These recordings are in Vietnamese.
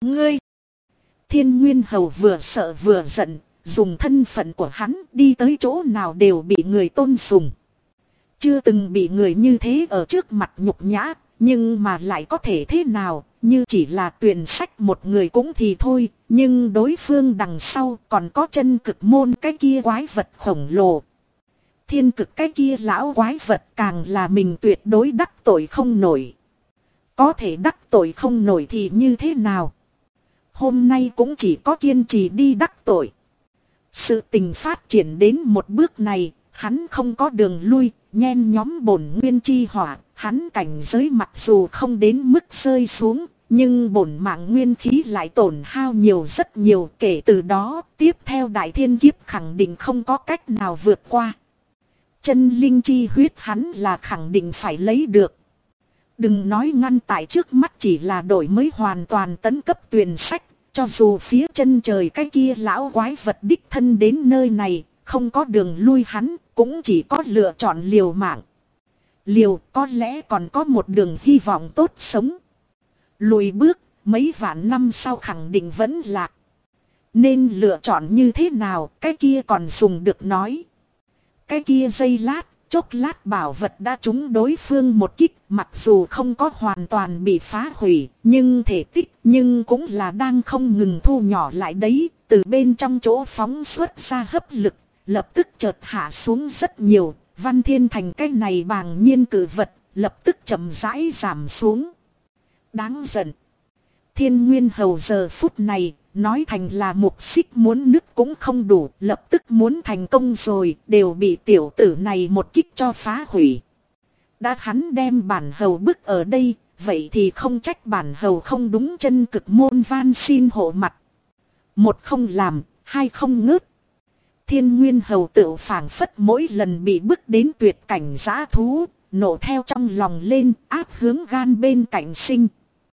Ngươi! Thiên Nguyên Hầu vừa sợ vừa giận, dùng thân phận của hắn đi tới chỗ nào đều bị người tôn sùng. Chưa từng bị người như thế ở trước mặt nhục nhã, nhưng mà lại có thể thế nào, như chỉ là tuyển sách một người cũng thì thôi, nhưng đối phương đằng sau còn có chân cực môn cái kia quái vật khổng lồ. Thiên cực cái kia lão quái vật càng là mình tuyệt đối đắc tội không nổi. Có thể đắc tội không nổi thì như thế nào? Hôm nay cũng chỉ có kiên trì đi đắc tội. Sự tình phát triển đến một bước này, hắn không có đường lui, nhen nhóm bổn nguyên chi hỏa, hắn cảnh giới mặc dù không đến mức rơi xuống, nhưng bổn mạng nguyên khí lại tổn hao nhiều rất nhiều. Kể từ đó, tiếp theo đại thiên kiếp khẳng định không có cách nào vượt qua. Chân linh chi huyết hắn là khẳng định phải lấy được. Đừng nói ngăn tại trước mắt chỉ là đổi mới hoàn toàn tấn cấp tuyển sách. Cho dù phía chân trời cái kia lão quái vật đích thân đến nơi này, không có đường lui hắn, cũng chỉ có lựa chọn liều mạng. Liều có lẽ còn có một đường hy vọng tốt sống. Lùi bước, mấy vạn năm sau khẳng định vẫn lạc. Nên lựa chọn như thế nào, cái kia còn dùng được nói. Cái kia giây lát, chốc lát bảo vật đã trúng đối phương một kích, mặc dù không có hoàn toàn bị phá hủy, nhưng thể tích nhưng cũng là đang không ngừng thu nhỏ lại đấy, từ bên trong chỗ phóng xuất ra hấp lực, lập tức chợt hạ xuống rất nhiều, Văn Thiên Thành cái này bàng nhiên cử vật, lập tức chậm rãi giảm xuống. Đáng giận. Thiên Nguyên Hầu giờ phút này, nói thành là mục xích muốn nứt cũng không đủ, lập tức muốn thành công rồi, đều bị tiểu tử này một kích cho phá hủy. Đã hắn đem bản hầu bức ở đây, vậy thì không trách bản hầu không đúng chân cực môn van xin hộ mặt. Một không làm, hai không ngớt. Thiên Nguyên Hầu tự phảng phất mỗi lần bị bức đến tuyệt cảnh dã thú, nổ theo trong lòng lên, áp hướng gan bên cạnh sinh.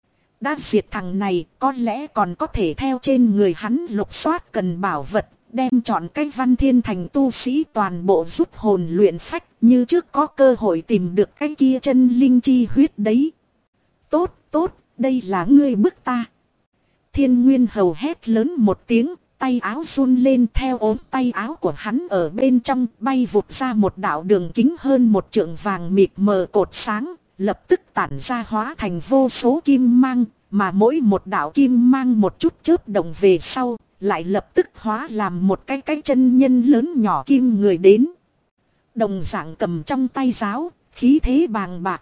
Đã diệt thằng này, có lẽ còn có thể theo trên người hắn lục soát cần bảo vật, đem chọn cái Văn Thiên Thành tu sĩ toàn bộ rút hồn luyện phách, như trước có cơ hội tìm được cái kia chân linh chi huyết đấy. Tốt, tốt, đây là ngươi bức ta. Thiên Nguyên Hầu hét lớn một tiếng, tay áo run lên, theo ốm tay áo của hắn ở bên trong bay vụt ra một đạo đường kính hơn một trượng vàng mịt mờ cột sáng. Lập tức tản ra hóa thành vô số kim mang, mà mỗi một đạo kim mang một chút chớp động về sau, lại lập tức hóa làm một cái chân nhân lớn nhỏ kim người đến. Đồng dạng cầm trong tay giáo, khí thế bàng bạc.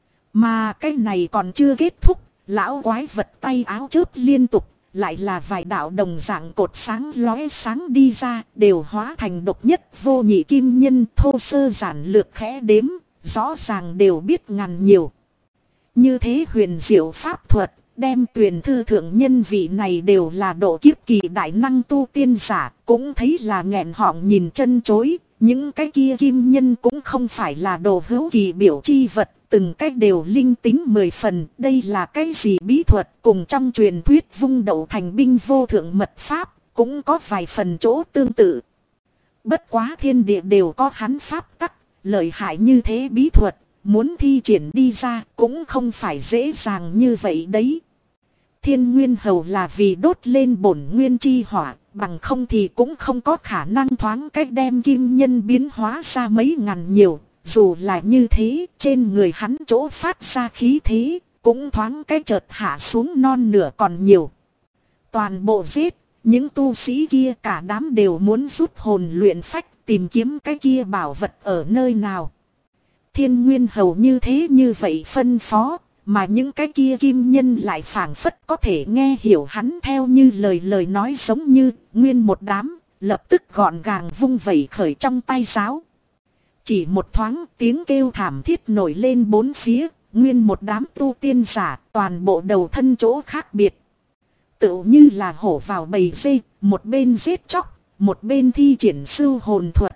Mà cái này còn chưa kết thúc, lão quái vật tay áo chớp liên tục, lại là vài đạo đồng dạng cột sáng lóe sáng đi ra, đều hóa thành độc nhất vô nhị kim nhân, thô sơ giản lược khẽ đếm. Rõ ràng đều biết ngàn nhiều. Như thế huyền diệu pháp thuật, đem Tuyền Thư thượng nhân vị này đều là độ kiếp kỳ đại năng tu tiên giả, cũng thấy là nghẹn họng nhìn chân chối. Những cái kia kim nhân cũng không phải là đồ hữu kỳ biểu chi vật, từng cái đều linh tính 10 phần. Đây là cái gì bí thuật, cùng trong truyền thuyết vung đậu thành binh vô thượng mật pháp, cũng có vài phần chỗ tương tự. Bất quá thiên địa đều có hắn pháp tắc. Lợi hại như thế bí thuật, muốn thi triển đi ra cũng không phải dễ dàng như vậy đấy. Thiên Nguyên Hầu là vì đốt lên bổn nguyên chi hỏa, bằng không thì cũng không có khả năng thoáng cách đem kim nhân biến hóa ra mấy ngàn nhiều. Dù là như thế, trên người hắn chỗ phát ra khí thế, cũng thoáng cách chợt hạ xuống non nửa còn nhiều. Toàn bộ giết, những tu sĩ kia cả đám đều muốn rút hồn luyện phách. Tìm kiếm cái kia bảo vật ở nơi nào. Thiên Nguyên Hầu như thế như vậy phân phó, mà những cái kia kim nhân lại phảng phất có thể nghe hiểu hắn theo như lời nói, giống như nguyên một đám, lập tức gọn gàng vung vẩy khởi trong tay giáo. Chỉ một thoáng tiếng kêu thảm thiết nổi lên bốn phía, nguyên một đám tu tiên giả, toàn bộ đầu thân chỗ khác biệt. Tựu như là hổ vào bầy dê, một bên giết chóc. Một bên thi triển sư hồn thuật.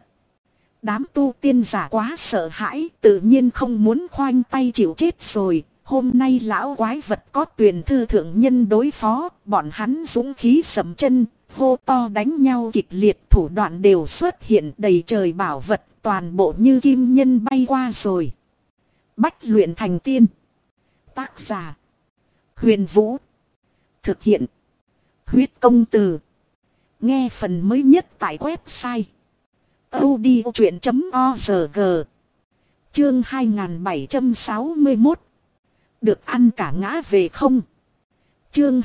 Đám tu tiên giả quá sợ hãi, tự nhiên không muốn khoanh tay chịu chết rồi. Hôm nay lão quái vật có Tuyền Thư thượng nhân đối phó, bọn hắn dũng khí sầm chân, hô to đánh nhau kịch liệt, thủ đoạn đều xuất hiện đầy trời bảo vật, toàn bộ như kim nhân bay qua rồi. Bách luyện thành tiên. Tác giả: Huyền Vũ. Thực hiện. Huyết công từ. Nghe phần mới nhất tại website audiochuyện.org. Chương 2761. Được ăn cả ngã về không? Chương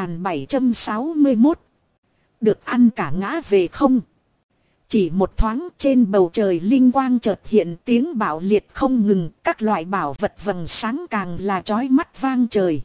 2761. Được ăn cả ngã về không? Chỉ một thoáng trên bầu trời linh quang chợt hiện, tiếng bạo liệt không ngừng, các loại bảo vật vầng sáng càng là chói mắt vang trời.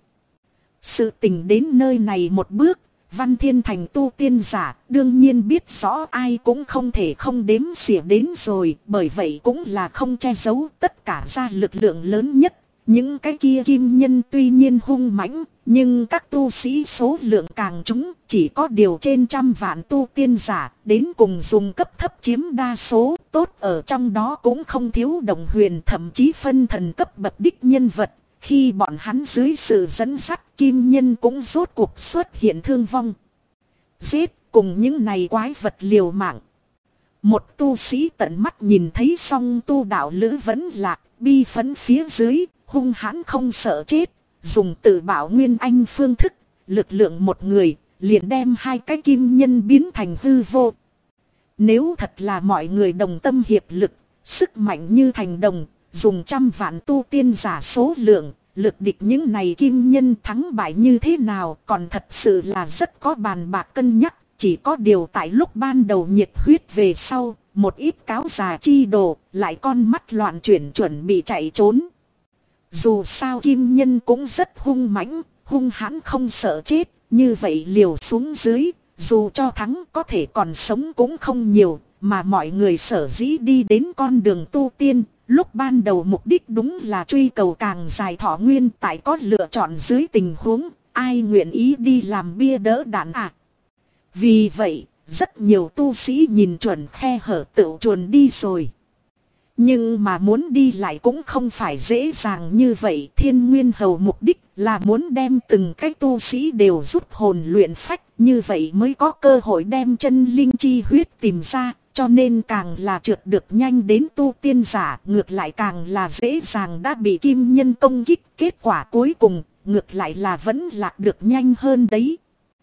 Sự tình đến nơi này một bước, Văn Thiên Thành tu tiên giả đương nhiên biết rõ, ai cũng không thể không đếm xỉa đến rồi, bởi vậy cũng là không che giấu tất cả ra lực lượng lớn nhất. Những cái kia kim nhân tuy nhiên hung mãnh, nhưng các tu sĩ số lượng càng chúng, chỉ có điều trên trăm vạn tu tiên giả, đến cùng dùng cấp thấp chiếm đa số, tốt ở trong đó cũng không thiếu đồng huyền, thậm chí phân thần cấp bậc đích nhân vật. Khi bọn hắn dưới sự dẫn dắt, kim nhân cũng rốt cuộc xuất hiện thương vong. Giết cùng những này quái vật liều mạng. Một tu sĩ tận mắt nhìn thấy song tu đạo lữ vẫn lạc, bi phấn phía dưới, hung hãn không sợ chết, dùng tự bảo nguyên anh phương thức, lực lượng một người, liền đem hai cái kim nhân biến thành hư vô. Nếu thật là mọi người đồng tâm hiệp lực, sức mạnh như thành đồng, dùng trăm vạn tu tiên giả số lượng, lực địch những này kim nhân thắng bại như thế nào còn thật sự là rất có bàn bạc cân nhắc. Chỉ có điều tại lúc ban đầu nhiệt huyết về sau, một ít cáo già chi đồ, lại con mắt loạn chuyển chuẩn bị chạy trốn. Dù sao kim nhân cũng rất hung mãnh, hung hãn không sợ chết, như vậy liều xuống dưới, dù cho thắng có thể còn sống cũng không nhiều, mà mọi người sở dĩ đi đến con đường tu tiên, lúc ban đầu mục đích đúng là truy cầu càng dài thọ nguyên, tại có lựa chọn dưới tình huống, ai nguyện ý đi làm bia đỡ đạn à. Vì vậy, rất nhiều tu sĩ nhìn chuẩn khe hở tự chuồn đi rồi. Nhưng mà muốn đi lại cũng không phải dễ dàng như vậy. Thiên Nguyên Hầu mục đích là muốn đem từng cái tu sĩ đều giúp hồn luyện phách. Như vậy mới có cơ hội đem chân linh chi huyết tìm ra. Cho nên càng là trượt được nhanh đến tu tiên giả, ngược lại càng là dễ dàng đã bị kim nhân công kích. Kết quả cuối cùng, ngược lại là vẫn lạc được nhanh hơn đấy.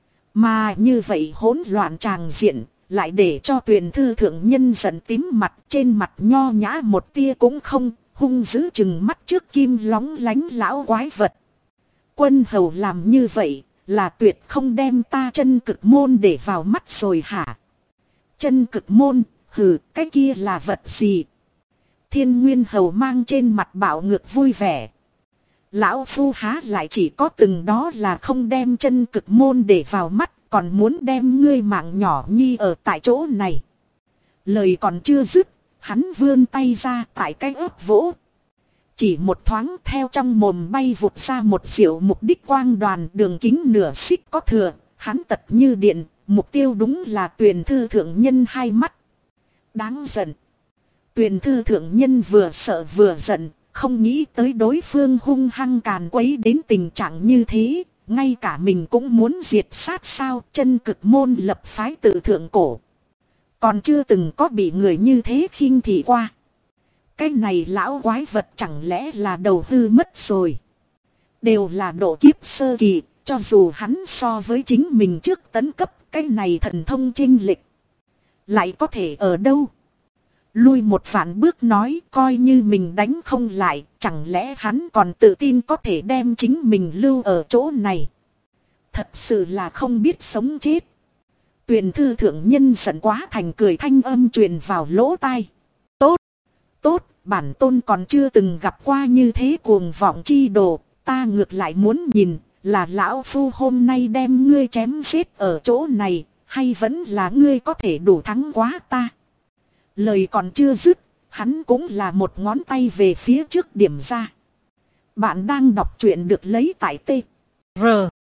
Mà như vậy hỗn loạn tràng diện, lại để cho Tuyền Thư thượng nhân giận tím mặt, trên mặt nho nhã một tia cũng không, hung dữ chừng mắt trước kim lóng lánh lão quái vật. Quân hầu làm như vậy, là tuyệt không đem ta chân cực môn để vào mắt rồi hả? Chân cực môn, hừ, cái kia là vật gì? Thiên Nguyên Hầu mang trên mặt bạo ngược vui vẻ. Lão phu há lại chỉ có từng đó là không đem chân cực môn để vào mắt, còn muốn đem ngươi mạng nhỏ nhi ở tại chỗ này. Lời còn chưa dứt, hắn vươn tay ra tại cái ớt vỗ. Chỉ một thoáng theo trong mồm bay vụt ra một diệu mục đích quang đoàn, đường kính nửa xích có thừa, hắn tật như điện, mục tiêu đúng là Tuyền Thư thượng nhân hai mắt. Đáng giận. Tuyền Thư thượng nhân vừa sợ vừa giận, không nghĩ tới đối phương hung hăng càn quấy đến tình trạng như thế, ngay cả mình cũng muốn diệt sát sao. Chân cực môn lập phái tự thượng cổ, còn chưa từng có bị người như thế khinh thị qua. Cái này lão quái vật chẳng lẽ là đầu hư mất rồi? Đều là độ kiếp sơ kỳ, cho dù hắn so với chính mình trước tấn cấp, cái này thần thông chênh lệch lại có thể ở đâu? Lui một vạn bước nói, coi như mình đánh không lại, chẳng lẽ hắn còn tự tin có thể đem chính mình lưu ở chỗ này? Thật sự là không biết sống chết. Tuyền Thư thượng nhân giận quá thành cười, thanh âm truyền vào lỗ tai. Tốt, tốt, bản tôn còn chưa từng gặp qua như thế cuồng vọng chi đồ, ta ngược lại muốn nhìn, là lão phu hôm nay đem ngươi chém giết ở chỗ này, hay vẫn là ngươi có thể đủ thắng quá ta? Lời còn chưa dứt, hắn cũng là một ngón tay về phía trước điểm ra. Bạn đang đọc truyện được lấy tại T R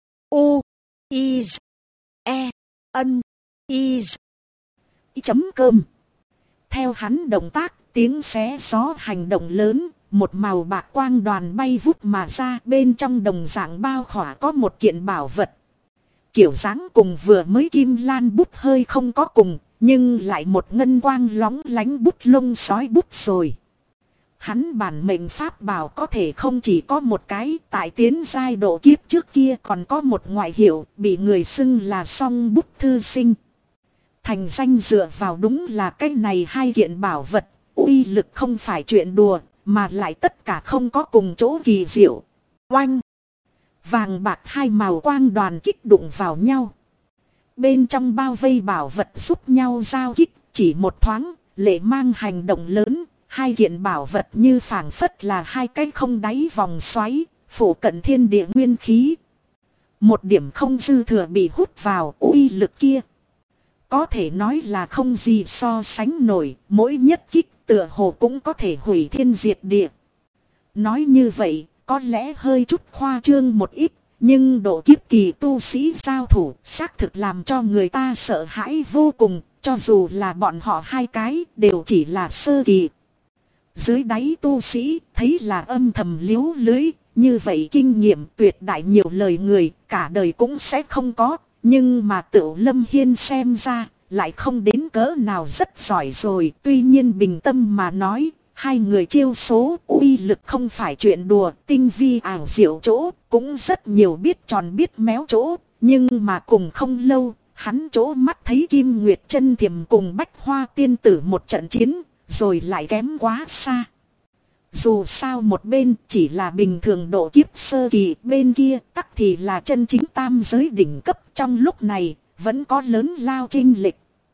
U I E N I chấm cơm. Theo hắn động tác, tiếng xé gió hành động lớn, một màu bạc quang đoàn bay vút mà ra, bên trong đồng dạng bao khỏa có một kiện bảo vật. Kiểu dáng cùng vừa mới kim lan bút hơi không có cùng, nhưng lại một ngân quang lóng lánh bút lông sói bút rồi. Hắn bản mệnh pháp bảo có thể không chỉ có một cái, tại tiến giai độ kiếp trước kia còn có một ngoại hiệu bị người xưng là song bút thư sinh. Thành danh dựa vào đúng là cái này hai kiện bảo vật, uy lực không phải chuyện đùa, mà lại tất cả không có cùng chỗ kỳ diệu. Oanh! Vàng bạc hai màu quang đoàn kích đụng vào nhau. Bên trong bao vây bảo vật giúp nhau giao kích, chỉ một thoáng, lệ mang hành động lớn. Hai kiện bảo vật như phảng phất là hai cái không đáy vòng xoáy, phủ cận thiên địa nguyên khí. Một điểm không dư thừa bị hút vào, uy lực kia có thể nói là không gì so sánh nổi, mỗi nhất kích tựa hồ cũng có thể hủy thiên diệt địa. Nói như vậy, có lẽ hơi chút khoa trương một ít, nhưng độ kiếp kỳ tu sĩ giao thủ xác thực làm cho người ta sợ hãi vô cùng, cho dù là bọn họ hai cái đều chỉ là sơ kỳ. Dưới đáy tu sĩ thấy là âm thầm liếu lưới, như vậy kinh nghiệm tuyệt đại nhiều lời người cả đời cũng sẽ không có, nhưng mà Tửu Lâm Hiên xem ra lại không đến cỡ nào rất giỏi rồi. Tuy nhiên bình tâm mà nói, hai người chiêu số uy lực không phải chuyện đùa, tinh vi ảo diệu chỗ, cũng rất nhiều biết tròn biết méo chỗ, nhưng mà cùng không lâu, hắn chỗ mắt thấy Kim Nguyệt Chân Thiềm cùng Bách Hoa Tiên Tử một trận chiến, rồi lại kém quá xa. Dù sao một bên chỉ là bình thường độ kiếp sơ kỳ, bên kia tắc thì là chân chính tam giới đỉnh cấp, trong lúc này vẫn có lớn lao chênh lệch.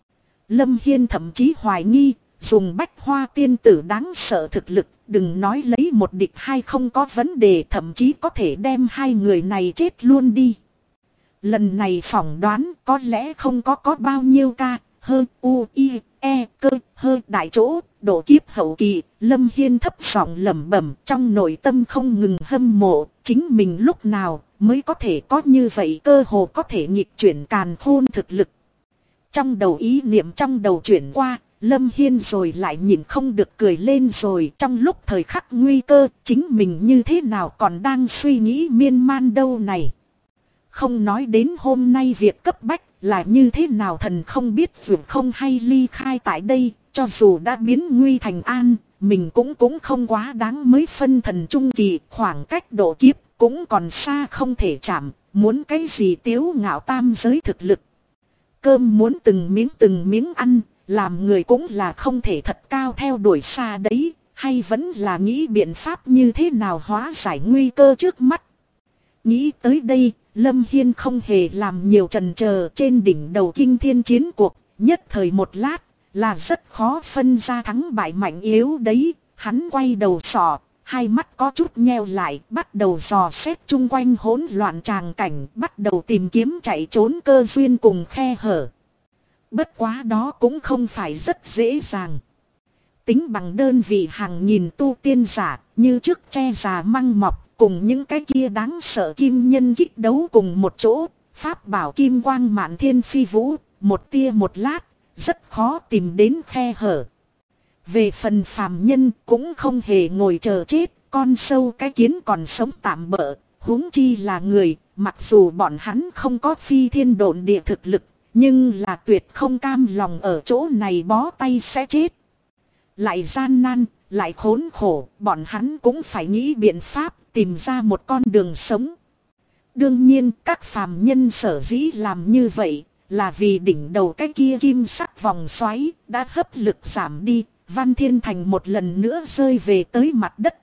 Lâm Hiên thậm chí hoài nghi, dùng Bách Hoa Tiên Tử đáng sợ thực lực, đừng nói lấy một địch hai không có vấn đề, thậm chí có thể đem hai người này chết luôn đi. Lần này phỏng đoán có lẽ không có bao nhiêu ca, hơn u i e cơ hơi đại chỗ, độ kiếp hậu kỳ. Lâm Hiên thấp giọng lẩm bẩm, trong nội tâm không ngừng hâm mộ, chính mình lúc nào mới có thể có như vậy cơ hồ có thể nghịch chuyển càn khôn thực lực. Trong đầu ý niệm trong đầu chuyển qua, Lâm Hiên rồi lại nhìn không được cười lên rồi. Trong lúc thời khắc nguy cơ, chính mình như thế nào còn đang suy nghĩ miên man đâu này. Không nói đến hôm nay việc cấp bách là như thế nào, thần không biết vượt không hay ly khai tại đây. Cho dù đã biến nguy thành an, mình cũng không quá đáng mới phân thần trung kỳ, khoảng cách độ kiếp cũng còn xa không thể chạm, muốn cái gì tiếu ngạo tam giới thực lực. Cơm muốn từng miếng ăn, làm người cũng là không thể thật cao theo đuổi xa đấy, hay vẫn là nghĩ biện pháp như thế nào hóa giải nguy cơ trước mắt. Nghĩ tới đây, Lâm Hiên không hề làm nhiều chần chờ, trên đỉnh đầu kinh thiên chiến cuộc, nhất thời một lát, là rất khó phân ra thắng bại mạnh yếu đấy. Hắn quay đầu sọ, hai mắt có chút nheo lại, bắt đầu dò xét chung quanh hỗn loạn tràng cảnh, bắt đầu tìm kiếm chạy trốn cơ duyên cùng khe hở. Bất quá đó cũng không phải rất dễ dàng. Tính bằng đơn vị hàng nghìn tu tiên giả, như trước tre già măng mọc, cùng những cái kia đáng sợ kim nhân kích đấu cùng một chỗ, pháp bảo kim quang mạn thiên phi vũ, một tia một lát, rất khó tìm đến khe hở. Về phần phàm nhân cũng không hề ngồi chờ chết, con sâu cái kiến còn sống tạm bợ, huống chi là người, mặc dù bọn hắn không có phi thiên độn địa thực lực, nhưng là tuyệt không cam lòng ở chỗ này bó tay sẽ chết. Lại gian nan, lại khốn khổ, bọn hắn cũng phải nghĩ biện pháp tìm ra một con đường sống. Đương nhiên các phàm nhân sở dĩ làm như vậy là vì đỉnh đầu cái kia kim sắc vòng xoáy đã hấp lực giảm đi, Văn Thiên Thành một lần nữa rơi về tới mặt đất.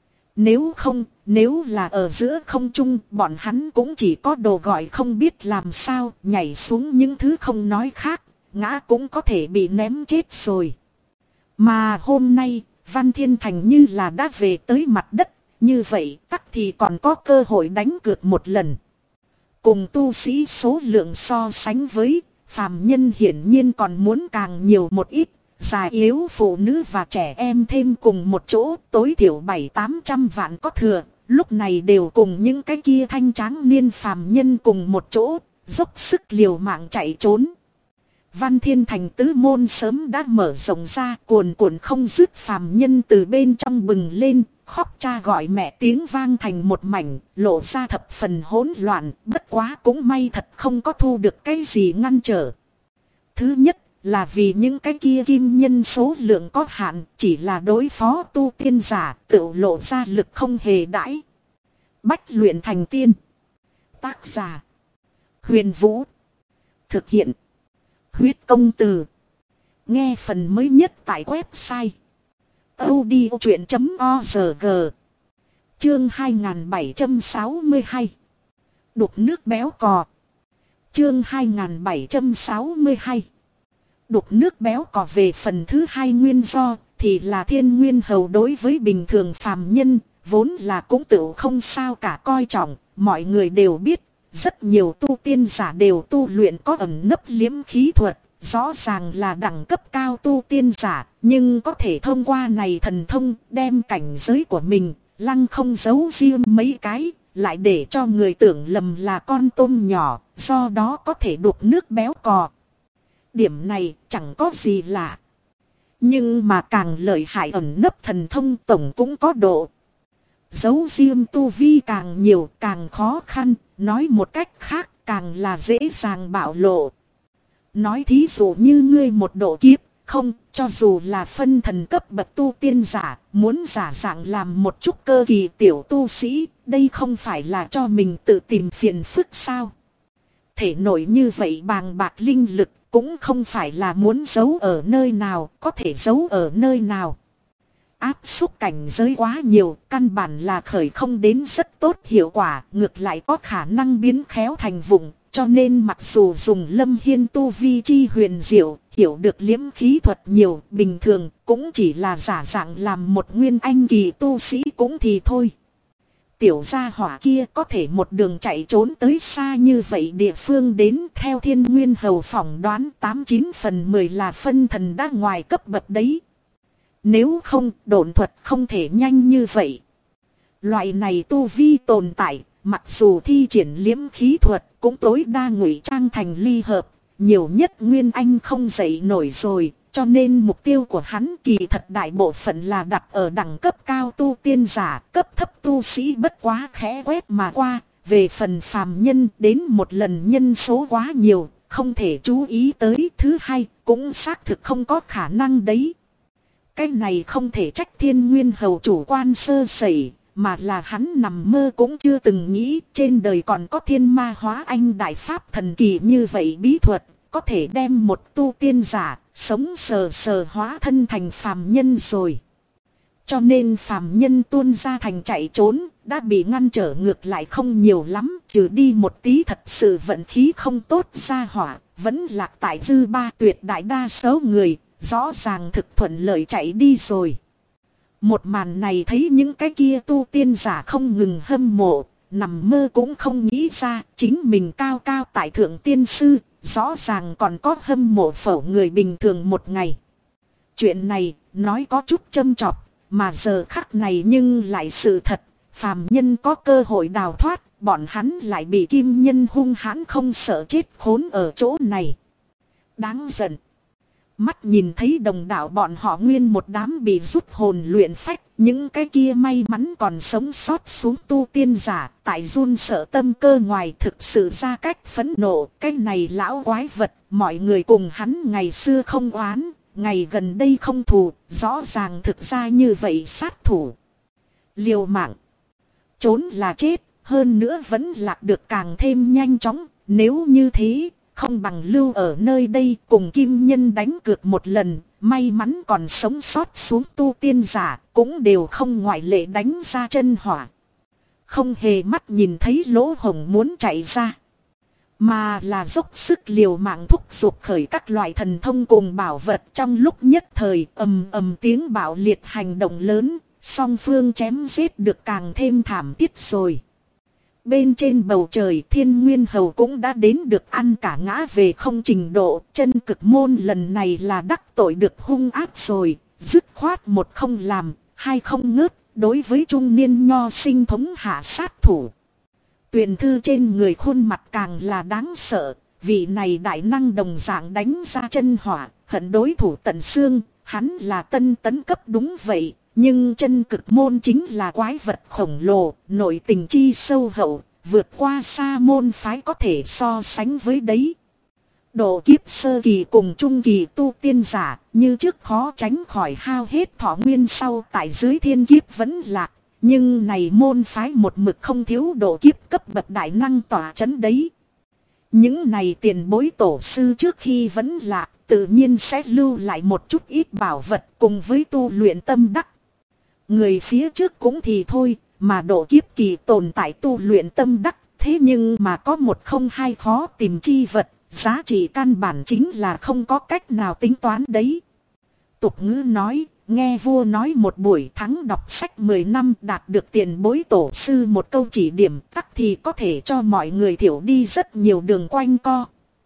Nếu không, nếu là ở giữa không trung, bọn hắn cũng chỉ có đồ gọi không biết làm sao, nhảy xuống những thứ không nói khác, ngã cũng có thể bị ném chết rồi. Mà hôm nay, Văn Thiên Thành như là đã về tới mặt đất, như vậy tắc thì còn có cơ hội đánh cược một lần. Cùng tu sĩ số lượng so sánh với, phàm nhân hiển nhiên còn muốn càng nhiều một ít. Già yếu phụ nữ và trẻ em thêm cùng một chỗ, tối thiểu 700-800 vạn có thừa, lúc này đều cùng những cái kia thanh tráng niên phàm nhân cùng một chỗ, dốc sức liều mạng chạy trốn. Văn Thiên Thành tứ môn sớm đã mở rộng ra, cuồn cuộn không dứt phàm nhân từ bên trong bừng lên, khóc cha gọi mẹ tiếng vang thành một mảnh, lộ ra thập phần hỗn loạn, bất quá cũng may thật không có thu được cái gì ngăn trở. Thứ nhất, là vì những cái kia kim nhân số lượng có hạn, chỉ là đối phó tu tiên giả, tự lộ ra lực không hề đãi. Bách luyện thành tiên. Tác giả: Huyền Vũ. Thực hiện: Huyết Công Từ. Nghe phần mới nhất tại website audiochuyện.org. Chương 2762. Đục nước béo cò. Chương 2762. Đục nước béo cò. Về phần thứ hai nguyên do thì là Thiên Nguyên Hầu đối với bình thường phàm nhân vốn là cũng tự không sao cả coi trọng. Mọi người đều biết rất nhiều tu tiên giả đều tu luyện có ẩn nấp liếm khí thuật, rõ ràng là đẳng cấp cao tu tiên giả, nhưng có thể thông qua này thần thông đem cảnh giới của mình lăng không giấu riêng mấy cái, lại để cho người tưởng lầm là con tôm nhỏ, do đó có thể đục nước béo cò. Điểm này chẳng có gì lạ. Nhưng mà càng lợi hại ẩn nấp thần thông tổng cũng có độ giấu riêng tu vi càng nhiều càng khó khăn, nói một cách khác càng là dễ dàng bạo lộ. Nói thí dụ như ngươi một độ kiếp, không, cho dù là phân thần cấp bậc tu tiên giả, muốn giả dạng làm một chút cơ kỳ tiểu tu sĩ, đây không phải là cho mình tự tìm phiền phức sao? Thể nội như vậy bàng bạc linh lực, cũng không phải là muốn giấu ở nơi nào, có thể giấu ở nơi nào. Áp xúc cảnh giới quá nhiều, căn bản là khởi không đến rất tốt hiệu quả, ngược lại có khả năng biến khéo thành vụng. Cho nên mặc dù dùng Lâm Hiên tu vi chi huyền diệu, hiểu được liếm khí thuật nhiều, bình thường cũng chỉ là giả dạng làm một nguyên anh kỳ tu sĩ cũng thì thôi. Tiểu gia hỏa kia có thể một đường chạy trốn tới xa như vậy địa phương đến, theo Thiên Nguyên Hầu phỏng đoán 89 phần 10 là phân thần đã ngoài cấp bậc đấy. Nếu không, độn thuật không thể nhanh như vậy. Loại này tu vi tồn tại, mặc dù thi triển liếm khí thuật cũng tối đa ngụy trang thành ly hợp, nhiều nhất nguyên anh không dậy nổi rồi, cho nên mục tiêu của hắn kỳ thật đại bộ phận là đặt ở đẳng cấp cao tu tiên giả, cấp thấp tu sĩ bất quá khẽ quét mà qua. Về phần phàm nhân đến một lần nhân số quá nhiều, không thể chú ý tới. Thứ hai, cũng xác thực không có khả năng đấy. Cái này không thể trách Thiên Nguyên Hầu chủ quan sơ sẩy, mà là hắn nằm mơ cũng chưa từng nghĩ trên đời còn có thiên ma hóa anh đại pháp thần kỳ như vậy bí thuật, có thể đem một tu tiên giả sống sờ sờ hóa thân thành phàm nhân rồi. Cho nên phàm nhân tuôn ra thành chạy trốn, đã bị ngăn trở ngược lại không nhiều lắm, trừ đi một tí thật sự vận khí không tốt ra hỏa, vẫn lạc tại dư ba tuyệt đại đa số người, rõ ràng thực thuận lợi chạy đi rồi. Một màn này thấy những cái kia tu tiên giả không ngừng hâm mộ, nằm mơ cũng không nghĩ ra chính mình cao cao tại thượng tiên sư, rõ ràng còn có hâm mộ phẩu người bình thường một ngày. Chuyện này nói có chút châm chọc, mà giờ khắc này nhưng lại sự thật, phàm nhân có cơ hội đào thoát, bọn hắn lại bị kim nhân hung hãn không sợ chết khốn ở chỗ này. Đáng giận. Mắt nhìn thấy đồng đạo bọn họ nguyên một đám bị rút hồn luyện phách, những cái kia may mắn còn sống sót xuống tu tiên giả, tại run sợ tâm cơ ngoài thực sự ra cách phẫn nộ. Cái này lão quái vật, mọi người cùng hắn ngày xưa không oán, ngày gần đây không thù, rõ ràng thực ra như vậy sát thủ. Liều mạng, trốn là chết, hơn nữa vẫn lạc được càng thêm nhanh chóng, nếu như thế không bằng lưu ở nơi đây cùng kim nhân đánh cược một lần, may mắn còn sống sót xuống tu tiên giả, cũng đều không ngoại lệ đánh ra chân hỏa. Không hề mắt nhìn thấy lỗ hổng muốn chạy ra, mà là dốc sức liều mạng thúc giục khởi các loại thần thông cùng bảo vật. Trong lúc nhất thời ầm ầm tiếng bạo liệt hành động lớn, song phương chém giết được càng thêm thảm thiết rồi. Bên trên bầu trời Thiên Nguyên Hầu cũng đã đến được ăn cả ngã về không trình độ, chân cực môn lần này là đắc tội được hung ác rồi, dứt khoát một không làm, hai không ngớt, đối với trung niên nho sinh thống hạ sát thủ. Tuyền thư trên người khuôn mặt càng là đáng sợ, vị này đại năng đồng dạng đánh ra chân hỏa, hận đối thủ tận xương, hắn là tân tấn cấp đúng vậy. Nhưng chân cực môn chính là quái vật khổng lồ, nội tình chi sâu hậu, vượt qua xa môn phái có thể so sánh với đấy. Độ kiếp sơ kỳ cùng trung kỳ tu tiên giả, như trước khó tránh khỏi hao hết thọ nguyên sau tại dưới thiên kiếp vẫn lạc. Nhưng này môn phái một mực không thiếu độ kiếp cấp bậc đại năng tỏa chấn đấy. Những này tiền bối tổ sư trước khi vẫn lạc, tự nhiên sẽ lưu lại một chút ít bảo vật cùng với tu luyện tâm đắc. Người phía trước cũng thì thôi, mà độ kiếp kỳ tồn tại tu luyện tâm đắc, thế nhưng mà có một không hai khó tìm chi vật, giá trị căn bản chính là không có cách nào tính toán đấy. Tục ngữ nói, nghe vua nói một buổi thắng đọc sách 10 năm đạt được tiền bối tổ sư một câu chỉ điểm tắc thì có thể cho mọi người thiểu đi rất nhiều đường quanh co.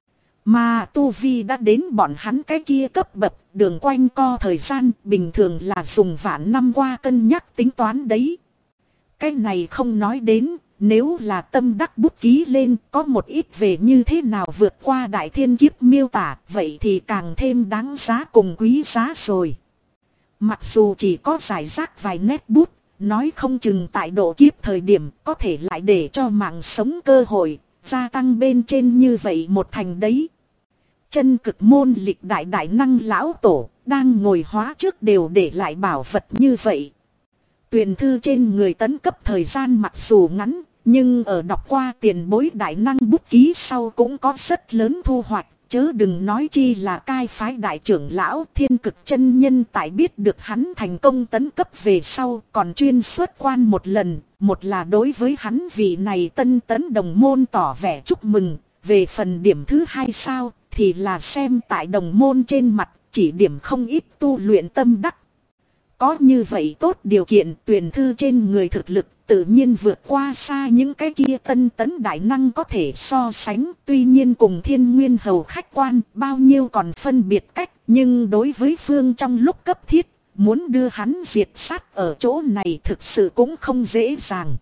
Mà tu vi đã đến bọn hắn cái kia cấp bậc, đường quanh co thời gian bình thường là dùng vạn năm qua cân nhắc tính toán đấy. Cái này không nói đến, nếu là tâm đắc bút ký lên có một ít về như thế nào vượt qua đại thiên kiếp miêu tả, vậy thì càng thêm đáng giá cùng quý giá rồi. Mặc dù chỉ có giải rác vài nét bút, nói không chừng tại độ kiếp thời điểm có thể lại để cho mạng sống cơ hội gia tăng bên trên như vậy một thành đấy. Chân cực môn lịch đại đại năng lão tổ đang ngồi hóa trước đều để lại bảo vật như vậy. Tuyển thư trên người tấn cấp thời gian mặc dù ngắn, nhưng ở đọc qua tiền bối đại năng bút ký sau cũng có rất lớn thu hoạch. Chớ đừng nói chi là cai phái đại trưởng lão Thiên Cực chân nhân tại biết được hắn thành công tấn cấp về sau còn chuyên xuất quan một lần. Một là đối với hắn vị này tân tấn đồng môn tỏ vẻ chúc mừng. Về phần điểm thứ hai sao thì là xem tại đồng môn trên mặt chỉ điểm không ít tu luyện tâm đắc. Có như vậy tốt điều kiện tuyển thư trên người thực lực tự nhiên vượt qua xa những cái kia tân tấn đại năng có thể so sánh. Tuy nhiên cùng Thiên Nguyên hầu khách quan bao nhiêu còn phân biệt cách. Nhưng đối với phương trong lúc cấp thiết, muốn đưa hắn diệt sát ở chỗ này thực sự cũng không dễ dàng.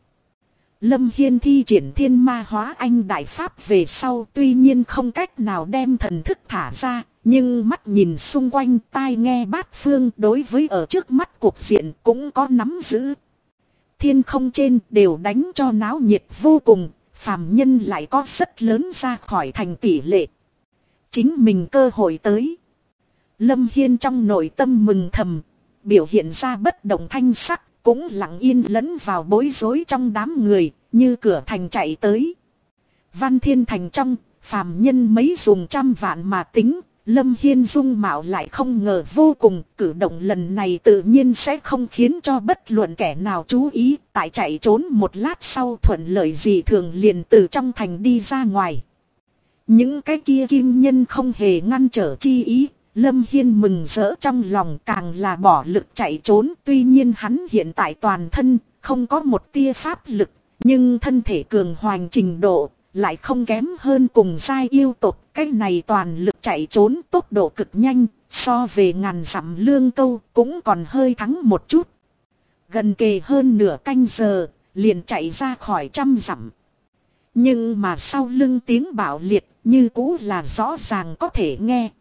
Lâm Hiên thi triển thiên ma hóa anh đại pháp về sau tuy nhiên không cách nào đem thần thức thả ra. Nhưng mắt nhìn xung quanh tai nghe bát phương đối với ở trước mắt cuộc diện cũng có nắm giữ. Thiên không trên đều đánh cho náo nhiệt vô cùng, phàm nhân lại có rất lớn ra khỏi thành tỷ lệ. Chính mình cơ hội tới. Lâm Hiên trong nội tâm mừng thầm, biểu hiện ra bất động thanh sắc, cũng lặng yên lẫn vào bối rối trong đám người, như cửa thành chạy tới. Văn Thiên Thành trong, phàm nhân mấy dùng trăm vạn mà tính. Lâm Hiên dung mạo lại không ngờ vô cùng, cử động lần này tự nhiên sẽ không khiến cho bất luận kẻ nào chú ý, tại chạy trốn một lát sau thuận lợi gì thường liền từ trong thành đi ra ngoài. Những cái kia kim nhân không hề ngăn trở chi ý, Lâm Hiên mừng rỡ trong lòng càng là bỏ lực chạy trốn, tuy nhiên hắn hiện tại toàn thân không có một tia pháp lực, nhưng thân thể cường hoành trình độ lại không kém hơn cùng giai yêu tộc. Cái này toàn lực chạy trốn tốc độ cực nhanh, so về ngàn dặm lương câu cũng còn hơi thắng một chút. Gần kề hơn nửa canh giờ, liền chạy ra khỏi 100 dặm. Nhưng mà sau lưng tiếng bạo liệt như cũ là rõ ràng có thể nghe.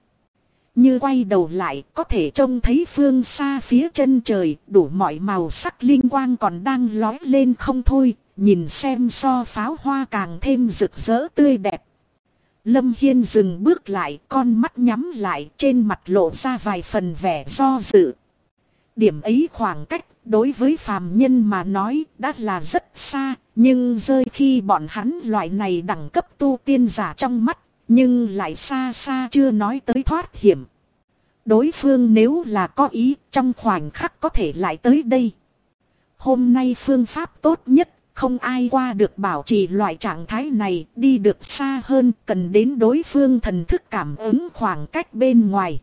Như quay đầu lại có thể trông thấy phương xa phía chân trời đủ mọi màu sắc linh quang còn đang lói lên không thôi. Nhìn xem so pháo hoa càng thêm rực rỡ tươi đẹp. Lâm Hiên dừng bước lại, con mắt nhắm lại, trên mặt lộ ra vài phần vẻ do dự. Điểm ấy khoảng cách đối với phàm nhân mà nói đã là rất xa, nhưng rơi khi bọn hắn loại này đẳng cấp tu tiên giả trong mắt, nhưng lại xa xa chưa nói tới thoát hiểm. Đối phương nếu là có ý, trong khoảnh khắc có thể lại tới đây. Hôm nay phương pháp tốt nhất. Không ai qua được bảo trì loại trạng thái này, đi được xa hơn cần đến đối phương thần thức cảm ứng khoảng cách bên ngoài.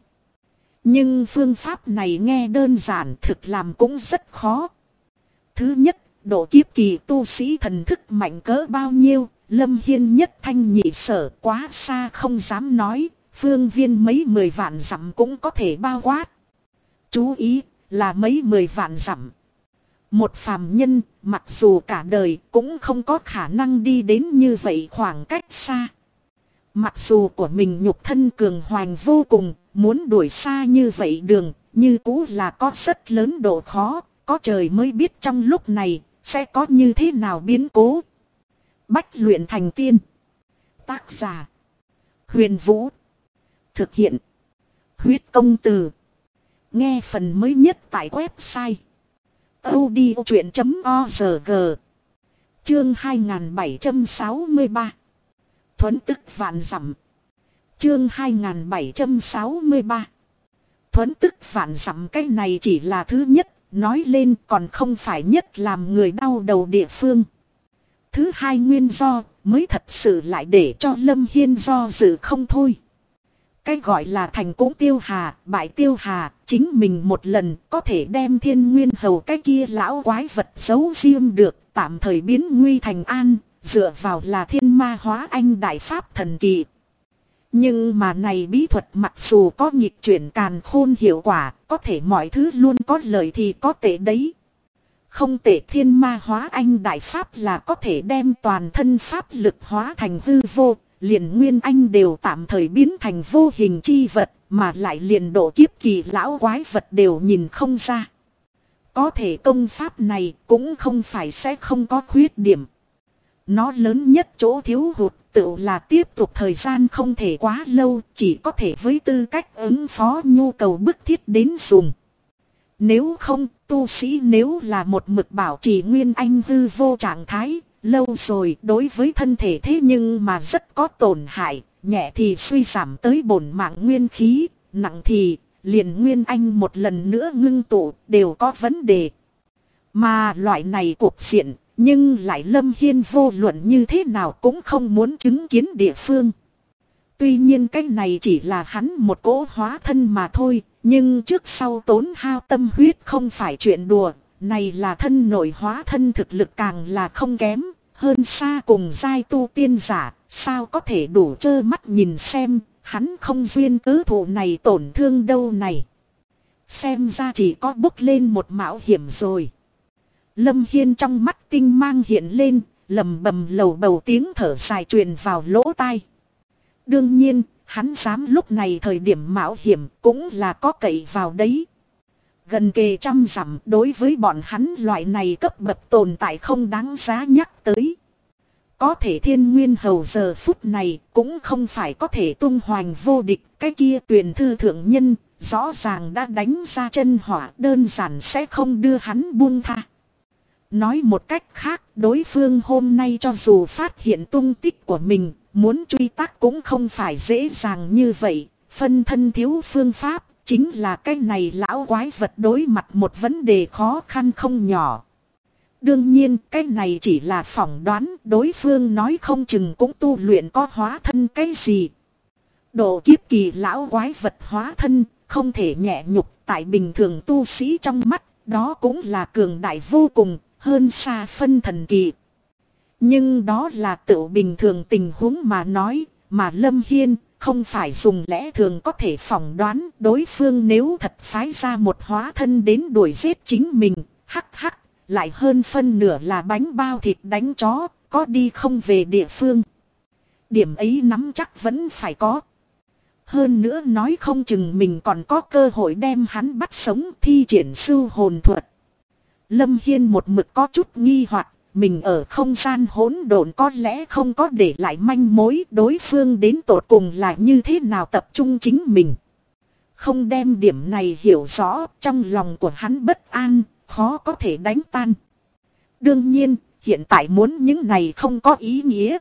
Nhưng phương pháp này nghe đơn giản thực làm cũng rất khó. Thứ nhất, độ kiếp kỳ tu sĩ thần thức mạnh cỡ bao nhiêu, Lâm Hiên nhất thanh nhị sở quá xa không dám nói, phương viên mấy 10 vạn dặm cũng có thể bao quát. Chú ý là mấy 10 vạn dặm. Một phàm nhân, mặc dù cả đời cũng không có khả năng đi đến như vậy khoảng cách xa. Mặc dù của mình nhục thân cường hoành vô cùng, muốn đuổi xa như vậy đường, như cũ là có rất lớn độ khó, có trời mới biết trong lúc này, sẽ có như thế nào biến cố. Bách luyện thành tiên. Tác giả: Huyền Vũ. Thực hiện. Huyết công từ. Nghe phần mới nhất tại website audiochuyện.org. Chương 2763. Thuấn tức vạn dặm. Chương 2763. Thuấn tức vạn dặm, cái này chỉ là thứ nhất, nói lên còn không phải nhất làm người đau đầu địa phương. Thứ hai nguyên do mới thật sự lại để cho Lâm Hiên do dự không thôi. Cái gọi là thành cũng tiêu hà, bại tiêu hà, chính mình một lần có thể đem Thiên Nguyên Hầu cái kia lão quái vật giấu riêng được, tạm thời biến nguy thành an, dựa vào là Thiên Ma Hóa Anh đại pháp thần kỳ. Nhưng mà này bí thuật mặc dù có nghịch chuyển càn khôn hiệu quả, có thể mọi thứ luôn có lợi thì có tệ đấy. Không tệ, Thiên Ma Hóa Anh đại pháp là có thể đem toàn thân pháp lực hóa thành hư vô, liền Nguyên Anh đều tạm thời biến thành vô hình chi vật, mà lại liền độ kiếp kỳ lão quái vật đều nhìn không ra. Có thể công pháp này cũng không phải sẽ không có khuyết điểm. Nó lớn nhất chỗ thiếu hụt tự là tiếp tục thời gian không thể quá lâu, chỉ có thể với tư cách ứng phó nhu cầu bức thiết đến dùng. Nếu không, tu sĩ nếu là một mực bảo trì Nguyên Anh hư vô trạng thái, lâu rồi đối với thân thể thế nhưng mà rất có tổn hại, nhẹ thì suy giảm tới bổn mạng nguyên khí, nặng thì liền Nguyên Anh một lần nữa ngưng tụ đều có vấn đề. Mà loại này cuộc diện, nhưng lại Lâm Hiên vô luận như thế nào cũng không muốn chứng kiến địa phương. Tuy nhiên cái này chỉ là hắn một cỗ hóa thân mà thôi, nhưng trước sau tốn hao tâm huyết không phải chuyện đùa, này là thân nội hóa thân thực lực càng là không kém, hơn xa cùng giai tu tiên giả, sao có thể đủ trơ mắt nhìn xem, hắn không duyên cớ thụ này tổn thương đâu này. Xem ra chỉ có bốc lên một mạo hiểm rồi. Lâm Hiên trong mắt tinh mang hiện lên, lầm bầm lầu bầu tiếng thở dài truyền vào lỗ tai. Đương nhiên, hắn dám lúc này thời điểm mạo hiểm cũng là có cậy vào đấy. Gần kề 100 dặm đối với bọn hắn loại này cấp bậc tồn tại không đáng giá nhắc tới. Có thể Thiên Nguyên Hầu giờ phút này cũng không phải có thể tung hoành vô địch, cái kia Tuyền Thư thượng nhân rõ ràng đã đánh ra chân hỏa, đơn giản sẽ không đưa hắn buông tha. Nói một cách khác, đối phương hôm nay cho dù phát hiện tung tích của mình, muốn truy tác cũng không phải dễ dàng như vậy, phân thân thiếu phương pháp, chính là cái này lão quái vật đối mặt một vấn đề khó khăn không nhỏ. Đương nhiên cái này chỉ là phỏng đoán, đối phương nói không chừng cũng tu luyện có hóa thân cái gì. Độ kiếp kỳ lão quái vật hóa thân, không thể nhẹ nhục, tại bình thường tu sĩ trong mắt, đó cũng là cường đại vô cùng, hơn xa phân thần kỳ. Nhưng đó là tự bình thường tình huống mà nói, mà Lâm Hiên không phải dùng lẽ thường có thể phỏng đoán đối phương nếu thật phái ra một hóa thân đến đuổi giết chính mình, hắc hắc, lại hơn phân nửa là bánh bao thịt đánh chó, có đi không về địa phương. Điểm ấy nắm chắc vẫn phải có. Hơn nữa nói không chừng mình còn có cơ hội đem hắn bắt sống thi triển sưu hồn thuật. Lâm Hiên một mực có chút nghi hoặc, mình ở không gian hỗn độn có lẽ không có để lại manh mối đối phương đến tột cùng là như thế nào tập trung chính mình. Không đem điểm này hiểu rõ, trong lòng của hắn bất an, khó có thể đánh tan. Đương nhiên, hiện tại muốn những này không có ý nghĩa.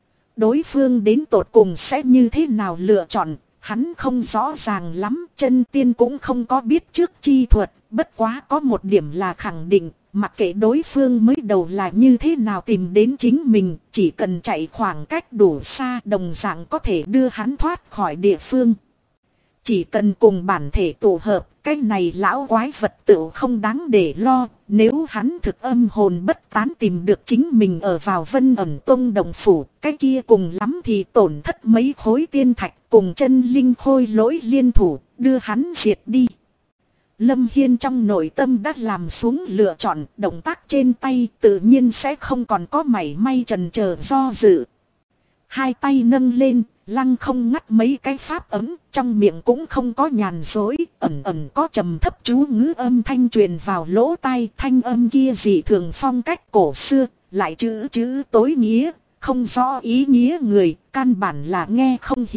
Đối phương đến tột cùng sẽ như thế nào lựa chọn, hắn không rõ ràng lắm, chân tiên cũng không có biết trước chi thuật, bất quá có một điểm là khẳng định, mặc kệ đối phương mới đầu là như thế nào tìm đến chính mình, chỉ cần chạy khoảng cách đủ xa đồng dạng có thể đưa hắn thoát khỏi địa phương. Chỉ cần cùng bản thể tụ hợp, cái này lão quái vật tự không đáng để lo, nếu hắn thực âm hồn bất tán tìm được chính mình ở vào Vân Ẩn Tông đồng phủ, cái kia cùng lắm thì tổn thất mấy khối tiên thạch cùng chân linh khôi lỗi liên thủ, đưa hắn diệt đi. Lâm Hiên trong nội tâm đã làm xuống lựa chọn, động tác trên tay tự nhiên sẽ không còn có mảy may chần chờ do dự. Hai tay nâng lên, lăng không ngắt mấy cái pháp ấm, trong miệng cũng không có nhàn dối, ẩn ẩn có trầm thấp chú ngữ âm thanh truyền vào lỗ tai, thanh âm kia dị thường phong cách cổ xưa, lại chữ tối nghĩa, không rõ ý nghĩa người, căn bản là nghe không hiểu,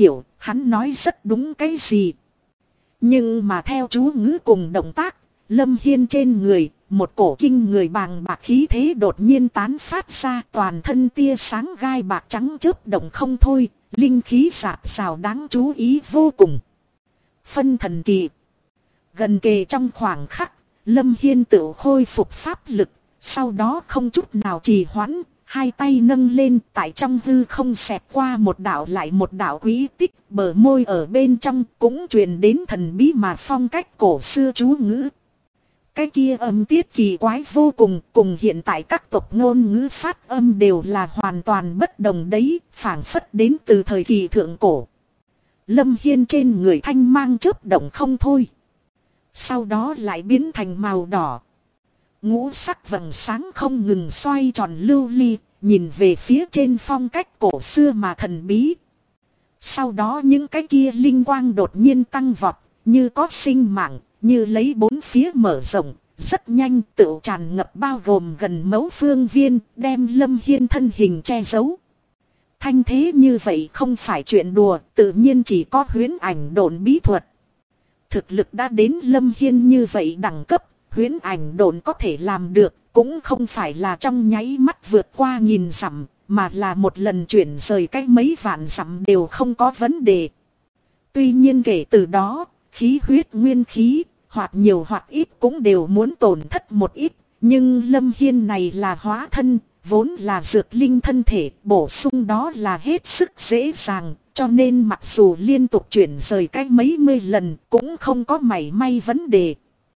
hắn nói rất đúng cái gì. Nhưng mà theo chú ngữ cùng động tác, Lâm Hiên trên người, một cổ kinh người bàng bạc khí thế đột nhiên tán phát ra, toàn thân tia sáng gai bạc trắng chớp động không thôi, linh khí rạc rào đáng chú ý vô cùng. Phân thần kỳ. Gần kề trong khoảng khắc, Lâm Hiên tự khôi phục pháp lực, sau đó không chút nào trì hoãn, hai tay nâng lên, tại trong hư không xẹt qua một đạo lại một đạo quý tích, bờ môi ở bên trong cũng truyền đến thần bí mà phong cách cổ xưa chú ngữ. Cái kia âm tiết kỳ quái vô cùng, cùng hiện tại các tộc ngôn ngữ phát âm đều là hoàn toàn bất đồng đấy, phảng phất đến từ thời kỳ thượng cổ. Lâm Hiên trên người thanh mang chớp động không thôi. Sau đó lại biến thành màu đỏ. Ngũ sắc vầng sáng không ngừng xoay tròn lưu ly, nhìn về phía trên phong cách cổ xưa mà thần bí. Sau đó những cái kia linh quang đột nhiên tăng vọt, như có sinh mạng, như lấy bốn phía mở rộng, rất nhanh tự tràn ngập bao gồm gần mẫu phương viên, đem Lâm Hiên thân hình che giấu. Thanh thế như vậy không phải chuyện đùa, tự nhiên chỉ có huyễn ảnh độn bí thuật. Thực lực đã đến Lâm Hiên như vậy đẳng cấp, huyễn ảnh độn có thể làm được, cũng không phải là trong nháy mắt vượt qua nghìn dặm, mà là một lần chuyển rời cách mấy vạn dặm đều không có vấn đề. Tuy nhiên kể từ đó, khí huyết nguyên khí, hoặc nhiều hoặc ít cũng đều muốn tổn thất một ít, nhưng Lâm Hiên này là hóa thân, vốn là dược linh thân thể, bổ sung đó là hết sức dễ dàng, cho nên mặc dù liên tục chuyển rời cách mấy mươi lần cũng không có mảy may vấn đề.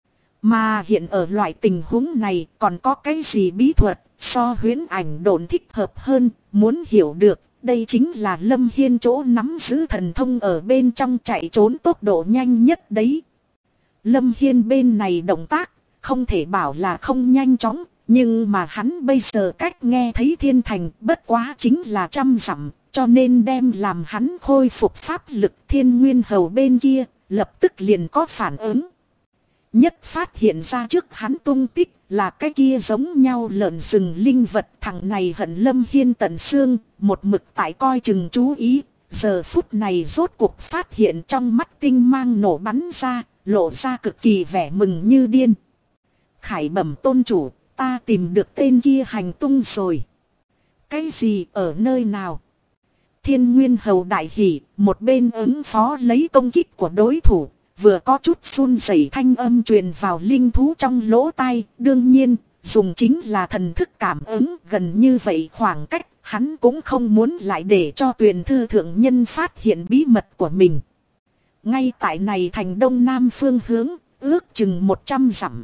Mà hiện ở loại tình huống này còn có cái gì bí thuật so huyễn ảnh độn thích hợp hơn, muốn hiểu được, đây chính là Lâm Hiên chỗ nắm giữ thần thông ở bên trong chạy trốn tốc độ nhanh nhất đấy. Lâm Hiên bên này động tác, không thể bảo là không nhanh chóng, nhưng mà hắn bây giờ cách nghe thấy thiên thành bất quá chính là 100 dặm, cho nên đem làm hắn khôi phục pháp lực Thiên Nguyên Hầu bên kia, lập tức liền có phản ứng. Nhất phát hiện ra trước hắn tung tích là cái kia giống nhau lợn rừng linh vật, thằng này hận Lâm Hiên tận xương, một mực tại coi chừng chú ý, giờ phút này rốt cuộc phát hiện trong mắt tinh mang nổ bắn ra, lộ ra cực kỳ vẻ mừng như điên. Khải bẩm tôn chủ, ta tìm được tên kia hành tung rồi. Cái gì ở nơi nào? Thiên Nguyên Hầu đại hỉ, một bên ứng phó lấy công kích của đối thủ, vừa có chút run rẩy thanh âm truyền vào linh thú trong lỗ tai. Đương nhiên, dùng chính là thần thức cảm ứng, gần như vậy khoảng cách, hắn cũng không muốn lại để cho Tuyền Thư thượng nhân phát hiện bí mật của mình. Ngay tại này thành đông nam phương hướng, ước chừng 100 dặm.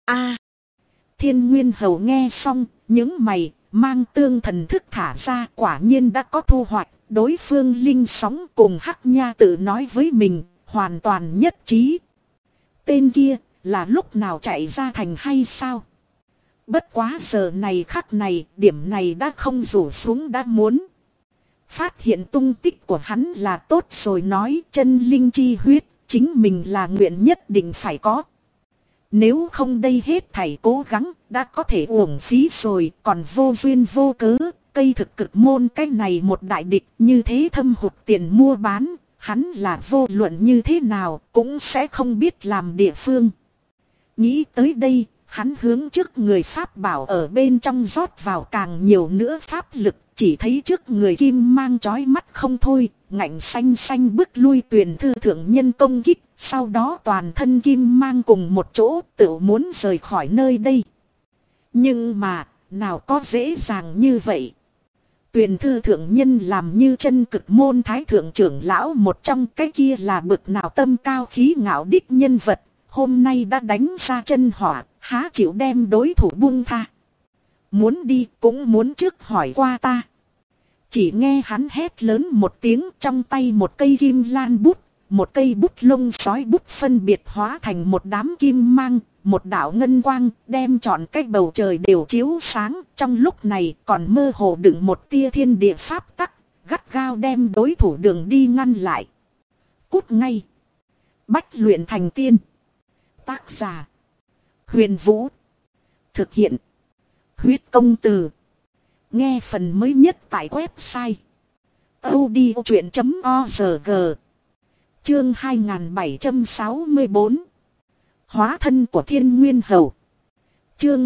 Thiên Nguyên Hầu nghe xong, những mày, mang tương thần thức thả ra, quả nhiên đã có thu hoạch. Đối phương linh sóng cùng Hắc Nha tự nói với mình, hoàn toàn nhất trí. Tên kia, là lúc nào chạy ra thành hay sao? Bất quá giờ này khắc này, điểm này đã không rủ xuống đã muốn. Phát hiện tung tích của hắn là tốt rồi, nói chân linh chi huyết, chính mình là nguyện nhất định phải có. Nếu không đây hết thảy cố gắng, đã có thể uổng phí rồi, còn vô duyên vô cớ, cây thực cực môn cái này một đại địch như thế thâm hụt tiền mua bán, hắn là vô luận như thế nào, cũng sẽ không biết làm địa phương. Nghĩ tới đây, hắn hướng trước người pháp bảo ở bên trong rót vào càng nhiều nữa pháp lực, chỉ thấy trước người kim mang chói mắt không thôi, ngạnh xanh xanh bước lui Tuyền Thư thượng nhân công kích, sau đó toàn thân kim mang cùng một chỗ tự muốn rời khỏi nơi đây. Nhưng mà, nào có dễ dàng như vậy. Tuyền Thư thượng nhân làm như chân cực môn thái thượng trưởng lão một trong, cái kia là bực nào tâm cao khí ngạo đích nhân vật, hôm nay đã đánh ra chân hỏa, há chịu đem đối thủ buông tha. Muốn đi cũng muốn trước hỏi qua ta. Chỉ nghe hắn hét lớn một tiếng, trong tay một cây kim lan bút, một cây bút lông sói bút phân biệt hóa thành một đám kim mang, một đạo ngân quang, đem trọn cái bầu trời đều chiếu sáng. Trong lúc này còn mơ hồ đựng một tia thiên địa pháp tắc, gắt gao đem đối thủ đường đi ngăn lại. Cút ngay. Bách luyện thành tiên. Tác giả: Huyền Vũ. Thực hiện: Huyết Công Từ. Nghe phần mới nhất tại website audiochuyện.org. Chương 2764. Hóa thân của Thiên Nguyên Hầu. Chương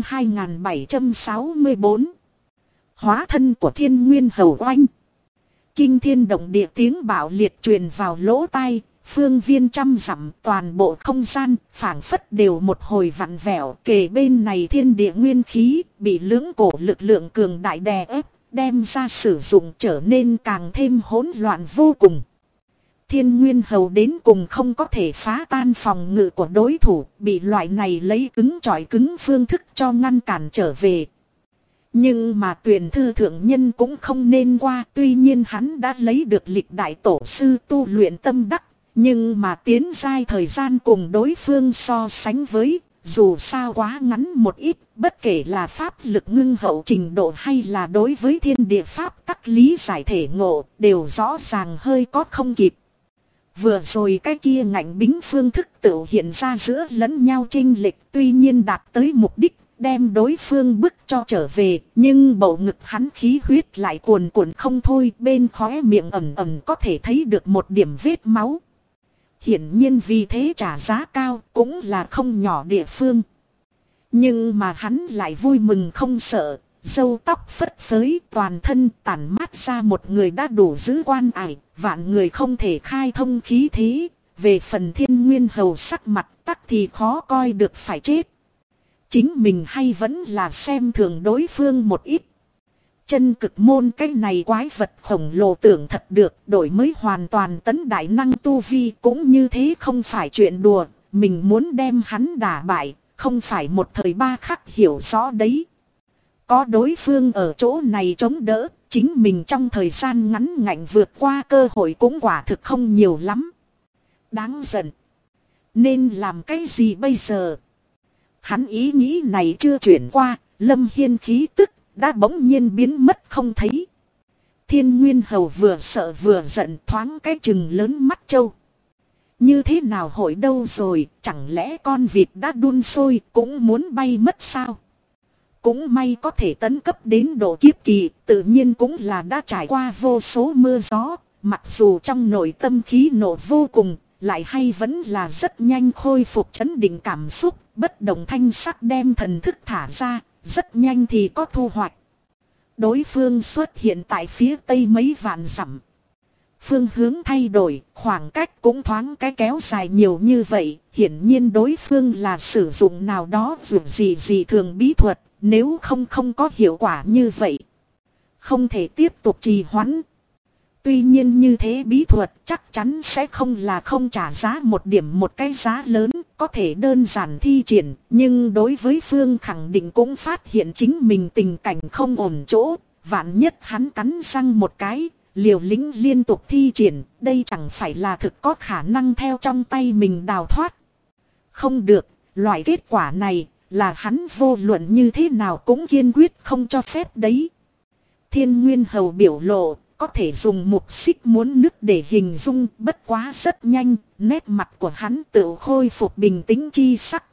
2764. Hóa thân của Thiên Nguyên Hầu oanh. Kinh thiên động địa tiếng bạo liệt truyền vào lỗ tai, phương viên trăm dặm toàn bộ không gian, phảng phất đều một hồi vặn vẹo. Kề bên này thiên địa nguyên khí, bị lưỡng cổ lực lượng cường đại đè ép, đem ra sử dụng trở nên càng thêm hỗn loạn vô cùng. Thiên Nguyên Hầu đến cùng không có thể phá tan phòng ngự của đối thủ, bị loại này lấy cứng chọi cứng phương thức cho ngăn cản trở về. Nhưng mà Tuyền Thư thượng nhân cũng không nên qua, tuy nhiên hắn đã lấy được lịch đại tổ sư tu luyện tâm đắc, nhưng mà tiến giai thời gian cùng đối phương so sánh với, dù sao quá ngắn một ít, bất kể là pháp lực ngưng hậu trình độ hay là đối với thiên địa pháp tắc lý giải thể ngộ, đều rõ ràng hơi có không kịp. Vừa rồi cái kia ngạnh bính phương thức tự hiện ra giữa lẫn nhau chênh lệch, tuy nhiên đạt tới mục đích, đem đối phương bức cho trở về, nhưng bầu ngực hắn khí huyết lại cuồn cuộn không thôi, bên khóe miệng ẩm ẩm có thể thấy được một điểm vết máu. Hiển nhiên vì thế trả giá cao cũng là không nhỏ địa phương. Nhưng mà hắn lại vui mừng không sợ, râu tóc phất phới toàn thân tản mát ra một người đã đủ giữ quan ải, vạn người không thể khai thông khí thế. Về phần Thiên Nguyên Hầu sắc mặt tắc thì khó coi được phải chết. Chính mình hay vẫn là xem thường đối phương một ít. Chân cực môn cái này quái vật khổng lồ tưởng thật được đổi mới hoàn toàn tấn đại năng tu vi cũng như thế không phải chuyện đùa. Mình muốn đem hắn đả bại, không phải một thời ba khắc hiểu rõ đấy. Có đối phương ở chỗ này chống đỡ, chính mình trong thời gian ngắn ngạnh vượt qua cơ hội cũng quả thực không nhiều lắm. Đáng giận. Nên làm cái gì bây giờ? Hắn ý nghĩ này chưa chuyển qua, Lâm Hiên khí tức đã bỗng nhiên biến mất không thấy. Thiên Nguyên Hầu vừa sợ vừa giận thoáng cái chừng lớn mắt trâu. Như thế nào hội đâu rồi, chẳng lẽ con vịt đã đun sôi cũng muốn bay mất sao? Cũng may có thể tấn cấp đến độ kiếp kỳ, tự nhiên cũng là đã trải qua vô số mưa gió, mặc dù trong nội tâm khí nộ vô cùng, lại hay vẫn là rất nhanh khôi phục chấn định cảm xúc, bất động thanh sắc đem thần thức thả ra, rất nhanh thì có thu hoạch. Đối phương xuất hiện tại phía tây mấy vạn dặm. Phương hướng thay đổi, khoảng cách cũng thoáng cái kéo dài nhiều như vậy, hiển nhiên đối phương là sử dụng nào đó dù gì thường bí thuật, nếu không có hiệu quả như vậy. Không thể tiếp tục trì hoãn. Tuy nhiên như thế bí thuật chắc chắn sẽ không là không trả giá một điểm một cái giá lớn, có thể đơn giản thi triển, nhưng đối với phương khẳng định cũng phát hiện chính mình tình cảnh không ổn chỗ, vạn nhất hắn cắn răng một cái, liều lĩnh liên tục thi triển, đây chẳng phải là thực có khả năng theo trong tay mình đào thoát. Không được, loại kết quả này là hắn vô luận như thế nào cũng kiên quyết không cho phép đấy. Thiên Nguyên Hầu biểu lộ có thể dùng mục xích muốn nứt để hình dung, bất quá rất nhanh, nét mặt của hắn tự khôi phục bình tĩnh chi sắc.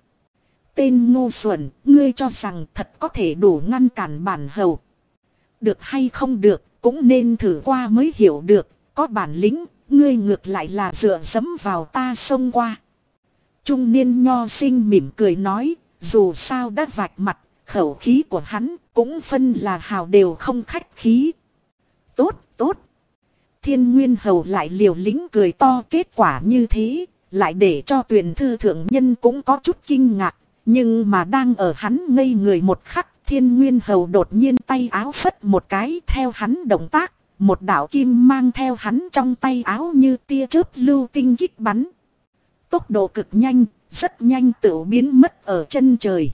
Tên ngu xuẩn, ngươi cho rằng thật có thể đủ ngăn cản bản hầu. Được hay không được, cũng nên thử qua mới hiểu được, có bản lĩnh, ngươi ngược lại là dựa dẫm vào ta xông qua. Trung niên nho sinh mỉm cười nói, dù sao đã vạch mặt, khẩu khí của hắn cũng phân là hào đều không khách khí. Tốt, tốt. Thiên Nguyên Hầu lại liều lĩnh cười to, kết quả như thế, lại để cho Tuyền Thư thượng nhân cũng có chút kinh ngạc. Nhưng mà đang ở hắn ngây người một khắc, Thiên Nguyên Hầu đột nhiên tay áo phất một cái, theo hắn động tác, một đạo kim mang theo hắn trong tay áo như tia chớp lưu tinh kích bắn. Tốc độ cực nhanh, rất nhanh tự biến mất ở chân trời.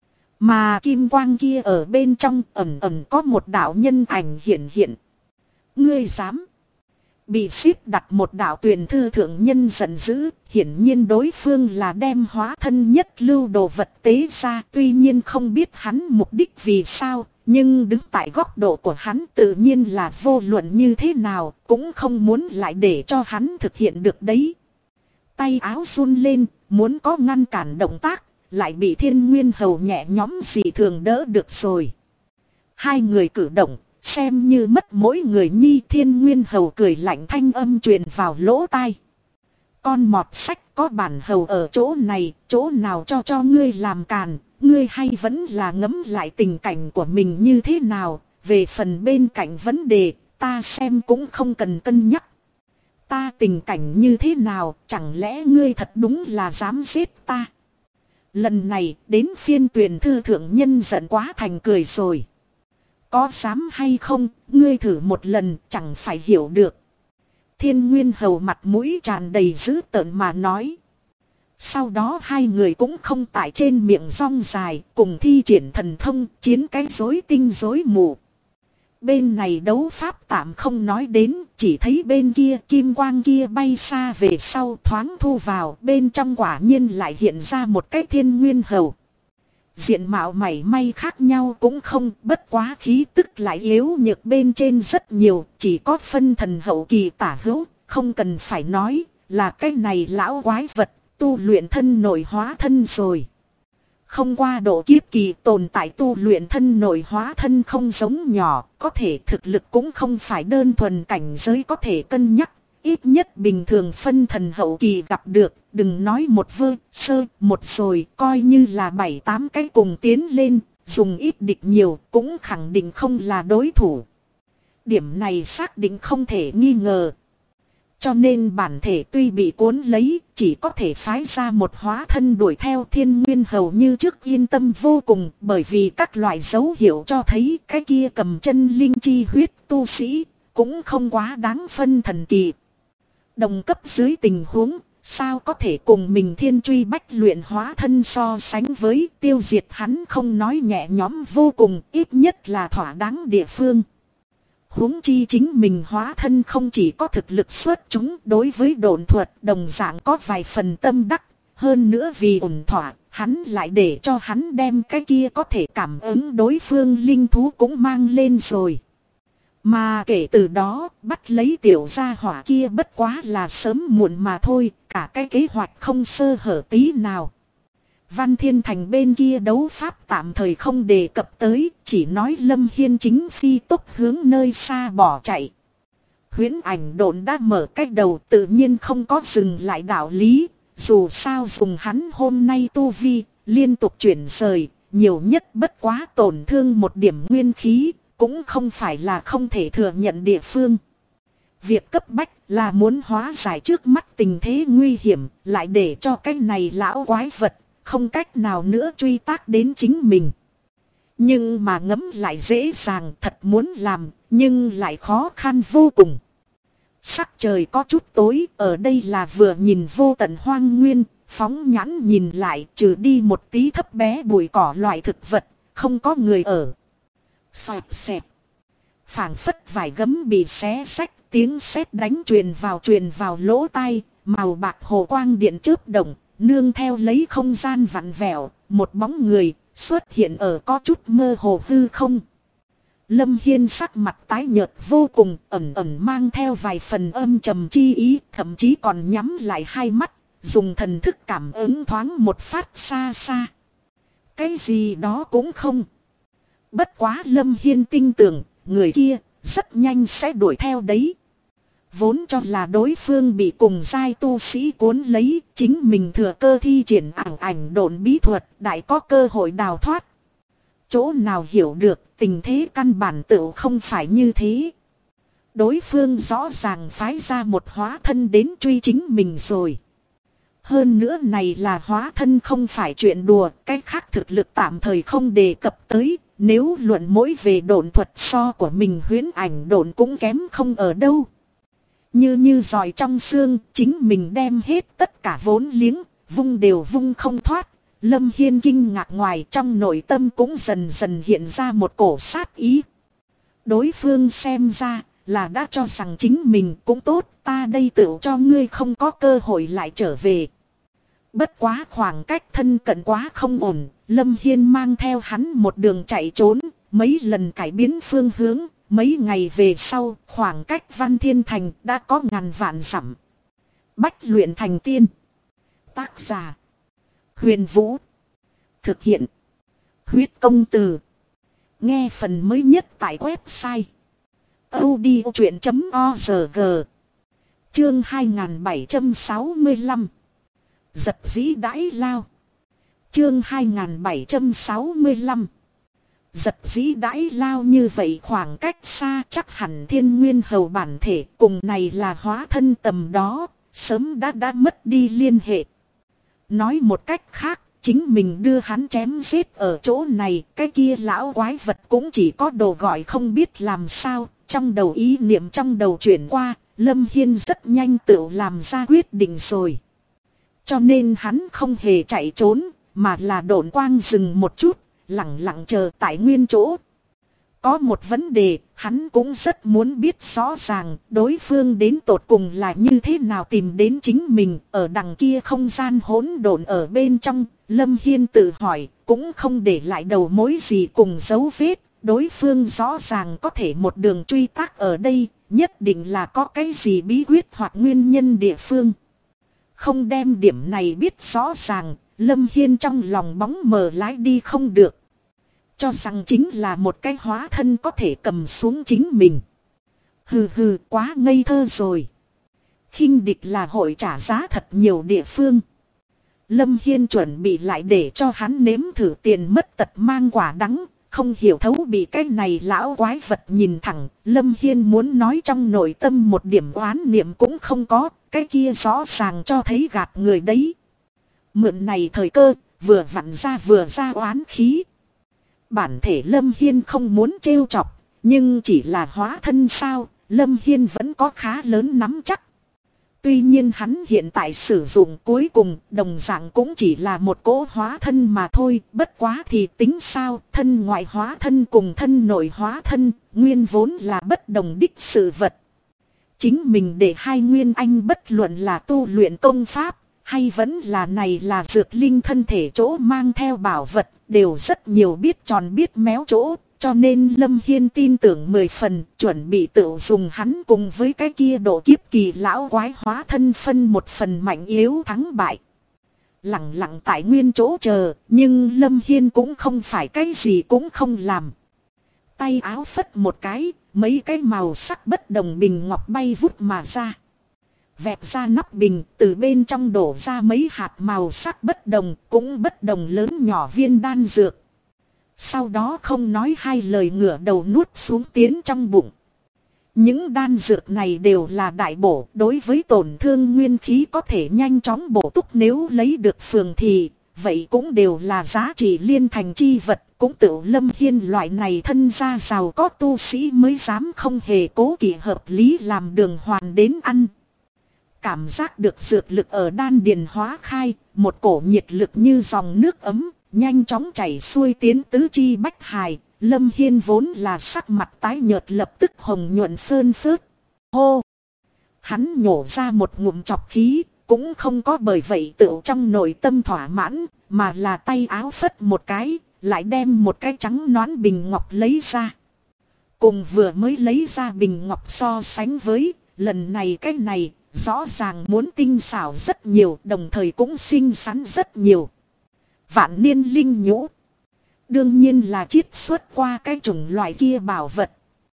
Mà kim quang kia ở bên trong ẩn ẩn có một đạo nhân ảnh hiện hiện. Ngươi dám? Bị xếp đặt một đạo Tuyền Thư thượng nhân giận dữ, hiển nhiên đối phương là đem hóa thân nhất lưu đồ vật tế ra, tuy nhiên không biết hắn mục đích vì sao, nhưng đứng tại góc độ của hắn tự nhiên là vô luận như thế nào, cũng không muốn lại để cho hắn thực hiện được đấy. Tay áo run lên, muốn có ngăn cản động tác, lại bị Thiên Nguyên Hầu nhẹ nhõm dị thường đỡ được rồi. Hai người cử động, xem như mất mỗi người nhi. Thiên Nguyên Hầu cười lạnh thanh âm truyền vào lỗ tai. Con mọt sách, có bản hầu ở chỗ này, chỗ nào cho ngươi làm càn, ngươi hay vẫn là ngẫm lại tình cảnh của mình như thế nào. Về phần bên cạnh vấn đề, ta xem cũng không cần cân nhắc. Ta tình cảnh như thế nào, chẳng lẽ ngươi thật đúng là dám giết ta? Lần này đến phiên Tuyền Thư thượng nhân giận quá thành cười rồi. Có dám hay không, ngươi thử một lần chẳng phải hiểu được. Thiên Nguyên Hầu mặt mũi tràn đầy dữ tợn mà nói. Sau đó hai người cũng không tại trên miệng rong dài, cùng thi triển thần thông, chiến cái rối tinh rối mù. Bên này đấu pháp tạm không nói đến, chỉ thấy bên kia kim quang kia bay xa về sau thoáng thu vào, bên trong quả nhiên lại hiện ra một cái Thiên Nguyên Hầu. Diện mạo mảy may khác nhau cũng không, bất quá khí tức lại yếu nhược bên trên rất nhiều, chỉ có phân thần hậu kỳ tả hữu, không cần phải nói, là cái này lão quái vật, tu luyện thân nội hóa thân rồi. Không qua độ kiếp kỳ tồn tại tu luyện thân nội hóa thân không giống nhỏ, có thể thực lực cũng không phải đơn thuần cảnh giới có thể cân nhắc, ít nhất bình thường phân thần hậu kỳ gặp được, đừng nói một sơ một rồi, coi như là 7-8 cái cùng tiến lên, dùng ít địch nhiều cũng khẳng định không là đối thủ. Điểm này xác định không thể nghi ngờ. Cho nên bản thể tuy bị cuốn lấy, chỉ có thể phái ra một hóa thân đuổi theo Thiên Nguyên Hầu như trước yên tâm vô cùng, bởi vì các loại dấu hiệu cho thấy cái kia cầm chân linh chi huyết tu sĩ, cũng không quá đáng phân thần kỳ. Đồng cấp dưới tình huống, sao có thể cùng mình thiên truy bách luyện hóa thân so sánh với, tiêu diệt hắn không nói nhẹ nhõm vô cùng, ít nhất là thỏa đáng địa phương. Huống chi chính mình hóa thân không chỉ có thực lực xuất chúng, đối với độn thuật đồng dạng có vài phần tâm đắc, hơn nữa vì ổn thỏa, hắn lại để cho hắn đem cái kia có thể cảm ứng đối phương linh thú cũng mang lên rồi. Mà kể từ đó, bắt lấy tiểu gia hỏa kia bất quá là sớm muộn mà thôi, cả cái kế hoạch không sơ hở tí nào. Văn Thiên Thành bên kia đấu pháp tạm thời không đề cập tới, chỉ nói Lâm Hiên chính phi tốc hướng nơi xa bỏ chạy. Huyễn ảnh độn đã mở cách đầu tự nhiên không có dừng lại đạo lý, dù sao dùng hắn hôm nay tu vi, liên tục chuyển rời, nhiều nhất bất quá tổn thương một điểm nguyên khí, cũng không phải là không thể thừa nhận địa phương. Việc cấp bách là muốn hóa giải trước mắt tình thế nguy hiểm, lại để cho cái này lão quái vật không cách nào nữa truy tác đến chính mình. Nhưng mà ngẫm lại dễ dàng, thật muốn làm, nhưng lại khó khăn vô cùng. Sắc trời có chút tối, ở đây là vừa nhìn vô tận hoang nguyên, phóng nhãn nhìn lại trừ đi một tí thấp bé bụi cỏ loại thực vật, không có người ở. Xoẹt xẹt. Phảng phất vải gấm bị xé xách, tiếng sét đánh truyền vào lỗ tai, màu bạc hồ quang điện chớp động. Nương theo lấy không gian vặn vẹo, một bóng người xuất hiện ở có chút mơ hồ hư không. Lâm Hiên sắc mặt tái nhợt vô cùng, ẩn ẩn mang theo vài phần âm trầm chi ý, thậm chí còn nhắm lại hai mắt, dùng thần thức cảm ứng thoáng một phát xa xa. Cái gì đó cũng không. Bất quá Lâm Hiên tin tưởng, người kia rất nhanh sẽ đuổi theo đấy. Vốn cho là đối phương bị cùng giai tu sĩ cuốn lấy, chính mình thừa cơ thi triển ảnh độn bí thuật, đại có cơ hội đào thoát. Chỗ nào hiểu được, tình thế căn bản tự không phải như thế. Đối phương rõ ràng phái ra một hóa thân đến truy chính mình rồi. Hơn nữa này là hóa thân không phải chuyện đùa, cái khác thực lực tạm thời không đề cập tới. Nếu luận mỗi về độn thuật so của mình huyễn ảnh độn cũng kém không ở đâu. Như giỏi trong xương, chính mình đem hết tất cả vốn liếng, vung đều vung không thoát. Lâm Hiên kinh ngạc ngoài trong nội tâm cũng dần dần hiện ra một cổ sát ý. Đối phương xem ra là đã cho rằng chính mình cũng tốt, ta đây tự cho ngươi không có cơ hội lại trở về. Bất quá khoảng cách thân cận quá không ổn, Lâm Hiên mang theo hắn một đường chạy trốn, mấy lần cải biến phương hướng. Mấy ngày về sau, khoảng cách Văn Thiên Thành đã có ngàn vạn dặm. Bách luyện thành tiên. Tác giả: Huyền Vũ. Thực hiện: Huyết Công Từ. Nghe phần mới nhất tại website audiochuyện.org. Chương 2765. Giật dĩ đãi lao. Chương 2765. Giật dĩ đãi lao như vậy khoảng cách xa chắc hẳn Thiên Nguyên Hầu bản thể cùng này là hóa thân tầm đó, sớm đã mất đi liên hệ. Nói một cách khác, chính mình đưa hắn chém giết ở chỗ này, cái kia lão quái vật cũng chỉ có đồ gọi không biết làm sao, trong đầu ý niệm trong đầu chuyển qua, Lâm Hiên rất nhanh tự làm ra quyết định rồi. Cho nên hắn không hề chạy trốn, mà là độn quang dừng một chút, lặng lặng chờ tại nguyên chỗ. Có một vấn đề, hắn cũng rất muốn biết rõ ràng đối phương đến tột cùng là như thế nào tìm đến chính mình ở đằng kia không gian hỗn độn ở bên trong. Lâm Hiên tự hỏi, cũng không để lại đầu mối gì cùng dấu vết, đối phương rõ ràng có thể một đường truy tác ở đây, nhất định là có cái gì bí quyết hoặc nguyên nhân địa phương. Không đem điểm này biết rõ ràng, Lâm Hiên trong lòng bóng mờ lái đi không được. Cho rằng chính là một cái hóa thân có thể cầm xuống chính mình. Hừ hừ, quá ngây thơ rồi. Khinh địch là hội trả giá thật nhiều địa phương. Lâm Hiên chuẩn bị lại để cho hắn nếm thử tiền mất tật mang quả đắng. Không hiểu thấu bị cái này lão quái vật nhìn thẳng. Lâm Hiên muốn nói trong nội tâm một điểm oán niệm cũng không có. Cái kia rõ ràng cho thấy gạt người đấy. Mượn này thời cơ, vừa vặn ra vừa ra oán khí. Bản thể Lâm Hiên không muốn trêu chọc, nhưng chỉ là hóa thân sao, Lâm Hiên vẫn có khá lớn nắm chắc. Tuy nhiên hắn hiện tại sử dụng cuối cùng đồng dạng cũng chỉ là một cỗ hóa thân mà thôi, bất quá thì tính sao, thân ngoại hóa thân cùng thân nội hóa thân, nguyên vốn là bất đồng đích sự vật. Chính mình để hai nguyên anh bất luận là tu luyện công pháp, hay vẫn là này là dược linh thân thể chỗ mang theo bảo vật, đều rất nhiều biết tròn biết méo chỗ, cho nên Lâm Hiên tin tưởng 10 phần, chuẩn bị tự dùng hắn cùng với cái kia độ kiếp kỳ lão quái hóa thân phân một phần mạnh yếu thắng bại. Lặng lặng tại nguyên chỗ chờ, nhưng Lâm Hiên cũng không phải cái gì cũng không làm. Tay áo phất một cái, mấy cái màu sắc bất đồng bình ngọc bay vút mà ra. Vẹt ra nắp bình, từ bên trong đổ ra mấy hạt màu sắc bất đồng, cũng bất đồng lớn nhỏ viên đan dược. Sau đó không nói hai lời ngửa đầu nuốt xuống tiến trong bụng. Những đan dược này đều là đại bổ, đối với tổn thương nguyên khí có thể nhanh chóng bổ túc, nếu lấy được phường thì, vậy cũng đều là giá trị liên thành chi vật. Cũng tự Lâm Hiên loại này thân gia giàu có tu sĩ mới dám không hề cố kỵ hợp lý làm đường hoàn đến ăn. Cảm giác được dược lực ở đan điền hóa khai, một cổ nhiệt lực như dòng nước ấm, nhanh chóng chảy xuôi tiến tứ chi bách hài. Lâm Hiên vốn là sắc mặt tái nhợt lập tức hồng nhuận phơn phớt. Hô! Hắn nhổ ra một ngụm chọc khí, cũng không có bởi vậy tự trong nội tâm thỏa mãn, mà là tay áo phất một cái, lại đem một cái trắng nõn bình ngọc lấy ra. Cùng vừa mới lấy ra bình ngọc so sánh với, lần này cái này, rõ ràng muốn tinh xảo rất nhiều, đồng thời cũng xinh xắn rất nhiều. Vạn niên linh nhũ. Đương nhiên là chiết xuất qua cái chủng loại kia bảo vật.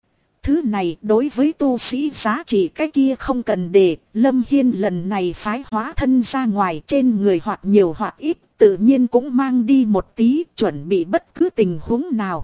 Thứ này đối với tu sĩ giá trị cái kia không cần để. Lâm Hiên lần này phái hóa thân ra ngoài, trên người hoặc nhiều hoặc ít, tự nhiên cũng mang đi một tí, chuẩn bị bất cứ tình huống nào.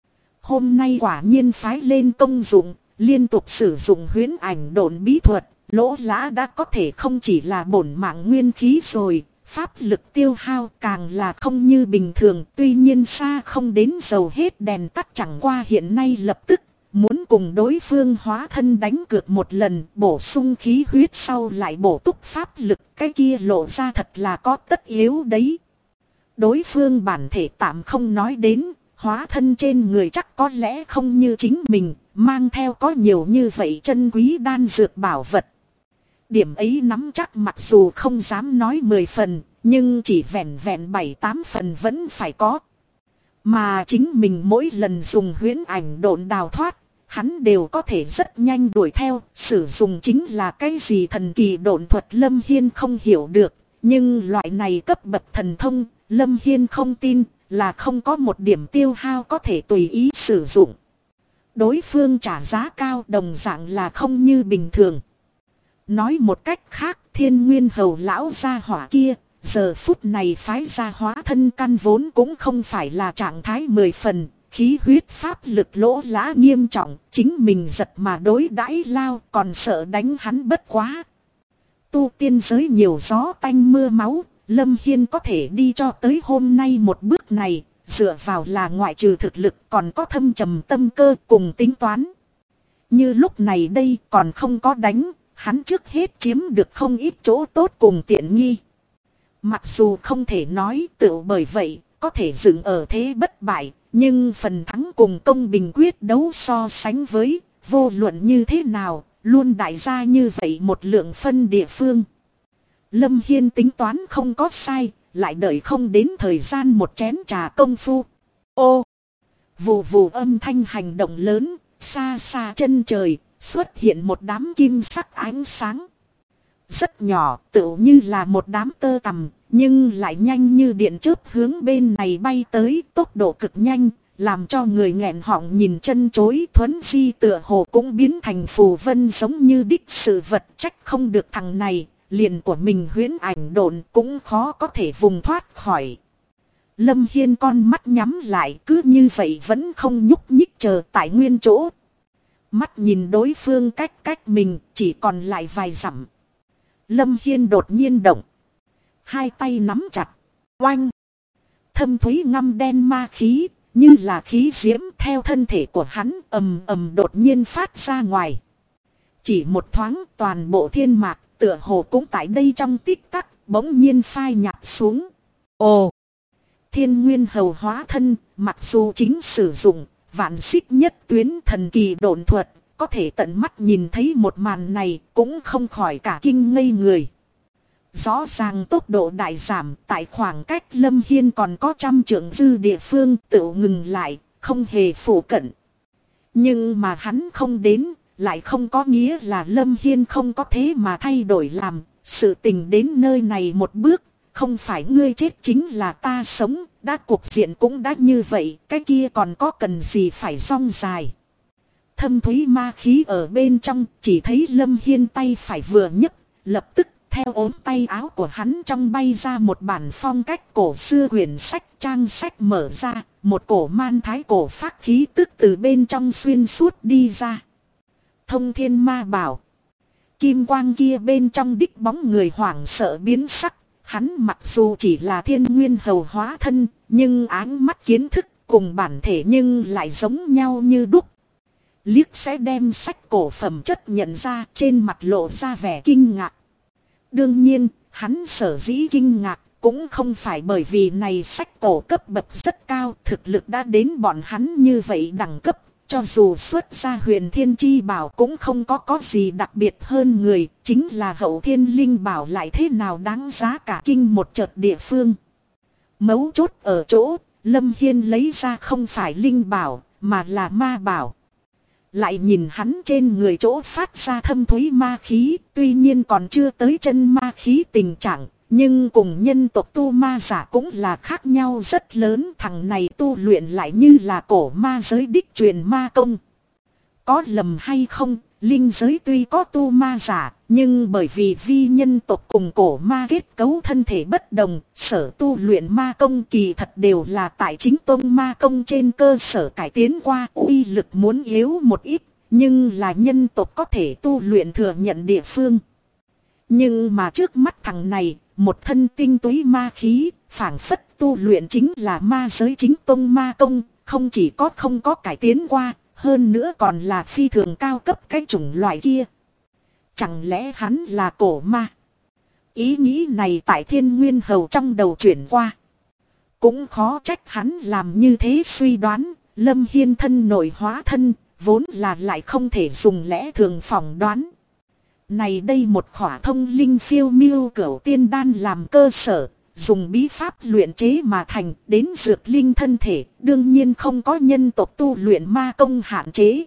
Hôm nay quả nhiên phái lên công dụng, liên tục sử dụng huyễn ảnh độn bí thuật. Lỗ lã đã có thể không chỉ là bổn mạng nguyên khí rồi, pháp lực tiêu hao càng là không như bình thường. Tuy nhiên xa không đến dầu hết đèn tắt, chẳng qua hiện nay lập tức muốn cùng đối phương hóa thân đánh cược một lần, bổ sung khí huyết sau lại bổ túc pháp lực, cái kia lộ ra thật là có tất yếu đấy. Đối phương bản thể tạm không nói đến, hóa thân trên người chắc có lẽ không như chính mình, mang theo có nhiều như vậy chân quý đan dược bảo vật. Điểm ấy nắm chắc mặc dù không dám nói 10 phần, nhưng chỉ vẹn vẹn 7-8 phần vẫn phải có. Mà chính mình mỗi lần dùng huyễn ảnh độn đào thoát, hắn đều có thể rất nhanh đuổi theo, sử dụng chính là cái gì thần kỳ độn thuật Lâm Hiên không hiểu được. Nhưng loại này cấp bậc thần thông, Lâm Hiên không tin là không có một điểm tiêu hao có thể tùy ý sử dụng. Đối phương trả giá cao đồng dạng là không như bình thường. Nói một cách khác, Thiên Nguyên Hầu lão gia hỏa kia, giờ phút này phái ra hóa thân căn vốn cũng không phải là trạng thái 10 phần, khí huyết pháp lực lỗ lã nghiêm trọng, chính mình giật mà đối đãi lao còn sợ đánh hắn bất quá. Tu tiên giới nhiều gió tanh mưa máu, Lâm Hiên có thể đi cho tới hôm nay một bước này, dựa vào là ngoại trừ thực lực còn có thâm trầm tâm cơ cùng tính toán. Như lúc này đây còn không có đánh, hắn trước hết chiếm được không ít chỗ tốt cùng tiện nghi. Mặc dù không thể nói tự bởi vậy có thể dừng ở thế bất bại, nhưng phần thắng cùng công bình quyết đấu so sánh với, vô luận như thế nào, luôn đại gia như vậy một lượng phân địa phương. Lâm Hiên tính toán không có sai, lại đợi không đến thời gian một chén trà công phu. Ô! Vù vù âm thanh hành động lớn, xa xa chân trời, xuất hiện một đám kim sắc ánh sáng. Rất nhỏ, tựu như là một đám tơ tằm, nhưng lại nhanh như điện chớp hướng bên này bay tới, tốc độ cực nhanh, làm cho người nghẹn họng nhìn chân chối. Thuấn di tựa hồ cũng biến thành phù vân giống như đích sự vật, trách không được thằng này, liền của mình huyễn ảnh độn cũng khó có thể vùng thoát khỏi. Lâm Hiên con mắt nhắm lại, cứ như vậy vẫn không nhúc nhích chờ tại nguyên chỗ. Mắt nhìn đối phương cách mình chỉ còn lại vài dặm. Lâm Hiên đột nhiên động. Hai tay nắm chặt. Oanh! Thâm thúy ngăm đen ma khí, như là khí diễm theo thân thể của hắn ầm ầm đột nhiên phát ra ngoài. Chỉ một thoáng toàn bộ thiên mạc tựa hồ cũng tại đây trong tích tắc bỗng nhiên phai nhạt xuống. Ồ! Thiên Nguyên Hầu hóa thân, mặc dù chính sử dụng vạn xích nhất tuyến thần kỳ độn thuật, có thể tận mắt nhìn thấy một màn này cũng không khỏi cả kinh ngây người. Rõ ràng tốc độ đại giảm, tại khoảng cách Lâm Hiên còn có 100 trượng dư địa phương tự ngừng lại, không hề phủ cận. Nhưng mà hắn không đến, lại không có nghĩa là Lâm Hiên không có thế mà thay đổi làm. Sự tình đến nơi này một bước, không phải ngươi chết chính là ta sống, đã cục diện cũng đã như vậy, cái kia còn có cần gì phải rong dài. Thâm thúy ma khí ở bên trong, chỉ thấy Lâm Hiên tay phải vừa nhấc, lập tức theo ốm tay áo của hắn trong bay ra một bản phong cách cổ xưa quyển sách, trang sách mở ra, một cổ man thái cổ phác khí tức từ bên trong xuyên suốt đi ra. Thông thiên ma bảo. Kim quang kia bên trong đích bóng người hoảng sợ biến sắc, hắn mặc dù chỉ là Thiên Nguyên Hầu hóa thân, nhưng áng mắt kiến thức cùng bản thể nhưng lại giống nhau như đúc. Liếc sẽ đem sách cổ phẩm chất nhận ra, trên mặt lộ ra vẻ kinh ngạc. Đương nhiên, hắn sở dĩ kinh ngạc cũng không phải bởi vì này sách cổ cấp bậc rất cao, thực lực đã đến bọn hắn như vậy đẳng cấp, cho dù xuất ra huyền thiên chi bảo cũng không có gì đặc biệt hơn người, chính là hậu thiên linh bảo lại thế nào đáng giá cả kinh một chợt địa phương. Mấu chốt ở chỗ, Lâm Hiên lấy ra không phải linh bảo, mà là ma bảo. Lại nhìn hắn trên người chỗ phát ra thâm thúy ma khí, tuy nhiên còn chưa tới chân ma khí tình trạng, nhưng cùng nhân tộc tu ma giả cũng là khác nhau rất lớn. Thằng này tu luyện lại như là cổ ma giới đích truyền ma công. Có lầm hay không, linh giới tuy có tu ma giả, nhưng bởi vì vi nhân tộc cùng cổ ma kết cấu thân thể bất đồng, sở tu luyện ma công kỳ thật đều là tại chính tông ma công trên cơ sở cải tiến qua, uy lực muốn yếu một ít, nhưng là nhân tộc có thể tu luyện thừa nhận địa phương. Nhưng mà trước mắt thằng này, một thân tinh túy ma khí, phảng phất tu luyện chính là ma giới chính tông ma công, không chỉ có không có cải tiến qua, hơn nữa còn là phi thường cao cấp cái chủng loại kia. Chẳng lẽ hắn là cổ ma? Ý nghĩ này tại Thiên Nguyên Hầu trong đầu chuyển qua. Cũng khó trách hắn làm như thế suy đoán, Lâm Hiên thân nội hóa thân, vốn là lại không thể dùng lẽ thường phỏng đoán. Này đây một khỏa thông linh phiêu miêu cửu tiên đan làm cơ sở, dùng bí pháp luyện chế mà thành, đến dược linh thân thể, đương nhiên không có nhân tộc tu luyện ma công hạn chế.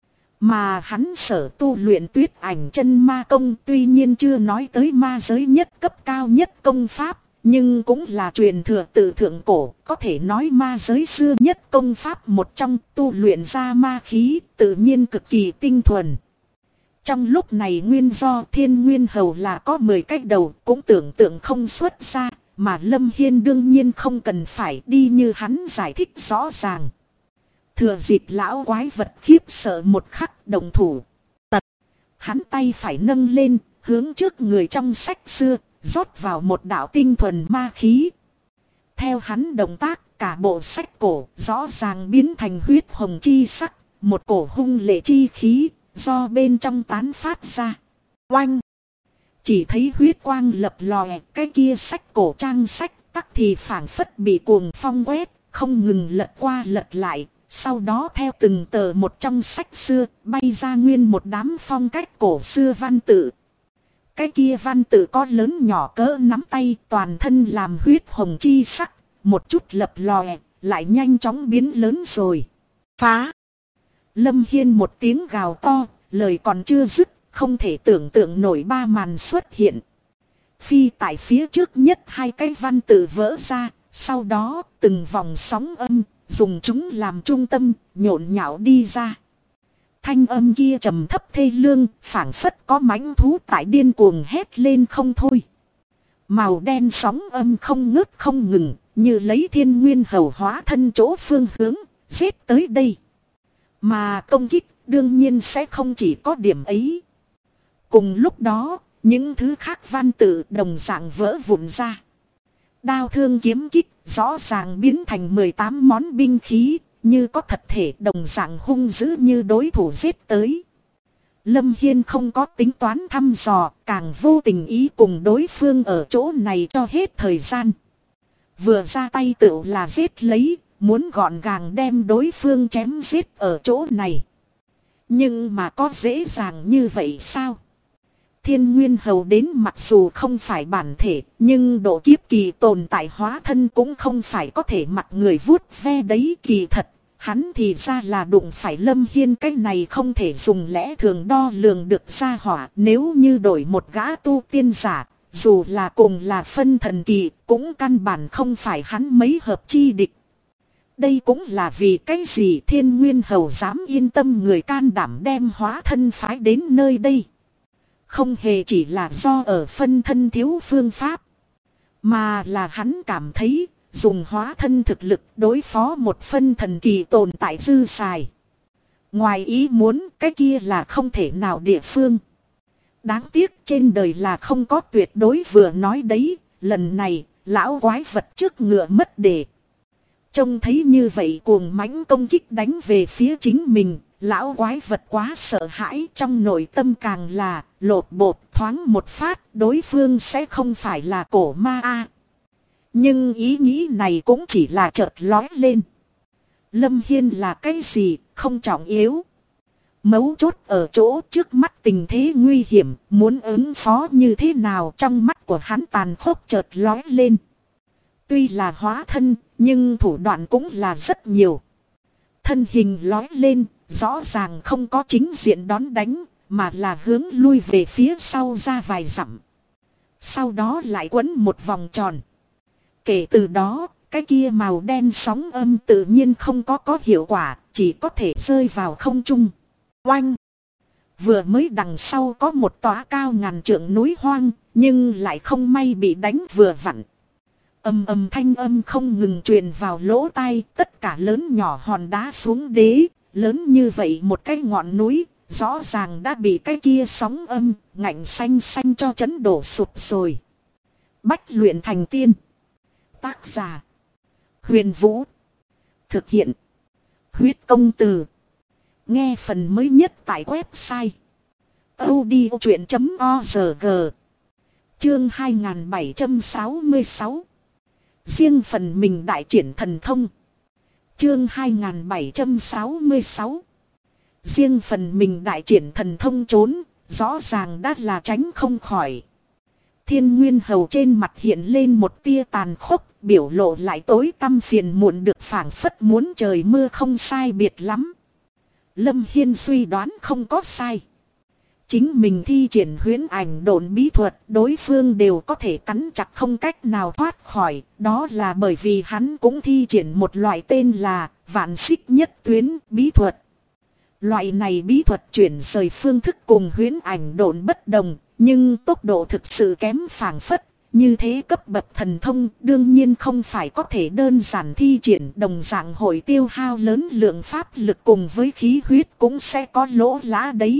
Mà hắn sở tu luyện tuyết ảnh chân ma công tuy nhiên chưa nói tới ma giới nhất cấp cao nhất công pháp, nhưng cũng là truyền thừa từ thượng cổ, có thể nói ma giới xưa nhất công pháp một trong, tu luyện ra ma khí, tự nhiên cực kỳ tinh thuần. Trong lúc này nguyên do Thiên Nguyên Hầu là có 10 cái đầu cũng tưởng tượng không xuất ra, mà Lâm Hiên đương nhiên không cần phải đi như hắn giải thích rõ ràng. Thừa dịp lão quái vật khiếp sợ một khắc đồng thủ. Tật. Hắn tay phải nâng lên, hướng trước người trong sách xưa, rót vào một đạo tinh thuần ma khí. Theo hắn động tác, cả bộ sách cổ rõ ràng biến thành huyết hồng chi sắc, một cổ hung lệ chi khí, do bên trong tán phát ra. Oanh! Chỉ thấy huyết quang lập lòe, cái kia sách cổ trang sách tắc thì phảng phất bị cuồng phong quét, không ngừng lật qua lật lại. Sau đó theo từng tờ một trong sách xưa, bay ra nguyên một đám phong cách cổ xưa văn tự. Cái kia văn tự có lớn nhỏ cỡ nắm tay, toàn thân làm huyết hồng chi sắc, một chút lập lòe, lại nhanh chóng biến lớn rồi. Phá! Lâm Hiên một tiếng gào to, lời còn chưa dứt, không thể tưởng tượng nổi ba màn xuất hiện. Phi tại phía trước nhất hai cái văn tự vỡ ra, sau đó từng vòng sóng âm, dùng chúng làm trung tâm, nhộn nhạo đi ra. Thanh âm kia trầm thấp thê lương, phảng phất có mãnh thú tại điên cuồng hét lên không thôi. Màu đen sóng âm không ngớt không ngừng, như lấy Thiên Nguyên Hầu hóa thân chỗ phương hướng, giết tới đây. Mà công kích đương nhiên sẽ không chỉ có điểm ấy. Cùng lúc đó, những thứ khác văn tự đồng dạng vỡ vụn ra. Đao thương kiếm kích rõ ràng biến thành 18 món binh khí, như có thật thể đồng dạng hung dữ như đối thủ giết tới. Lâm Hiên không có tính toán thăm dò, càng vô tình ý cùng đối phương ở chỗ này cho hết thời gian. Vừa ra tay tựu là giết lấy, muốn gọn gàng đem đối phương chém giết ở chỗ này. Nhưng mà có dễ dàng như vậy sao? Thiên Nguyên Hầu đến mặc dù không phải bản thể, nhưng độ kiếp kỳ tồn tại hóa thân cũng không phải có thể mặc người vuốt ve đấy. Kỳ thật, hắn thì ra là đụng phải Lâm Hiên, cái này không thể dùng lẽ thường đo lường được ra hỏa. Nếu như đổi một gã tu tiên giả, dù là cùng là phân thần kỳ, cũng căn bản không phải hắn mấy hợp chi địch. Đây cũng là vì cái gì Thiên Nguyên Hầu dám yên tâm người can đảm đem hóa thân phái đến nơi đây. Không hề chỉ là do ở phân thân thiếu phương pháp, mà là hắn cảm thấy dùng hóa thân thực lực đối phó một phân thần kỳ tồn tại dư xài. Ngoài ý muốn, cái kia là không thể nào địa phương. Đáng tiếc trên đời là không có tuyệt đối, vừa nói đấy, lần này lão quái vật trước ngựa mất đề. Trông thấy như vậy cuồng mãnh công kích đánh về phía chính mình, lão quái vật quá sợ hãi, trong nội tâm càng là lột bột, thoáng một phát đối phương sẽ không phải là cổ ma a. Nhưng ý nghĩ này cũng chỉ là chợt lóe lên. Lâm Hiên là cái gì, không trọng yếu. Mấu chốt ở chỗ trước mắt tình thế nguy hiểm, muốn ứng phó như thế nào, trong mắt của hắn tàn khốc chợt lóe lên. Tuy là hóa thân, nhưng thủ đoạn cũng là rất nhiều. Thân hình lóe lên, rõ ràng không có chính diện đón đánh, mà là hướng lui về phía sau ra vài dặm. Sau đó lại quấn một vòng tròn. Kể từ đó, cái kia màu đen sóng âm tự nhiên không có hiệu quả, chỉ có thể rơi vào không trung. Oanh! Vừa mới đằng sau có một tòa cao ngàn trượng núi hoang, nhưng lại không may bị đánh vừa vặn. Ầm ầm thanh âm không ngừng truyền vào lỗ tai, tất cả lớn nhỏ hòn đá xuống đế, lớn như vậy một cái ngọn núi, rõ ràng đã bị cái kia sóng âm, ngạnh xanh xanh cho chấn đổ sụp rồi. Bách luyện thành tiên. Tác giả: Huyền Vũ. Thực hiện: Huyết Công Từ. Nghe phần mới nhất tại website audiochuyện.org. Chương 2766. Riêng phần mình đại triển thần thông. Chương 2766. Riêng phần mình đại triển thần thông trốn, rõ ràng đã là tránh không khỏi. Thiên Nguyên Hầu trên mặt hiện lên một tia tàn khốc, biểu lộ lại tối tăm phiền muộn được phảng phất muốn trời mưa không sai biệt lắm. Lâm Hiên suy đoán không có sai. Chính mình thi triển huyễn ảnh độn bí thuật, đối phương đều có thể cắn chặt không cách nào thoát khỏi. Đó là bởi vì hắn cũng thi triển một loại tên là Vạn Xích Nhất Tuyến bí thuật. Loại này bí thuật chuyển rời phương thức cùng huyễn ảnh độn bất đồng, nhưng tốc độ thực sự kém phảng phất. Như thế cấp bậc thần thông đương nhiên không phải có thể đơn giản thi triển, đồng dạng hội tiêu hao lớn lượng pháp lực cùng với khí huyết cũng sẽ có lỗ lã đấy.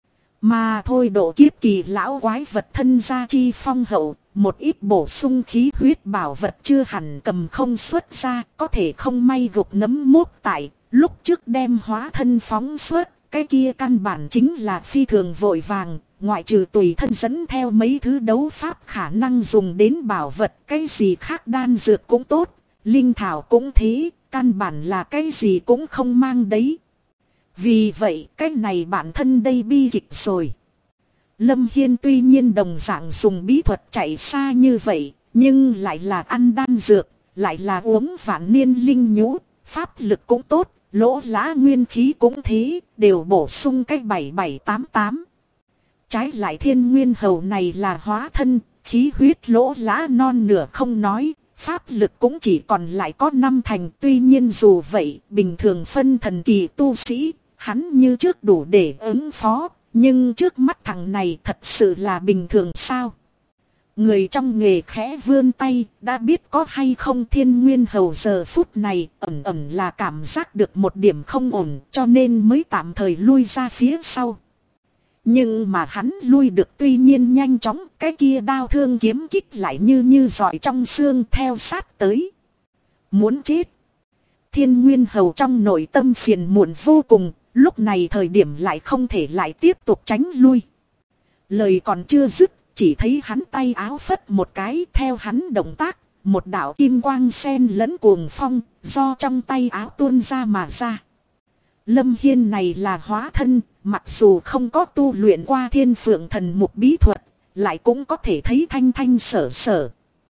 Mà thôi độ kiếp kỳ lão quái vật thân gia chi phong hậu, một ít bổ sung khí huyết bảo vật chưa hẳn cầm không xuất ra, có thể không may gục nấm mốt tại, lúc trước đem hóa thân phóng xuất, cái kia căn bản chính là phi thường vội vàng, ngoại trừ tùy thân dẫn theo mấy thứ đấu pháp khả năng dùng đến bảo vật, cái gì khác đan dược cũng tốt, linh thảo cũng thế, căn bản là cái gì cũng không mang đấy. Vì vậy cái này bản thân đây bi kịch rồi. Lâm Hiên tuy nhiên đồng dạng dùng bí thuật chạy xa như vậy, nhưng lại là ăn đan dược, lại là uống vạn niên linh nhũ, pháp lực cũng tốt, lỗ lã nguyên khí cũng thế, đều bổ sung cách 7788. Trái lại Thiên Nguyên Hầu này là hóa thân, khí huyết lỗ lã non nửa không nói, pháp lực cũng chỉ còn lại có 5 thành. Tuy nhiên dù vậy, bình thường phân thần kỳ tu sĩ, hắn như trước đủ để ứng phó, nhưng trước mắt thằng này thật sự là bình thường sao? Người trong nghề khẽ vươn tay, đã biết có hay không. Thiên Nguyên Hầu giờ phút này ẩn ẩn là cảm giác được một điểm không ổn, cho nên mới tạm thời lui ra phía sau. Nhưng mà hắn lui được tuy nhiên nhanh chóng, cái kia đao thương kiếm kích lại như giỏi trong xương theo sát tới. Muốn chết. Thiên Nguyên Hầu trong nội tâm phiền muộn vô cùng, lúc này thời điểm lại không thể lại tiếp tục tránh lui. Lời còn chưa dứt, chỉ thấy hắn tay áo phất một cái, theo hắn động tác, một đạo kim quang sen lẫn cuồng phong, do trong tay áo tuôn ra mà ra. Lâm Hiên này là hóa thân, mặc dù không có tu luyện qua Thiên Phượng Thần Mục bí thuật, lại cũng có thể thấy thanh thanh sở sở.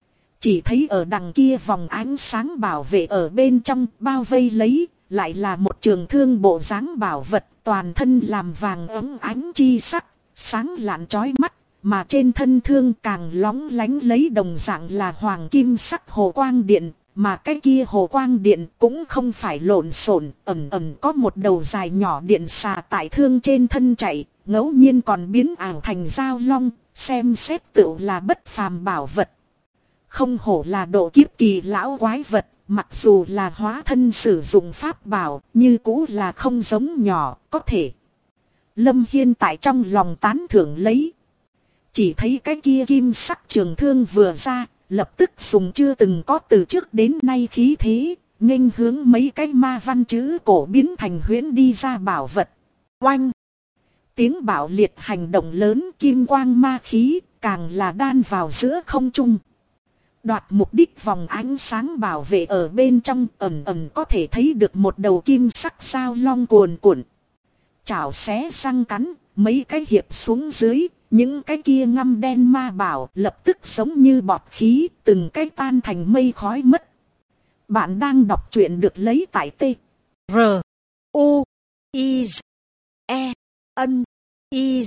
Chỉ thấy ở đằng kia vòng ánh sáng bảo vệ ở bên trong bao vây lấy, lại là một trường thương bộ dáng bảo vật, toàn thân làm vàng ấm ánh chi sắc, sáng lạn chói mắt, mà trên thân thương càng lóng lánh lấy đồng dạng là hoàng kim sắc hồ quang điện. Mà cái kia hồ quang điện cũng không phải lộn xộn, ẩn có một đầu dài nhỏ điện xà tại thương trên thân chạy, ngẫu nhiên còn biến ảo thành dao long, xem xét tựu là bất phàm bảo vật. Không hổ là độ kiếp kỳ lão quái vật, mặc dù là hóa thân sử dụng pháp bảo, như cũ là không giống nhỏ, có thể. Lâm Hiên tại trong lòng tán thưởng lấy. Chỉ thấy cái kia kim sắc trường thương vừa ra, lập tức dùng chưa từng có từ trước đến nay khí thế, nghênh hướng mấy cái ma văn chữ cổ biến thành huyễn đi ra bảo vật. Oanh! Tiếng bạo liệt hành động lớn, kim quang ma khí, càng là đan vào giữa không trung. Đoạt mục đích vòng ánh sáng bảo vệ ở bên trong, ẩn có thể thấy được một đầu kim sắc dao long cuồn cuộn. Chảo xé răng cắn, mấy cái hiệp xuống dưới. Những cái kia ngăm đen ma bảo lập tức giống như bọt khí, từng cái tan thành mây khói mất. Bạn đang đọc truyện được lấy tại T. R. U. I. E. N. I.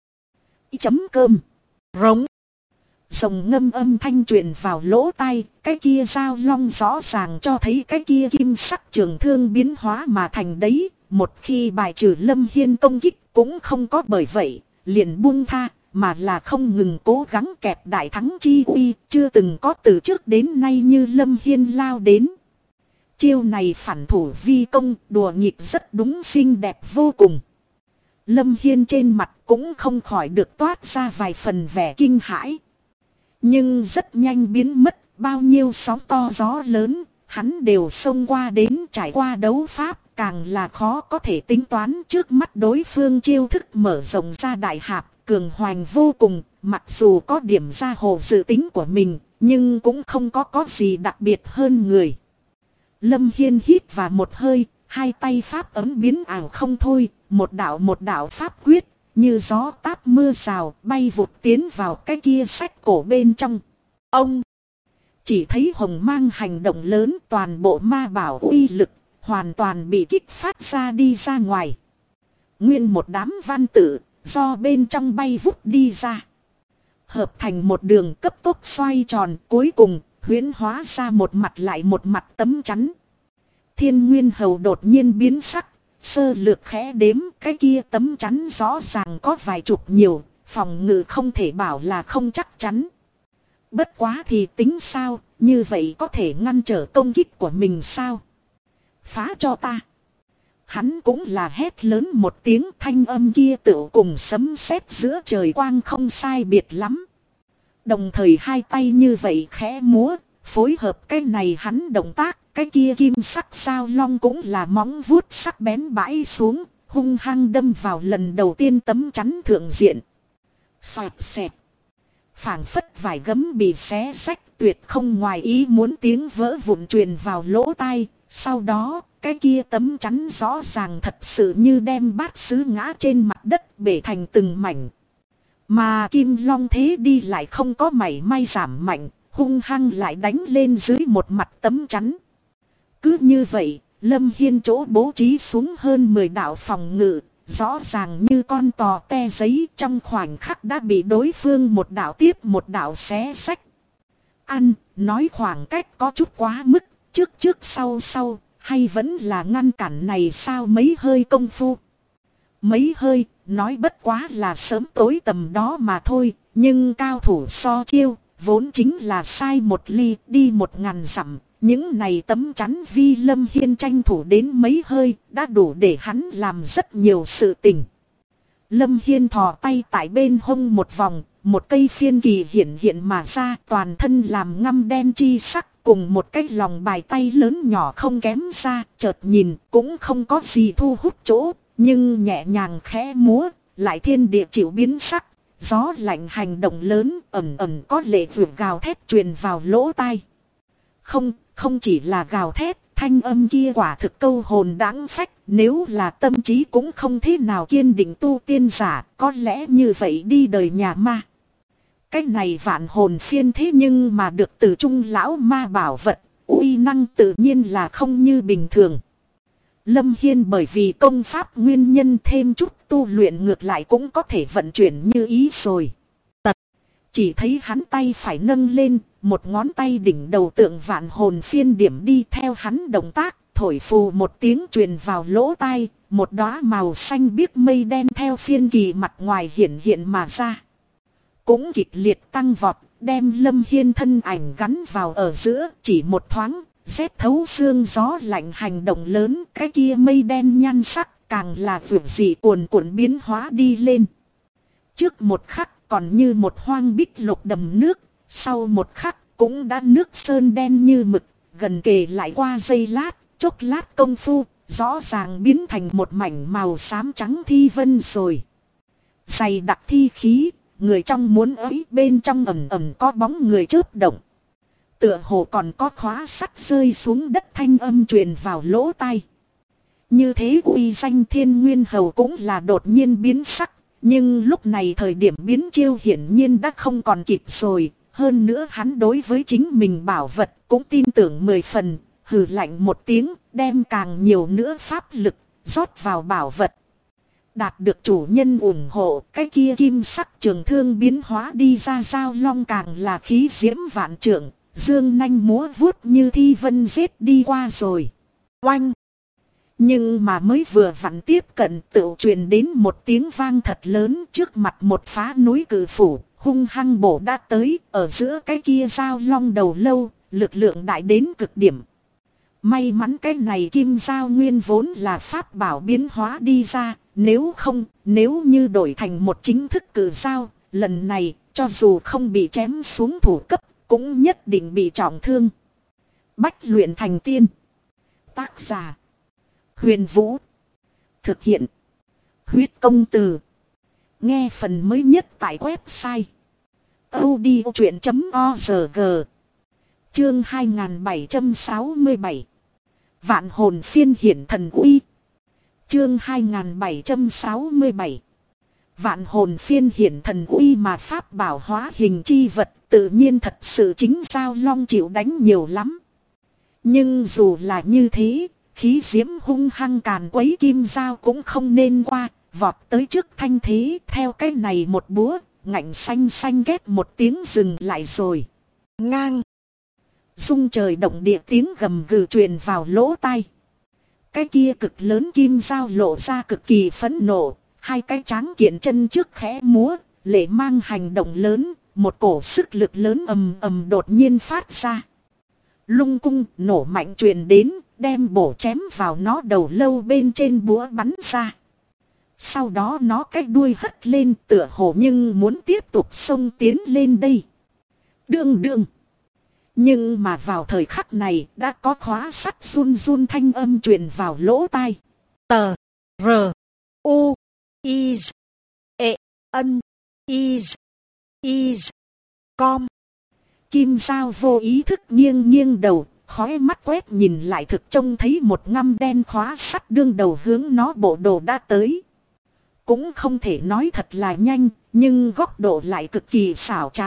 Chấm cơm. Rống. Rồng ngâm âm thanh truyền vào lỗ tai, cái kia dao long rõ ràng cho thấy cái kia kim sắc trường thương biến hóa mà thành đấy. Một khi bài trừ Lâm Hiên công kích cũng không có bởi vậy liền buông tha, mà là không ngừng cố gắng kẹp đại thắng chi uy, chưa từng có từ trước đến nay như Lâm Hiên lao đến. Chiêu này phản thủ vi công, đùa nghịch rất đúng, xinh đẹp vô cùng. Lâm Hiên trên mặt cũng không khỏi được toát ra vài phần vẻ kinh hãi. Nhưng rất nhanh biến mất, bao nhiêu sóng to gió lớn, hắn đều xông qua đến, trải qua đấu pháp. Càng là khó có thể tính toán, trước mắt đối phương chiêu thức mở rộng ra đại hạp, cường hoành vô cùng, mặc dù có điểm ra hồ dự tính của mình, nhưng cũng không có gì đặc biệt hơn người. Lâm Hiên hít vào một hơi, hai tay pháp ấm biến ảo không thôi, một đạo pháp quyết, như gió táp mưa rào, bay vụt tiến vào cái kia sách cổ bên trong. Ông chỉ thấy hồng mang hành động lớn, toàn bộ ma bảo uy lực hoàn toàn bị kích phát ra đi ra ngoài. Nguyên một đám văn tự, do bên trong bay vút đi ra. Hợp thành một đường cấp tốc xoay tròn, cuối cùng, huyễn hóa ra một mặt lại một mặt tấm chắn. Thiên Nguyên Hầu đột nhiên biến sắc, Sơ lược khẽ đếm, cái kia tấm chắn rõ ràng có vài chục nhiều, phòng ngự không thể bảo là không chắc chắn. Bất quá thì tính sao, như vậy có thể ngăn trở công kích của mình sao? Phá cho ta! Hắn cũng là hét lớn một tiếng, thanh âm kia tựu cùng sấm sét giữa trời quang không sai biệt lắm. Đồng thời hai tay như vậy khẽ múa, phối hợp cái này hắn động tác, cái kia kim sắc sao long cũng là móng vuốt sắc bén bãi xuống, hung hăng đâm vào lần đầu tiên tấm chắn thượng diện. Xoẹt xẹt. Phảng phất vải gấm bị xé rách, tuyệt không ngoài ý muốn tiếng vỡ vụn truyền vào lỗ tai. Sau đó, cái kia tấm chắn rõ ràng thật sự như đem bát sứ ngã trên mặt đất bể thành từng mảnh. Mà kim long thế đi lại không có mảy may giảm mạnh, hung hăng lại đánh lên dưới một mặt tấm chắn. Cứ như vậy, Lâm Hiên chỗ bố trí xuống hơn 10 đạo phòng ngự, rõ ràng như con tò te giấy, trong khoảnh khắc đã bị đối phương một đạo tiếp một đạo xé xách. Nói khoảng cách có chút quá mức, trước sau, hay vẫn là ngăn cản này sao mấy hơi công phu. Mấy hơi, nói bất quá là sớm tối tầm đó mà thôi, nhưng cao thủ so chiêu, vốn chính là sai một ly, đi 1000 dặm. Những này tấm chắn vi Lâm Hiên tranh thủ đến mấy hơi, đã đủ để hắn làm rất nhiều sự tình. Lâm Hiên thò tay tại bên hông một vòng, một cây phiên kỳ hiện mà ra, toàn thân làm ngăm đen chi sắc, cùng một cái lòng bài tay lớn nhỏ không kém ra, chợt nhìn cũng không có gì thu hút chỗ, nhưng nhẹ nhàng khẽ múa, lại thiên địa chịu biến sắc, gió lạnh hành động lớn, ẩn có lệ vượt gào thét truyền vào lỗ tai. Không chỉ là gào thét, thanh âm kia quả thực câu hồn đáng phách, nếu là tâm trí cũng không thế nào kiên định tu tiên giả, có lẽ như vậy đi đời nhà ma. Cái này vạn hồn phiên thế nhưng mà được từ trung lão ma bảo vật, uy năng tự nhiên là không như bình thường. Lâm Hiên bởi vì công pháp nguyên nhân thêm chút tu luyện ngược lại cũng có thể vận chuyển như ý rồi. Chỉ thấy hắn tay phải nâng lên, một ngón tay đỉnh đầu tượng vạn hồn phiên điểm đi theo hắn động tác, thổi phù một tiếng truyền vào lỗ tai, một đóa màu xanh biếc mây đen theo phiên kỳ mặt ngoài hiện mà ra. Cũng kịch liệt tăng vọt, đem Lâm Hiên thân ảnh gắn vào ở giữa, chỉ một thoáng, rét thấu xương gió lạnh hành động lớn, cái kia mây đen nhan sắc càng là vượt dị cuồn biến hóa đi lên. Trước một khắc còn như một hoang bích lục đầm nước, sau một khắc cũng đã nước sơn đen như mực, gần kề lại qua giây lát, chốc lát công phu, rõ ràng biến thành một mảnh màu xám trắng thi vân rồi. Dày đặc thi khí, người trong muốn ấy bên trong ẩn có bóng người chớp động. Tựa hồ còn có khóa sắt rơi xuống đất thanh âm truyền vào lỗ tai. Như thế uy danh Thiên Nguyên Hầu cũng là đột nhiên biến sắc. Nhưng lúc này thời điểm biến chiêu hiển nhiên đã không còn kịp rồi. Hơn nữa hắn đối với chính mình bảo vật cũng tin tưởng 10 phần. Hừ lạnh một tiếng, đem càng nhiều nữa pháp lực rót vào bảo vật. Đạt được chủ nhân ủng hộ, cái kia kim sắc trường thương biến hóa đi ra giao long càng là khí diễm vạn trượng, dương nanh múa vuốt như thi vân giết đi qua rồi. Oanh! Nhưng mà mới vừa vặn tiếp cận tựu truyền đến một tiếng vang thật lớn, trước mặt một phá núi cử phủ, hung hăng bổ đã tới, ở giữa cái kia giao long đầu lâu, lực lượng đại đến cực điểm. May mắn cái này kim giao nguyên vốn là pháp bảo biến hóa đi ra, nếu như đổi thành một chính thức cử giao, lần này cho dù không bị chém xuống thủ cấp, cũng nhất định bị trọng thương. Bách luyện thành tiên. Tác giả Huyền Vũ. Thực hiện Huyết Công Từ. Nghe phần mới nhất tại website audiochuyện.org. Chương 2767. Vạn hồn phiên hiển thần uy. Chương 2767. Vạn hồn phiên hiển thần uy mà pháp bảo hóa hình chi vật, tự nhiên thật sự chính giao long chịu đánh nhiều lắm. Nhưng dù là như thế, khí diễm hung hăng càn quấy kim giao cũng không nên qua, vọt tới trước thanh thế, theo cái này một búa, ngạnh xanh xanh ghét một tiếng dừng lại rồi. Ngang! Rung trời động địa tiếng gầm gừ truyền vào lỗ tai. Cái kia cực lớn kim dao lộ ra cực kỳ phẫn nộ, hai cái tráng kiện chân trước khẽ múa, lệ mang hành động lớn, một cổ sức lực lớn ầm ầm đột nhiên phát ra. Lung cung nổ mạnh truyền đến, đem bổ chém vào nó đầu lâu bên trên búa bắn ra. Sau đó nó cái đuôi hất lên tựa hồ nhưng muốn tiếp tục xông tiến lên đây. Đương đương. Nhưng mà vào thời khắc này đã có khóa sắt run run thanh âm truyền vào lỗ tai. Tờ. R. U. Is. E. N. Is. Is. Com. Kim dao vô ý thức nghiêng nghiêng đầu, khói mắt quét nhìn lại thực trông thấy một ngăm đen khóa sắt đương đầu hướng nó bộ đồ đã tới. Cũng không thể nói thật là nhanh, nhưng góc độ lại cực kỳ xảo trá.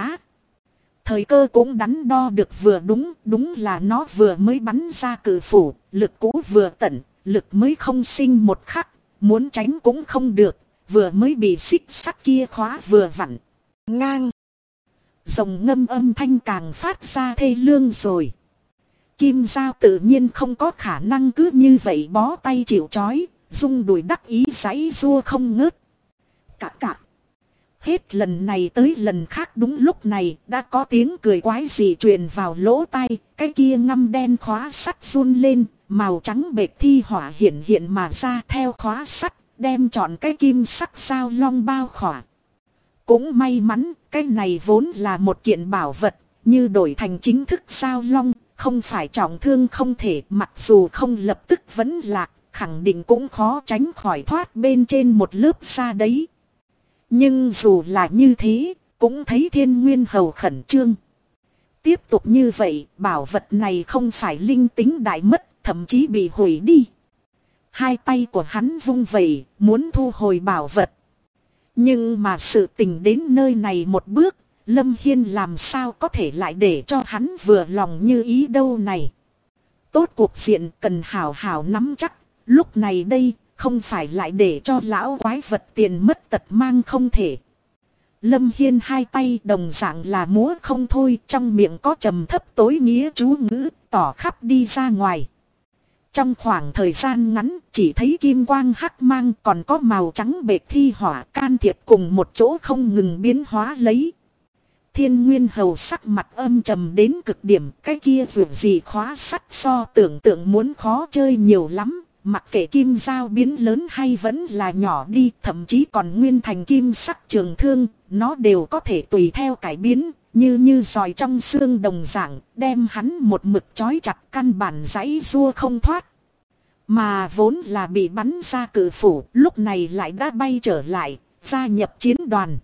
Thời cơ cũng đắn đo được vừa đúng, đúng là nó vừa mới bắn ra cự phủ, lực cũ vừa tận, lực mới không sinh một khắc, muốn tránh cũng không được, vừa mới bị xích sắt kia khóa vừa vặn. Ngang. Rồng ngâm âm thanh càng phát ra thê lương rồi. Kim dao tự nhiên không có khả năng cứ như vậy bó tay chịu trói, rung đùi đắc ý giãy giụa không ngớt. Cạ. Hết lần này tới lần khác đúng lúc này đã có tiếng cười quái dị truyền vào lỗ tai, cái kia ngăm đen khóa sắt run lên, màu trắng bệt thi hỏa hiện mà ra theo khóa sắt, đem trọn cái kim sắc sao long bao khỏa. Cũng may mắn, cái này vốn là một kiện bảo vật, như đổi thành chính thức sao long, không phải trọng thương không thể, mặc dù không lập tức vẫn lạc, khẳng định cũng khó tránh khỏi thoát bên trên một lớp da đấy. Nhưng dù là như thế, cũng thấy Thiên Nguyên Hầu khẩn trương. Tiếp tục như vậy, bảo vật này không phải linh tính đại mất, thậm chí bị hủy đi. Hai tay của hắn vung vẩy, muốn thu hồi bảo vật. Nhưng mà sự tình đến nơi này một bước, Lâm Hiên làm sao có thể lại để cho hắn vừa lòng như ý đâu này. Tốt cuộc diện cần hảo hảo nắm chắc, lúc này đây không phải lại để cho lão quái vật tiền mất tật mang không thể. Lâm Hiên hai tay đồng dạng là múa không thôi, trong miệng có trầm thấp tối nghĩa chú ngữ tỏ khắp đi ra ngoài. Trong khoảng thời gian ngắn chỉ thấy kim quang hắc mang còn có màu trắng bệt thi hỏa can thiệp cùng một chỗ không ngừng biến hóa lấy. Thiên Nguyên Hầu sắc mặt âm trầm đến cực điểm, cái kia dù gì khóa sắt so tưởng tượng muốn khó chơi nhiều lắm. Mặc kệ kim dao biến lớn hay vẫn là nhỏ đi, thậm chí còn nguyên thành kim sắc trường thương, nó đều có thể tùy theo cải biến, như giòi trong xương đồng dạng, đem hắn một mực trói chặt căn bản giãy giụa không thoát. Mà vốn là bị bắn ra cự phủ, lúc này lại đã bay trở lại, gia nhập chiến đoàn.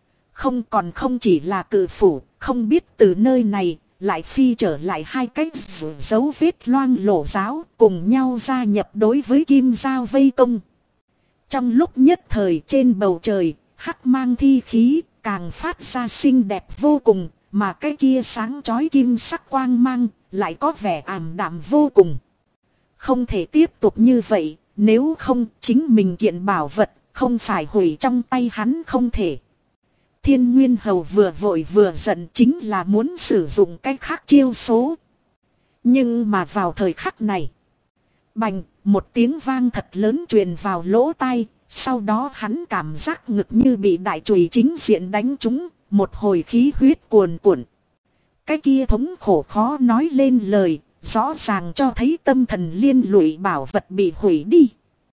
Không chỉ là cự phủ, không biết từ nơi này lại phi trở lại hai cái dấu vết loang lổ giáo cùng nhau gia nhập đối với kim dao vây công. Trong lúc nhất thời trên bầu trời, hắc mang thi khí càng phát ra xinh đẹp vô cùng, mà cái kia sáng chói kim sắc quang mang lại có vẻ ảm đạm vô cùng. Không thể tiếp tục như vậy, nếu không chính mình kiện bảo vật không phải hủy trong tay hắn không thể. Thiên Nguyên Hầu vừa vội vừa giận chính là muốn sử dụng cách khác chiêu số. Nhưng mà vào thời khắc này, bành, một tiếng vang thật lớn truyền vào lỗ tai, sau đó hắn cảm giác ngực như bị đại chùy chính diện đánh trúng, một hồi khí huyết cuồn cuộn. Cái kia thống khổ khó nói lên lời, rõ ràng cho thấy tâm thần liên lụy bảo vật bị hủy đi.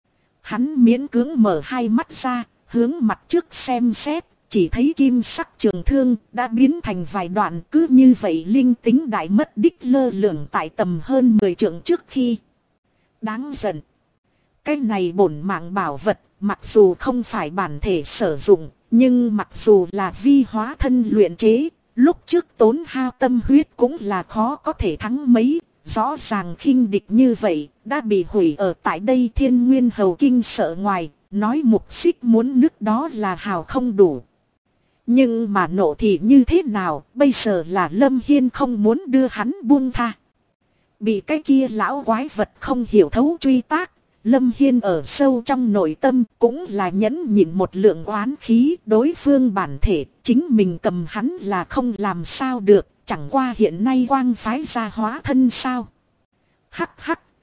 Hắn miễn cưỡng mở hai mắt ra, hướng mặt trước xem xét. Chỉ thấy kim sắc trường thương đã biến thành vài đoạn, cứ như vậy linh tính đại mất đích lơ lửng tại tầm hơn 10 trượng trước khi. Đáng giận. Cái này bổn mạng bảo vật, mặc dù không phải bản thể sử dụng, nhưng mặc dù là vi hóa thân luyện chế, lúc trước tốn hao tâm huyết cũng là khó có thể thắng mấy. Rõ ràng khinh địch như vậy, đã bị hủy ở tại đây. Thiên Nguyên Hầu kinh sợ ngoài, nói mục xích muốn nước đó là hào không đủ. Nhưng mà nộ thì như thế nào, bây giờ là Lâm Hiên không muốn đưa hắn buông tha. Bị cái kia lão quái vật không hiểu thấu truy tác, Lâm Hiên ở sâu trong nội tâm cũng là nhẫn nhịn một lượng oán khí. Đối phương bản thể, chính mình cầm hắn là không làm sao được, chẳng qua hiện nay quang phái ra hóa thân sao. Hắc hắc,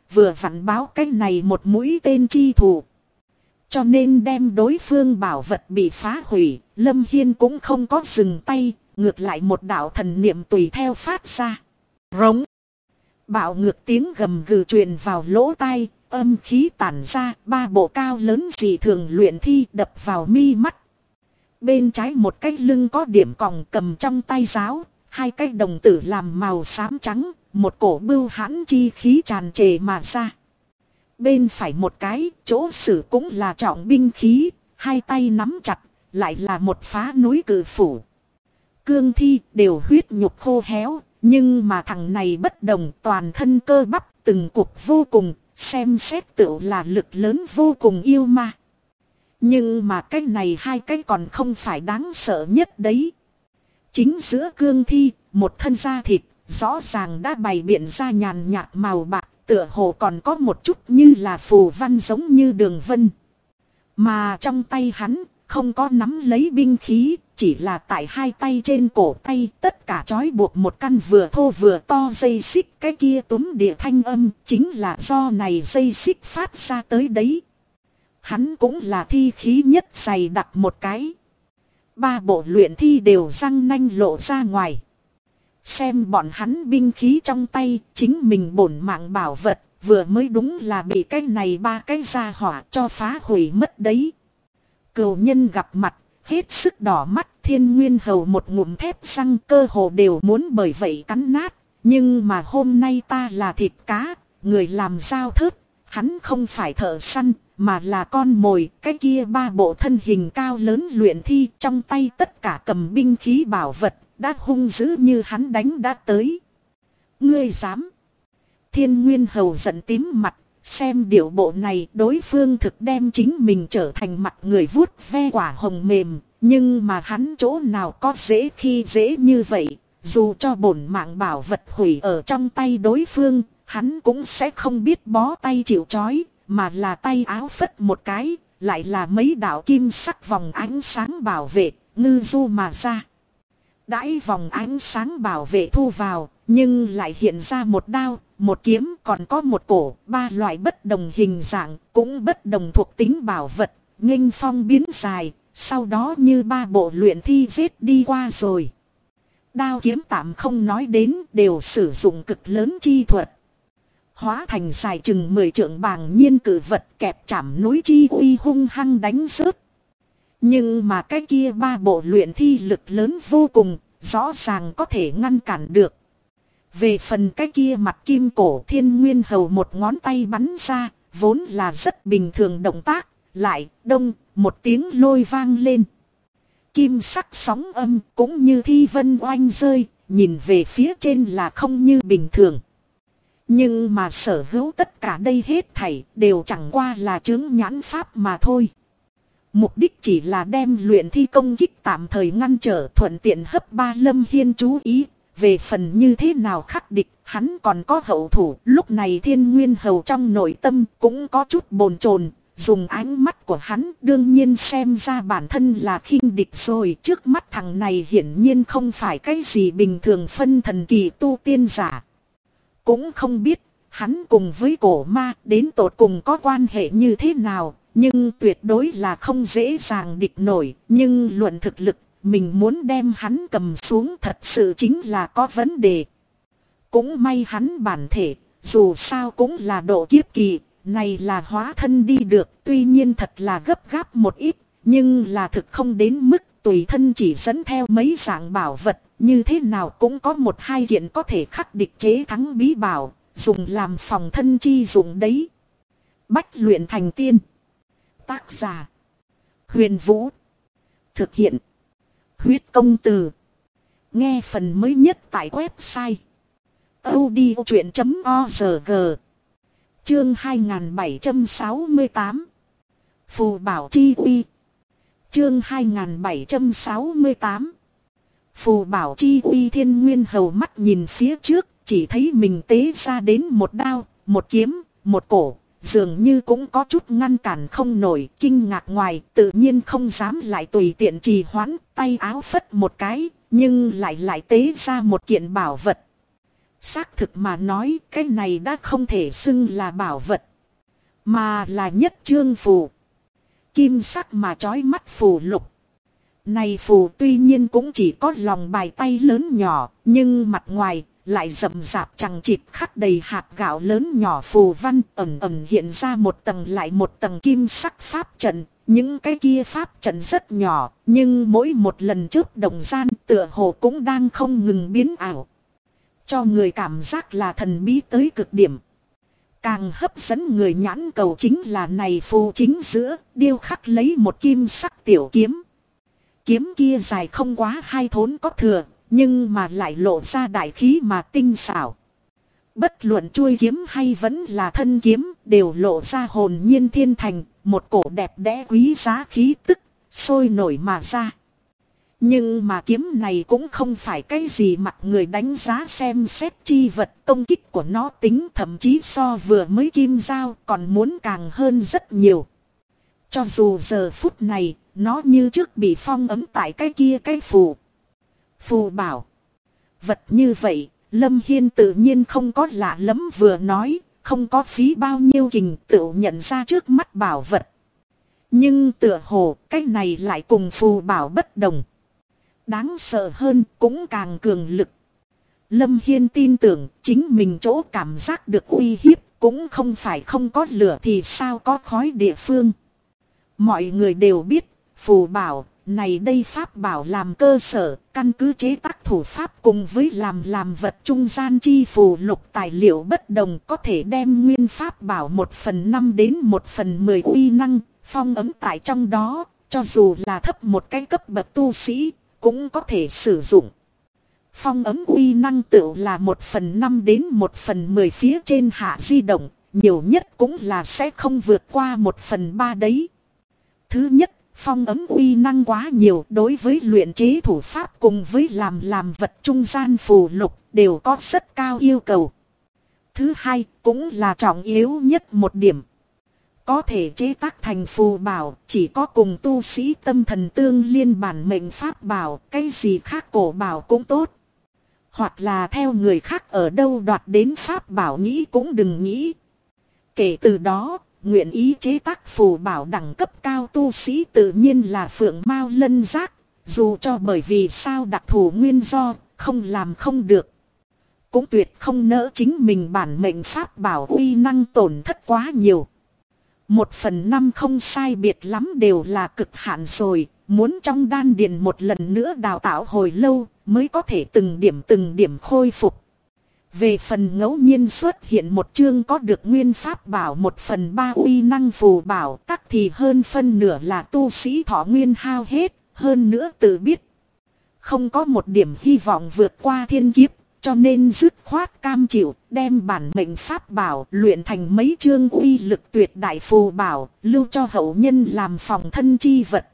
vừa vặn báo cái này một mũi tên chi thủ. Cho nên đem đối phương bảo vật bị phá hủy, Lâm Hiên cũng không có dừng tay, ngược lại một đạo thần niệm tùy theo phát ra. Rống. Bạo ngược tiếng gầm gừ truyền vào lỗ tai, âm khí tản ra, ba bộ cao lớn dị thường luyện thi đập vào mi mắt. Bên trái một cái lưng có điểm còng cầm trong tay giáo, hai cái đồng tử làm màu xám trắng, một cổ bưu hãn chi khí tràn trề mà ra. Bên phải một cái, chỗ sử cũng là trọng binh khí, hai tay nắm chặt, lại là một phá núi cự phủ. Cương thi đều huyết nhục khô héo, nhưng mà thằng này bất đồng, toàn thân cơ bắp từng cục vô cùng, xem xét tựu là lực lớn vô cùng yêu ma. Nhưng mà cái này hai cái còn không phải đáng sợ nhất đấy. Chính giữa cương thi, một thân da thịt, rõ ràng đã bày biện ra nhàn nhạt màu bạc, tựa hồ còn có một chút như là phù văn giống như đường vân. Mà trong tay hắn, không có nắm lấy binh khí, chỉ là tại hai tay trên cổ tay tất cả trói buộc một căn vừa thô vừa to dây xích. Cái kia túm địa thanh âm chính là do này dây xích phát ra tới đấy. Hắn cũng là thi khí nhất dày đặt một cái. Ba bộ luyện thi đều răng nanh lộ ra ngoài. Xem bọn hắn binh khí trong tay, chính mình bổn mạng bảo vật, vừa mới đúng là bị cái này ba cái gia hỏa cho phá hủy mất đấy. Cừu nhân gặp mặt, hết sức đỏ mắt, Thiên Nguyên Hầu một ngụm thép răng cơ hồ đều muốn bởi vậy cắn nát. Nhưng mà hôm nay ta là thịt cá, người làm sao thớt, hắn không phải thợ săn, mà là con mồi. Cái kia ba bộ thân hình cao lớn luyện thi trong tay tất cả cầm binh khí bảo vật, đã hung dữ như hắn đánh đã tới. Ngươi dám? Thiên Nguyên Hầu giận tím mặt, xem điệu bộ này đối phương thực đem chính mình trở thành mặt người vuốt ve quả hồng mềm. Nhưng mà hắn chỗ nào có dễ khi dễ như vậy, dù cho bổn mạng bảo vật hủy ở trong tay đối phương, hắn cũng sẽ không biết bó tay chịu trói, mà là tay áo phất một cái, lại là mấy đạo kim sắc vòng ánh sáng bảo vệ, ngư du mà ra. Đãi vòng ánh sáng bảo vệ thu vào, nhưng lại hiện ra một đao, một kiếm, còn có một cổ, ba loại bất đồng hình dạng, cũng bất đồng thuộc tính bảo vật, nghênh phong biến dài, sau đó như ba bộ luyện thi giết đi qua rồi. Đao kiếm tạm không nói đến, đều sử dụng cực lớn chi thuật. Hóa thành dài chừng 10 trượng bàng nhiên cử vật kẹp chạm núi chi uy hung hăng đánh rớt. Nhưng mà cái kia ba bộ luyện thi lực lớn vô cùng, rõ ràng có thể ngăn cản được. Về phần cái kia mặt kim cổ, Thiên Nguyên Hầu một ngón tay bắn ra, vốn là rất bình thường động tác, lại đông một tiếng lôi vang lên. Kim sắc sóng âm cũng như thi vân oanh rơi, nhìn về phía trên là không như bình thường. Nhưng mà sở hữu tất cả đây hết thảy đều chẳng qua là chướng nhãn pháp mà thôi. Mục đích chỉ là đem luyện thi công kích tạm thời ngăn trở, thuận tiện hấp ba Lâm Hiên chú ý. Về phần như thế nào khắc địch, hắn còn có hậu thủ. Lúc này Thiên Nguyên Hầu trong nội tâm cũng có chút bồn chồn. Dùng ánh mắt của hắn đương nhiên xem ra bản thân là khinh địch rồi. Trước mắt thằng này hiển nhiên không phải cái gì bình thường phân thần kỳ tu tiên giả. Cũng không biết hắn cùng với cổ ma đến tột cùng có quan hệ như thế nào. Nhưng tuyệt đối là không dễ dàng địch nổi. Nhưng luận thực lực, mình muốn đem hắn cầm xuống thật sự chính là có vấn đề. Cũng may hắn bản thể, dù sao cũng là độ kiếp kỳ, này là hóa thân đi được. Tuy nhiên thật là gấp gáp một ít, nhưng là thực không đến mức tùy thân chỉ dẫn theo mấy dạng bảo vật. Như thế nào cũng có một hai kiện có thể khắc địch chế thắng bí bảo, dùng làm phòng thân chi dụng đấy. Bách luyện thành tiên. Tác giả Huyền Vũ. Thực hiện Huyết Công Từ. Nghe phần mới nhất tại website audiochuyện.org. Chương 2768 Phù bảo chi uy. Chương 2768 Phù bảo chi uy. Thiên Nguyên Hầu mắt nhìn phía trước, chỉ thấy mình tế ra đến một đao, một kiếm, một cổ, dường như cũng có chút ngăn cản không nổi. Kinh ngạc ngoài, tự nhiên không dám lại tùy tiện trì hoãn, tay áo phất một cái, nhưng lại tế ra một kiện bảo vật. Xác thực mà nói cái này đã không thể xưng là bảo vật, mà là nhất chương phù. Kim sắc mà chói mắt phù lục. Này phù tuy nhiên cũng chỉ có lòng bài tay lớn nhỏ, nhưng mặt ngoài lại rậm rạp chằng chịt khắc đầy hạt gạo lớn nhỏ phù văn, ẩn ẩn hiện ra một tầng lại một tầng kim sắc pháp trận. Những cái kia pháp trận rất nhỏ, nhưng mỗi một lần chớp động gian tựa hồ cũng đang không ngừng biến ảo, cho người cảm giác là thần bí tới cực điểm. Càng hấp dẫn người nhãn cầu chính là này phù chính giữa điêu khắc lấy một kim sắc tiểu kiếm. Kiếm kia dài không quá 2 thốn có thừa, nhưng mà lại lộ ra đại khí mà tinh xảo. Bất luận chuôi kiếm hay vẫn là thân kiếm đều lộ ra hồn nhiên thiên thành, một cổ đẹp đẽ quý giá khí tức sôi nổi mà ra. Nhưng mà kiếm này cũng không phải cái gì mặc người đánh giá xem xét chi vật, công kích của nó tính thậm chí so vừa mới kim dao còn muốn càng hơn rất nhiều. Cho dù giờ phút này nó như trước bị phong ấm tại cái kia cái phù bảo. Vật như vậy Lâm Hiên tự nhiên không có lạ lắm, vừa nói không có phí bao nhiêu kình tự nhận ra trước mắt bảo vật. Nhưng tựa hồ cái này lại cùng phù bảo bất đồng. Đáng sợ hơn cũng càng cường lực. Lâm Hiên tin tưởng chính mình chỗ cảm giác được uy hiếp cũng không phải không có lửa thì sao có khói địa phương. Mọi người đều biết phù bảo này đây pháp bảo làm cơ sở, căn cứ chế tác thủ pháp cùng với làm vật trung gian chi phù lục tài liệu bất đồng có thể đem nguyên pháp bảo 1/5 đến 1/10 uy năng phong ấm tại trong đó, cho dù là thấp một cái cấp bậc tu sĩ cũng có thể sử dụng. Phong ấm uy năng tự là 1/5 đến 1/10 phía trên hạ di động, nhiều nhất cũng là sẽ không vượt qua 1/3 đấy. Thứ nhất, phong ấm uy năng quá nhiều đối với luyện chế thủ pháp cùng với làm vật trung gian phù lục đều có rất cao yêu cầu. Thứ hai, cũng là trọng yếu nhất một điểm. Có thể chế tác thành phù bảo chỉ có cùng tu sĩ tâm thần tương liên bản mệnh pháp bảo, cái gì khác cổ bảo cũng tốt. Hoặc là theo người khác ở đâu đoạt đến pháp bảo nghĩ cũng đừng nghĩ. Kể từ đó, nguyện ý chế tác phù bảo đẳng cấp cao tu sĩ tự nhiên là phượng mao lân giác, dù cho bởi vì sao đặc thù nguyên do, không làm không được. Cũng tuyệt không nỡ chính mình bản mệnh pháp bảo uy năng tổn thất quá nhiều. 1/5 không sai biệt lắm đều là cực hạn rồi, muốn trong đan điền một lần nữa đào tạo hồi lâu mới có thể từng điểm khôi phục. Về phần ngẫu nhiên xuất hiện một chương có được nguyên pháp bảo 1/3 uy năng phù bảo tắc thì hơn phân nửa là tu sĩ thọ nguyên hao hết, hơn nữa tự biết không có một điểm hy vọng vượt qua thiên kiếp, cho nên dứt khoát cam chịu đem bản mệnh pháp bảo luyện thành mấy chương uy lực tuyệt đại phù bảo, lưu cho hậu nhân làm phòng thân chi vật.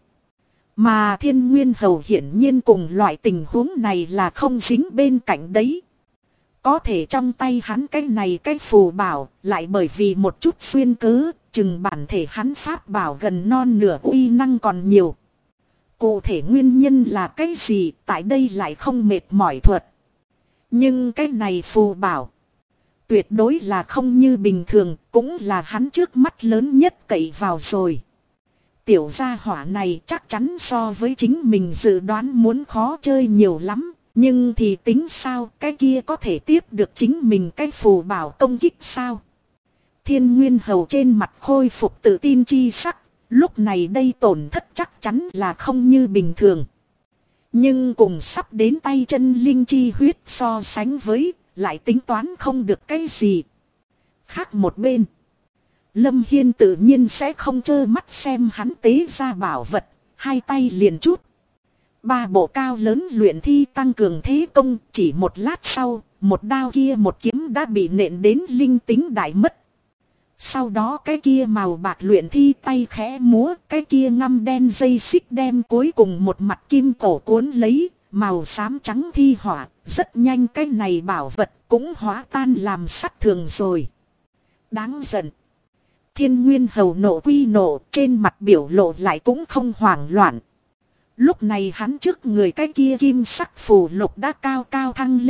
Mà Thiên Nguyên Hầu hiển nhiên cùng loại tình huống này là không dính bên cạnh đấy. Có thể trong tay hắn cái này cái phù bảo lại bởi vì một chút xuyên cớ, chừng bản thể hắn pháp bảo gần non nửa uy năng còn nhiều. Cụ thể nguyên nhân là cái gì tại đây lại không mệt mỏi thuật. Nhưng cái này phù bảo tuyệt đối là không như bình thường, cũng là hắn trước mắt lớn nhất cậy vào rồi. Tiểu gia hỏa này chắc chắn so với chính mình dự đoán muốn khó chơi nhiều lắm. Nhưng thì tính sao, cái kia có thể tiếp được chính mình cái phù bảo công kích sao? Thiên Nguyên Hầu trên mặt khôi phục tự tin chi sắc, lúc này đây tổn thất chắc chắn là không như bình thường. Nhưng cùng sắp đến tay chân linh chi huyết so sánh với, lại tính toán không được cái gì. Khác một bên, Lâm Hiên tự nhiên sẽ không trơ mắt xem hắn tế ra bảo vật, hai tay liền chút. 3 bộ cao lớn luyện thi tăng cường thế công, chỉ một lát sau, một đao kia một kiếm đã bị nện đến linh tính đại mất. Sau đó cái kia màu bạc luyện thi tay khẽ múa, cái kia ngăm đen dây xích đem cuối cùng một mặt kim cổ cuốn lấy, màu xám trắng thi hỏa, rất nhanh cái này bảo vật cũng hóa tan làm sắt thường rồi. Đáng giận. Thiên Nguyên Hầu nộ quy nộ, trên mặt biểu lộ lại cũng không hoảng loạn. Lúc này hắn trước người cái kia kim sắc phù lục đã cao cao thăng lên,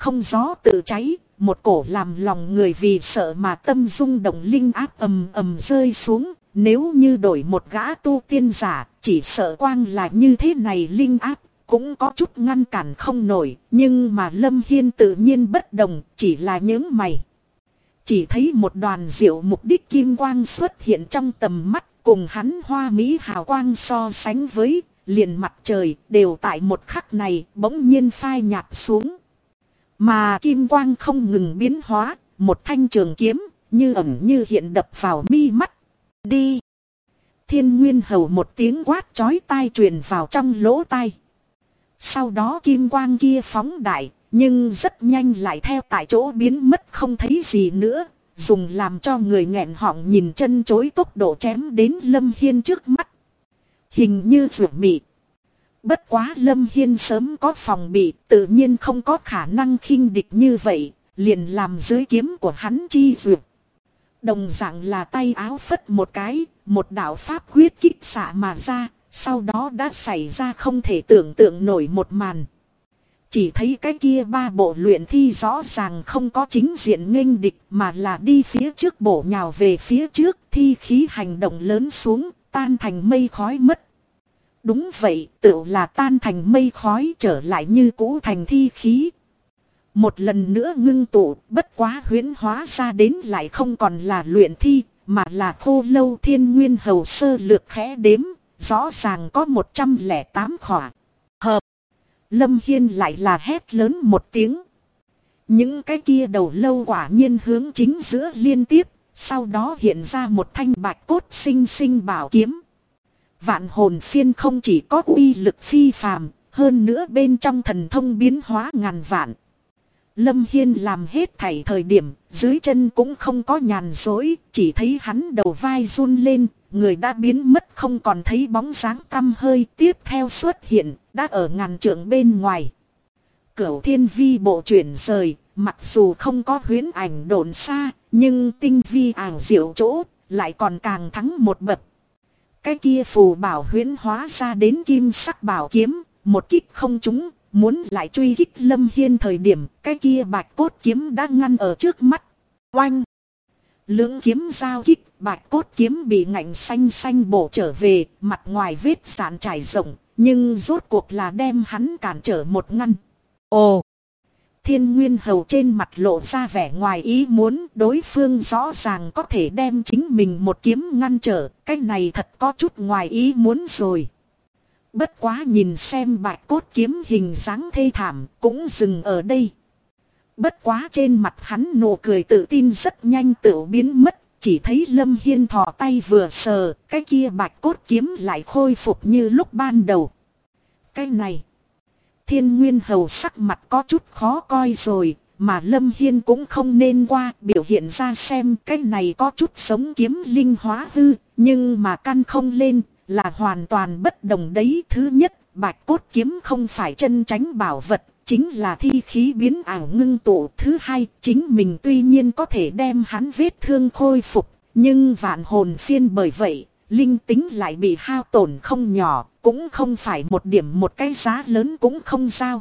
không gió tự cháy, một cổ làm lòng người vì sợ mà tâm rung động linh áp ầm ầm rơi xuống. Nếu như đổi một gã tu tiên giả, chỉ sợ quang là như thế này linh áp, cũng có chút ngăn cản không nổi. Nhưng mà Lâm Hiên tự nhiên bất đồng, chỉ là những mày. Chỉ thấy một đoàn diệu mục đích kim quang xuất hiện trong tầm mắt, cùng hắn hoa mỹ hào quang so sánh với, liền mặt trời đều tại một khắc này bỗng nhiên phai nhạt xuống. Mà kim quang không ngừng biến hóa, một thanh trường kiếm như ẩn như hiện đập vào mi mắt. Đi! Thiên Nguyên Hầu một tiếng quát chói tai truyền vào trong lỗ tai. Sau đó kim quang kia phóng đại, nhưng rất nhanh lại theo tại chỗ biến mất không thấy gì nữa. Dùng làm cho người nghẹn họng nhìn chân chối tốc độ chém đến Lâm Hiên trước mắt. Hình như vượt mị. Bất quá Lâm Hiên sớm có phòng bị, tự nhiên không có khả năng khinh địch như vậy, liền làm dưới kiếm của hắn chi vượt. Đồng dạng là tay áo phất một cái, một đạo pháp quyết kích xạ mà ra, sau đó đã xảy ra không thể tưởng tượng nổi một màn. Chỉ thấy cái kia ba bộ luyện thi rõ ràng không có chính diện nghênh địch mà là đi phía trước bổ nhào về phía trước, thi khí hành động lớn xuống, tan thành mây khói mất. Đúng vậy, tựu là tan thành mây khói trở lại như cũ thành thi khí. Một lần nữa ngưng tụ, bất quá huyễn hóa ra đến lại không còn là luyện thi, mà là Khô Lâu. Thiên Nguyên Hầu sơ lược khẽ đếm, rõ ràng có 108 khỏa. Hợp! Lâm Hiên lại là hét lớn một tiếng. Những cái kia đầu lâu quả nhiên hướng chính giữa liên tiếp, sau đó hiện ra một thanh bạch cốt sinh sinh bảo kiếm. Vạn hồn phiên không chỉ có uy lực phi phàm, hơn nữa bên trong thần thông biến hóa ngàn vạn. Lâm Hiên làm hết thảy thời điểm, dưới chân cũng không có nhàn dối, chỉ thấy hắn đầu vai run lên, người đã biến mất không còn thấy bóng dáng tăm hơi, tiếp theo xuất hiện, đã ở ngàn trượng bên ngoài. Cửu Thiên Vi bộ chuyển rời, mặc dù không có huyễn ảnh độn xa, nhưng tinh vi ảo diệu chỗ, lại còn càng thắng một bậc. Cái kia phù bảo huyễn hóa ra đến kim sắc bảo kiếm, một kích không trúng, muốn lại truy kích Lâm Hiên thời điểm, cái kia bạch cốt kiếm đã ngăn ở trước mắt. Oanh! Lưỡng kiếm giao kích, bạch cốt kiếm bị ngạnh xanh xanh bổ trở về, mặt ngoài vết sạn trải rộng, nhưng rốt cuộc là đem hắn cản trở một ngăn. Ồ! Thiên Nguyên Hầu trên mặt lộ ra vẻ ngoài ý muốn, đối phương rõ ràng có thể đem chính mình một kiếm ngăn trở, cái này thật có chút ngoài ý muốn rồi. Bất quá nhìn xem bạch cốt kiếm hình dáng thê thảm, cũng dừng ở đây. Bất quá trên mặt hắn nụ cười tự tin rất nhanh tự biến mất, chỉ thấy Lâm Hiên thò tay vừa sờ, cái kia bạch cốt kiếm lại khôi phục như lúc ban đầu. Cái này, Thiên Nguyên Hầu sắc mặt có chút khó coi rồi, mà Lâm Hiên cũng không nên qua biểu hiện ra xem cái này có chút sống kiếm linh hóa hư, nhưng mà căn không lên, là hoàn toàn bất đồng đấy. Thứ nhất, bạch cốt kiếm không phải chân tránh bảo vật, chính là thi khí biến ảo ngưng tụ. Thứ hai, chính mình tuy nhiên có thể đem hắn vết thương khôi phục, nhưng vạn hồn phiên bởi vậy, linh tính lại bị hao tổn không nhỏ, cũng không phải một điểm một cái giá lớn cũng không sao.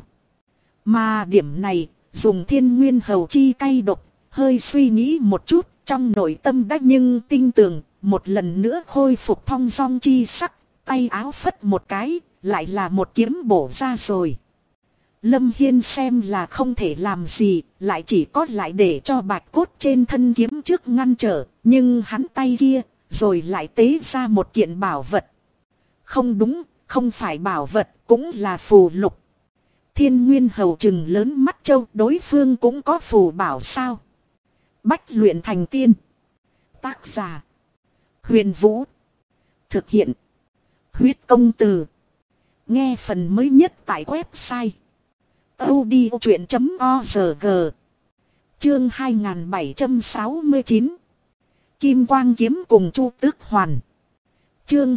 Mà điểm này, dùng Thiên Nguyên Hầu chi cay độc, hơi suy nghĩ một chút, trong nội tâm đã nhưng tinh tường, một lần nữa khôi phục thong dong chi sắc, tay áo phất một cái, lại là một kiếm bổ ra rồi. Lâm Hiên xem là không thể làm gì, lại chỉ có lại để cho bạch cốt trên thân kiếm trước ngăn trở, nhưng hắn tay kia, rồi lại tế ra một kiện bảo vật. Không đúng, không phải bảo vật, cũng là phù lục. Thiên Nguyên Hầu trừng lớn mắt châu, đối phương cũng có phù bảo sao? Bách luyện thành tiên. Tác giả Huyền Vũ. Thực hiện Huyết Công Từ. Nghe phần mới nhất tại website audiochuyện.org. Chương 2769. Kim Quang Kiếm cùng Chu Tước Hoàn. Chương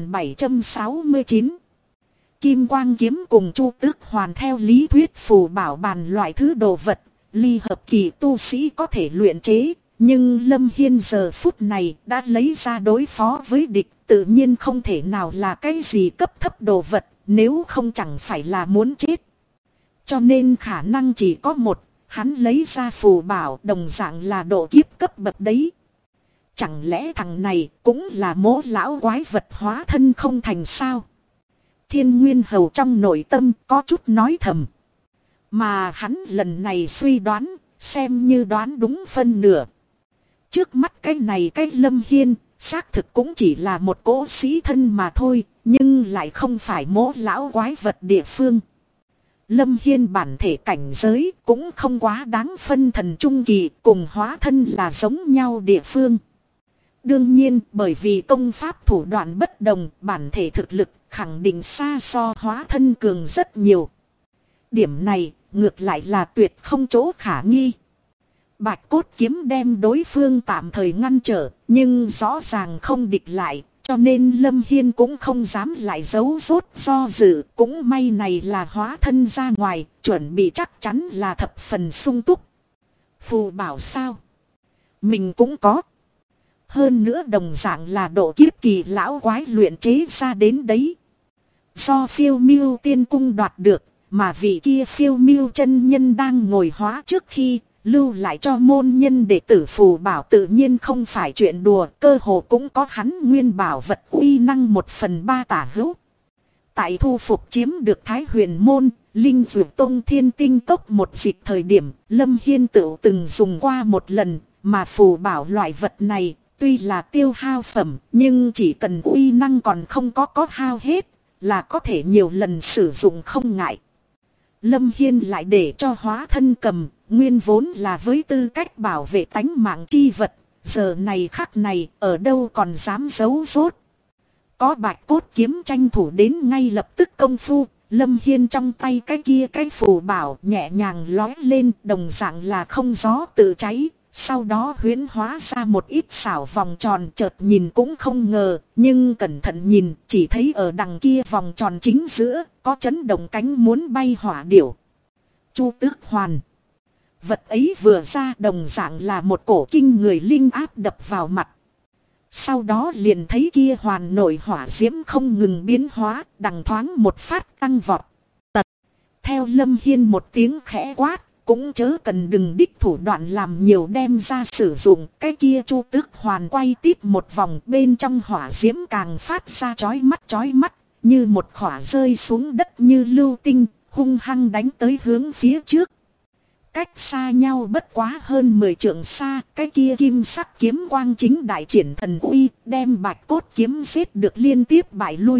2769. Kim Quang Kiếm cùng Chu Tước Hoàn. Theo lý thuyết phù bảo bàn loại thứ đồ vật, ly hợp kỳ tu sĩ có thể luyện chế, nhưng Lâm Hiên giờ phút này đã lấy ra đối phó với địch, tự nhiên không thể nào là cái gì cấp thấp đồ vật, nếu không chẳng phải là muốn chết. Cho nên khả năng chỉ có một, hắn lấy ra phù bảo đồng dạng là độ kiếp cấp bậc đấy. Chẳng lẽ thằng này cũng là mỗ lão quái vật hóa thân không thành sao? Thiên Nguyên Hầu trong nội tâm có chút nói thầm. Mà hắn lần này suy đoán, xem như đoán đúng phân nửa. Trước mắt cái này cái Lâm Hiên, xác thực cũng chỉ là một cỗ sĩ thân mà thôi, nhưng lại không phải mỗ lão quái vật địa phương. Lâm Hiên bản thể cảnh giới cũng không quá đáng phân thần trung kỳ, cùng hóa thân là giống nhau địa phương. Đương nhiên bởi vì công pháp thủ đoạn bất đồng, bản thể thực lực khẳng định xa so hóa thân cường rất nhiều. Điểm này ngược lại là tuyệt không chỗ khả nghi. Bạch cốt kiếm đem đối phương tạm thời ngăn trở, nhưng rõ ràng không địch lại, cho nên Lâm Hiên cũng không dám lại giấu rốt do dự. Cũng may này là hóa thân ra ngoài, chuẩn bị chắc chắn là thập phần sung túc. Phù bảo sao? Mình cũng có. Hơn nữa đồng dạng là độ kiếp kỳ lão quái luyện chế ra đến đấy. Do Phiêu Miêu Tiên Cung đoạt được, mà vị kia Phiêu Miêu chân nhân đang ngồi hóa trước khi lưu lại cho môn nhân đệ tử phù bảo tự nhiên không phải chuyện đùa, cơ hồ cũng có hắn nguyên bảo vật uy năng 1/3 tả hữu. Tại thu phục chiếm được Thái Huyền Môn, Linh Dược Tông Thiên Tinh Cốc một dịp thời điểm, Lâm Hiên tự từng dùng qua một lần, mà phù bảo loại vật này tuy là tiêu hao phẩm, nhưng chỉ cần uy năng còn không có hao hết, là có thể nhiều lần sử dụng không ngại. Lâm Hiên lại để cho hóa thân cầm, nguyên vốn là với tư cách bảo vệ tánh mạng chi vật, giờ này khắc này ở đâu còn dám giấu rốt. Có bạch cốt kiếm tranh thủ đến ngay lập tức công phu, Lâm Hiên trong tay cái kia cái phù bảo nhẹ nhàng lói lên, đồng dạng là không gió tự cháy. Sau đó huyễn hóa ra một ít xảo vòng tròn, chợt nhìn cũng không ngờ, nhưng cẩn thận nhìn chỉ thấy ở đằng kia vòng tròn chính giữa có chấn động cánh muốn bay hỏa điểu. Chu Tước Hoàn. Vật ấy vừa ra đồng dạng là một cổ kinh người linh áp đập vào mặt. Sau đó liền thấy kia hoàn nội hỏa diễm không ngừng biến hóa, đằng thoáng một phát tăng vọt. Tật. Theo Lâm Hiên một tiếng khẽ quát. Cũng chớ cần đừng đích thủ đoạn làm nhiều đem ra sử dụng. Cái kia Chu Tước Hoàn quay tít một vòng, bên trong hỏa diễm càng phát ra chói mắt. Như một khỏa rơi xuống đất như lưu tinh, hung hăng đánh tới hướng phía trước. Cách xa nhau bất quá hơn 10 trượng xa, cái kia kim sắc kiếm quang chính đại triển thần uy, đem bạch cốt kiếm giết được liên tiếp bại lui.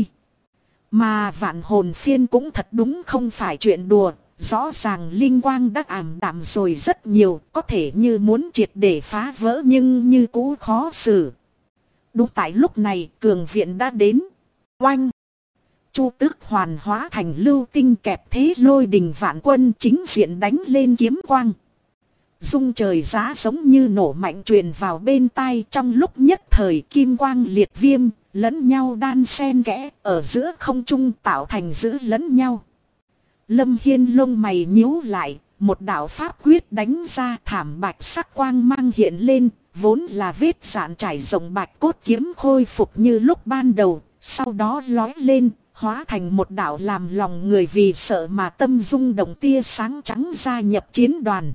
Mà vạn hồn phiên cũng thật đúng không phải chuyện đùa. Rõ ràng linh quang đã ảm đạm rồi rất nhiều, có thể như muốn triệt để phá vỡ nhưng như cũ khó xử. Đúng tại lúc này cường viện đã đến. Oanh! Chu Tước Hoàn hóa thành lưu tinh kẹp thế lôi đình vạn quân chính diện đánh lên kiếm quang. Rung trời giá giống như nổ mạnh truyền vào bên tai, trong lúc nhất thời kim quang liệt viêm, lẫn nhau đan xen kẽ, ở giữa không trung tạo thành giữ lẫn nhau. Lâm Hiên lông mày nhíu lại, một đạo pháp quyết đánh ra, thảm bạch sắc quang mang hiện lên, vốn là vết dạn trải rộng bạch cốt kiếm khôi phục như lúc ban đầu, sau đó lói lên, hóa thành một đạo làm lòng người vì sợ mà tâm rung động tia sáng trắng gia nhập chiến đoàn.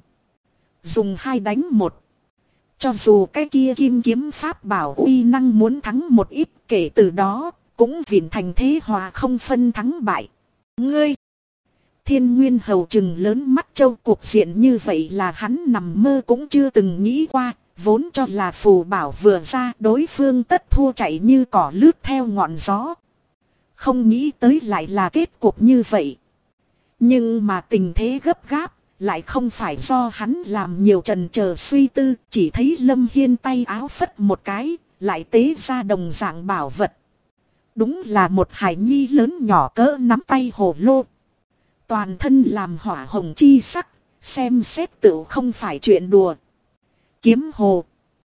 Dùng 2 đánh 1. Cho dù cái kia kim kiếm pháp bảo uy năng muốn thắng một ít, kể từ đó cũng vịn thành thế hòa không phân thắng bại. Ngươi! Thiên Nguyên Hầu trừng lớn mắt châu, cuộc diện như vậy là hắn nằm mơ cũng chưa từng nghĩ qua, vốn cho là phù bảo vừa ra đối phương tất thua chạy như cỏ lướt theo ngọn gió. Không nghĩ tới lại là kết cục như vậy. Nhưng mà tình thế gấp gáp, lại không phải do hắn làm nhiều trần chờ suy tư, chỉ thấy Lâm Hiên tay áo phất một cái, lại tế ra đồng dạng bảo vật. Đúng là một hải nhi lớn nhỏ cỡ nắm tay hồ lô. Toàn thân làm hỏa hồng chi sắc, xem xét tựu không phải chuyện đùa. Kiếm hồ.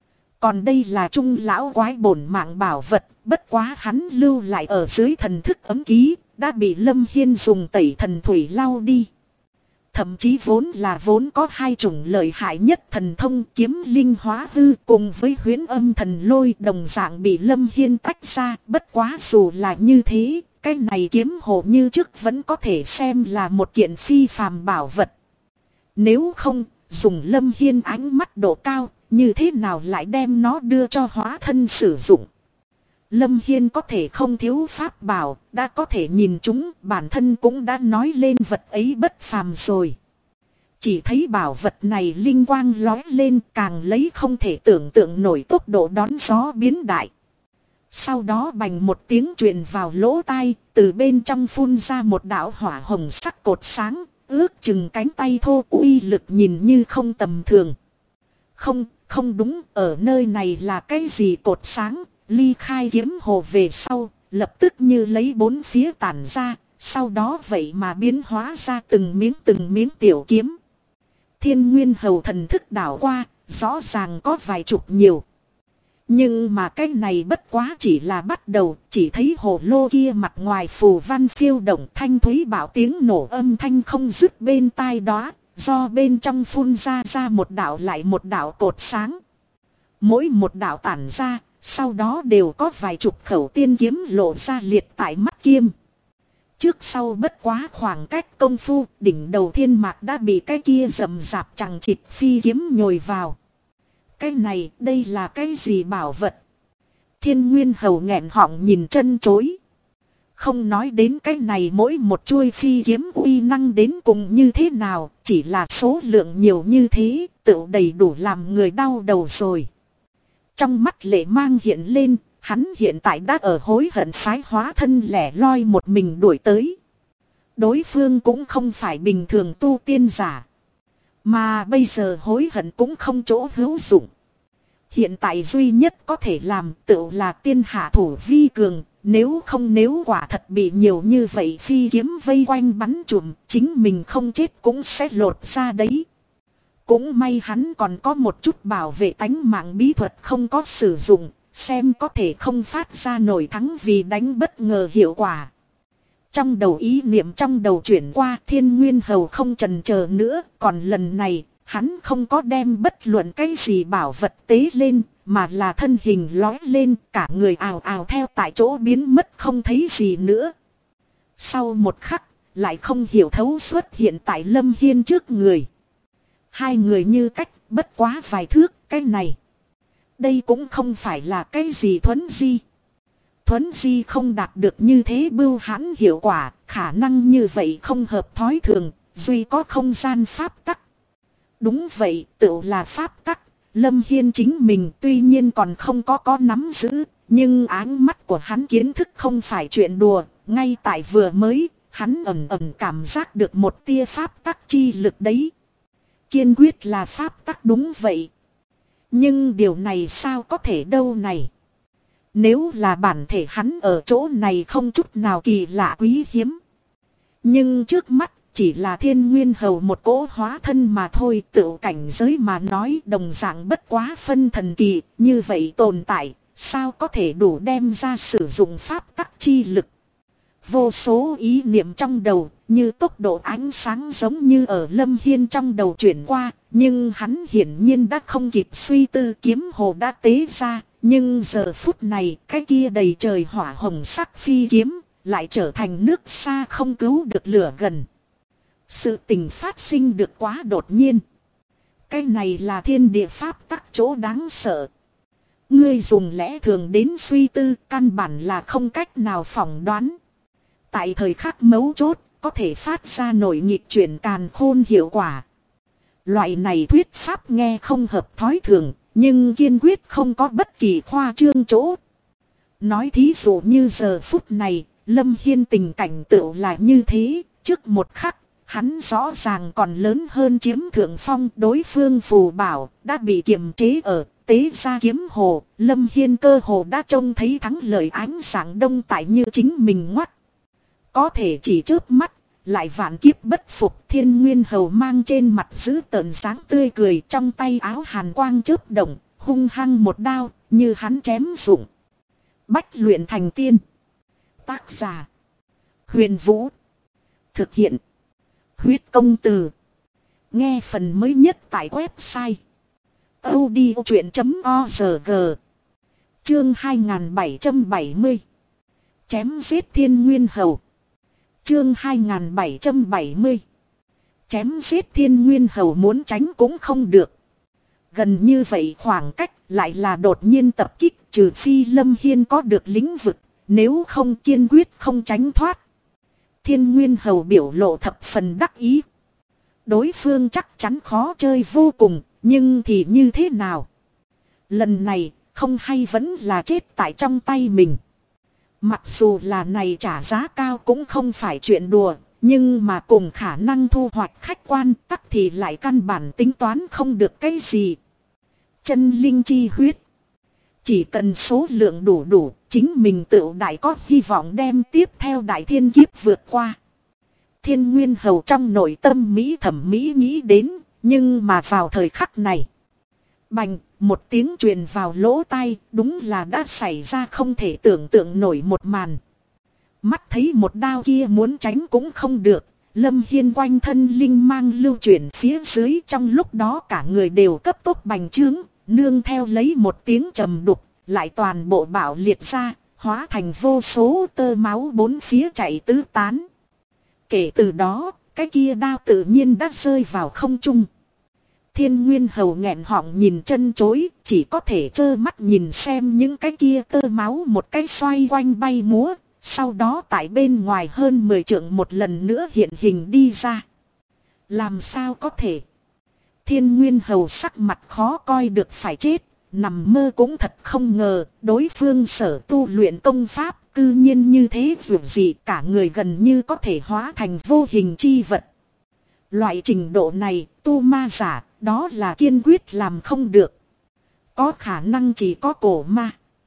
Còn đây là trung lão quái bổn mạng bảo vật, bất quá hắn lưu lại ở dưới thần thức ấm ký, đã bị Lâm Hiên dùng tẩy thần thủy lau đi. Thậm chí vốn có 2 chủng lợi hại nhất thần thông kiếm linh hóa hư cùng với huyễn âm thần lôi đồng dạng bị Lâm Hiên tách ra, bất quá dù là như thế. Cái này kiếm hồ như trước vẫn có thể xem là một kiện phi phàm bảo vật. Nếu không, dùng Lâm Hiên ánh mắt độ cao, như thế nào lại đem nó đưa cho hóa thân sử dụng. Lâm Hiên có thể không thiếu pháp bảo, đã có thể nhìn chúng, bản thân cũng đã nói lên vật ấy bất phàm rồi. Chỉ thấy bảo vật này linh quang lói lên, càng lấy không thể tưởng tượng nổi tốc độ đón gió biến đại. Sau đó bành một tiếng truyền vào lỗ tai, từ bên trong phun ra một đạo hỏa hồng sắc cột sáng, ước chừng cánh tay thô, uy lực nhìn như không tầm thường. Không đúng, ở nơi này là cái gì cột sáng? Ly khai kiếm hồ về sau, lập tức như lấy bốn phía tản ra, sau đó vậy mà biến hóa ra từng miếng tiểu kiếm. Thiên Nguyên Hầu thần thức đảo qua, rõ ràng có vài chục nhiều. Nhưng mà cái này bất quá chỉ là bắt đầu, chỉ thấy hồ lô kia mặt ngoài phù văn phiêu động, thanh thúy bảo tiếng nổ âm thanh không dứt bên tai đó, do bên trong phun ra một đạo lại một đạo cột sáng. Mỗi một đạo tản ra, sau đó đều có vài chục khẩu tiên kiếm lộ ra liệt tại mắt Kiêm. Trước sau bất quá khoảng cách công phu, đỉnh đầu thiên mạc đã bị cái kia rậm rạp chằng chịt phi kiếm nhồi vào. Cái này, đây là cái gì bảo vật? Thiên Nguyên Hầu nghẹn họng nhìn chân chối. Không nói đến cái này mỗi một chuôi phi kiếm uy năng đến cùng như thế nào, chỉ là số lượng nhiều như thế, tựu đầy đủ làm người đau đầu rồi. Trong mắt lệ mang hiện lên, hắn hiện tại đã ở hối hận phái hóa thân lẻ loi một mình đuổi tới. Đối phương cũng không phải bình thường tu tiên giả. Mà bây giờ hối hận cũng không chỗ hữu dụng. Hiện tại duy nhất có thể làm tựu là tiên hạ thủ vi cường. Nếu quả thật bị nhiều như vậy phi kiếm vây quanh bắn trùm, chính mình không chết cũng sẽ lột ra đấy. Cũng may hắn còn có một chút bảo vệ tánh mạng bí thuật không có sử dụng, xem có thể không phát ra nổi thắng vì đánh bất ngờ hiệu quả. Trong đầu ý niệm trong đầu chuyển qua, Thiên Nguyên Hầu không chần chờ nữa, còn lần này, hắn không có đem bất luận cái gì bảo vật tế lên, mà là thân hình lói lên, cả người ào ào theo tại chỗ biến mất không thấy gì nữa. Sau một khắc, lại không hiểu thấu xuất hiện tại Lâm Hiên trước người. Hai người như cách bất quá vài thước, cái này. Đây cũng không phải là cái gì thuấn di. Thuấn di không đạt được như thế bưu hãn hiệu quả, khả năng như vậy không hợp thói thường, duy có không gian pháp tắc. Đúng vậy, tự là pháp tắc, Lâm Hiên chính mình tuy nhiên còn không có nắm giữ, nhưng áng mắt của hắn kiến thức không phải chuyện đùa, ngay tại vừa mới, hắn ẩn cảm giác được một tia pháp tắc chi lực đấy. Kiên quyết là pháp tắc đúng vậy. Nhưng điều này sao có thể đâu này. Nếu là bản thể hắn ở chỗ này không chút nào kỳ lạ quý hiếm. Nhưng trước mắt chỉ là Thiên Nguyên Hầu một cỗ hóa thân mà thôi, tự cảnh giới mà nói đồng dạng bất quá phân thần kỳ, như vậy tồn tại, sao có thể đủ đem ra sử dụng pháp tắc chi lực. Vô số ý niệm trong đầu, như tốc độ ánh sáng giống như ở Lâm Hiên trong đầu chuyển qua, nhưng hắn hiển nhiên đã không kịp suy tư, kiếm hồ đã tế ra, nhưng giờ phút này cái kia đầy trời hỏa hồng sắc phi kiếm, lại trở thành nước xa không cứu được lửa gần. Sự tình phát sinh được quá đột nhiên. Cái này là thiên địa pháp tắc chỗ đáng sợ. Ngươi dùng lẽ thường đến suy tư, căn bản là không cách nào phỏng đoán. Tại thời khắc mấu chốt, có thể phát ra nổi nghịch chuyển càn khôn hiệu quả. Loại này thuyết pháp nghe không hợp thói thường, nhưng kiên quyết không có bất kỳ khoa trương chỗ. Nói thí dụ như giờ phút này, Lâm Hiên tình cảnh tựu là như thế, trước một khắc, hắn rõ ràng còn lớn hơn chiếm thượng phong, đối phương phù bảo, đã bị kiềm chế ở, tế ra kiếm hồ, Lâm Hiên cơ hồ đã trông thấy thắng lợi ánh sáng đông tại như chính mình ngoắt. Có thể chỉ chớp mắt, lại vạn kiếp bất phục, Thiên Nguyên Hầu mang trên mặt giữ tợn dáng tươi cười, trong tay áo hàn quang chớp động, hung hăng một đao, như hắn chém dụng. Bách luyện thành tiên. Tác giả: Huyền Vũ. Thực hiện: Huyết Công Từ. Nghe phần mới nhất tại website audiochuyện.org. Chương 2770. Chém giết Thiên Nguyên Hầu. Chương 2770. chém giết Thiên Nguyên Hầu muốn tránh cũng không được. Gần như vậy khoảng cách lại là đột nhiên tập kích, trừ phi Lâm Hiên có được lĩnh vực, nếu không kiên quyết không tránh thoát. Thiên Nguyên Hầu biểu lộ thập phần đắc ý. Đối phương chắc chắn khó chơi vô cùng, nhưng thì như thế nào? Lần này không hay vẫn là chết tại trong tay mình. Mặc dù là này trả giá cao cũng không phải chuyện đùa, nhưng mà cùng khả năng thu hoạch khách quan tắc thì lại căn bản tính toán không được cái gì. Chân linh chi huyết. Chỉ cần số lượng đủ, chính mình tự đại có hy vọng đem tiếp theo đại thiên kiếp vượt qua. Thiên Nguyên Hầu trong nội tâm thẩm mỹ nghĩ đến, nhưng mà vào thời khắc này. Bành, một tiếng truyền vào lỗ tai, đúng là đã xảy ra không thể tưởng tượng nổi một màn. Mắt thấy một đao kia muốn tránh cũng không được, Lâm Hiên quanh thân linh mang lưu chuyển phía dưới, trong lúc đó cả người đều cấp tốc bành trướng, nương theo lấy một tiếng trầm đục, lại toàn bộ bạo liệt ra, hóa thành vô số tơ máu bốn phía chạy tứ tán. Kể từ đó, cái kia đao tự nhiên đã rơi vào không trung. Thiên Nguyên Hầu nghẹn họng nhìn chân chối, chỉ có thể trơ mắt nhìn xem những cái kia tơ máu một cái xoay quanh bay múa, sau đó tại bên ngoài hơn 10 trượng một lần nữa hiện hình đi ra. Làm sao có thể? Thiên Nguyên Hầu sắc mặt khó coi được phải chết, nằm mơ cũng thật không ngờ, đối phương sở tu luyện công pháp, cư nhiên như thế dù gì cả người gần như có thể hóa thành vô hình chi vật. Loại trình độ này, tu ma giả, đó là kiên quyết làm không được. Có khả năng chỉ có cổ ma.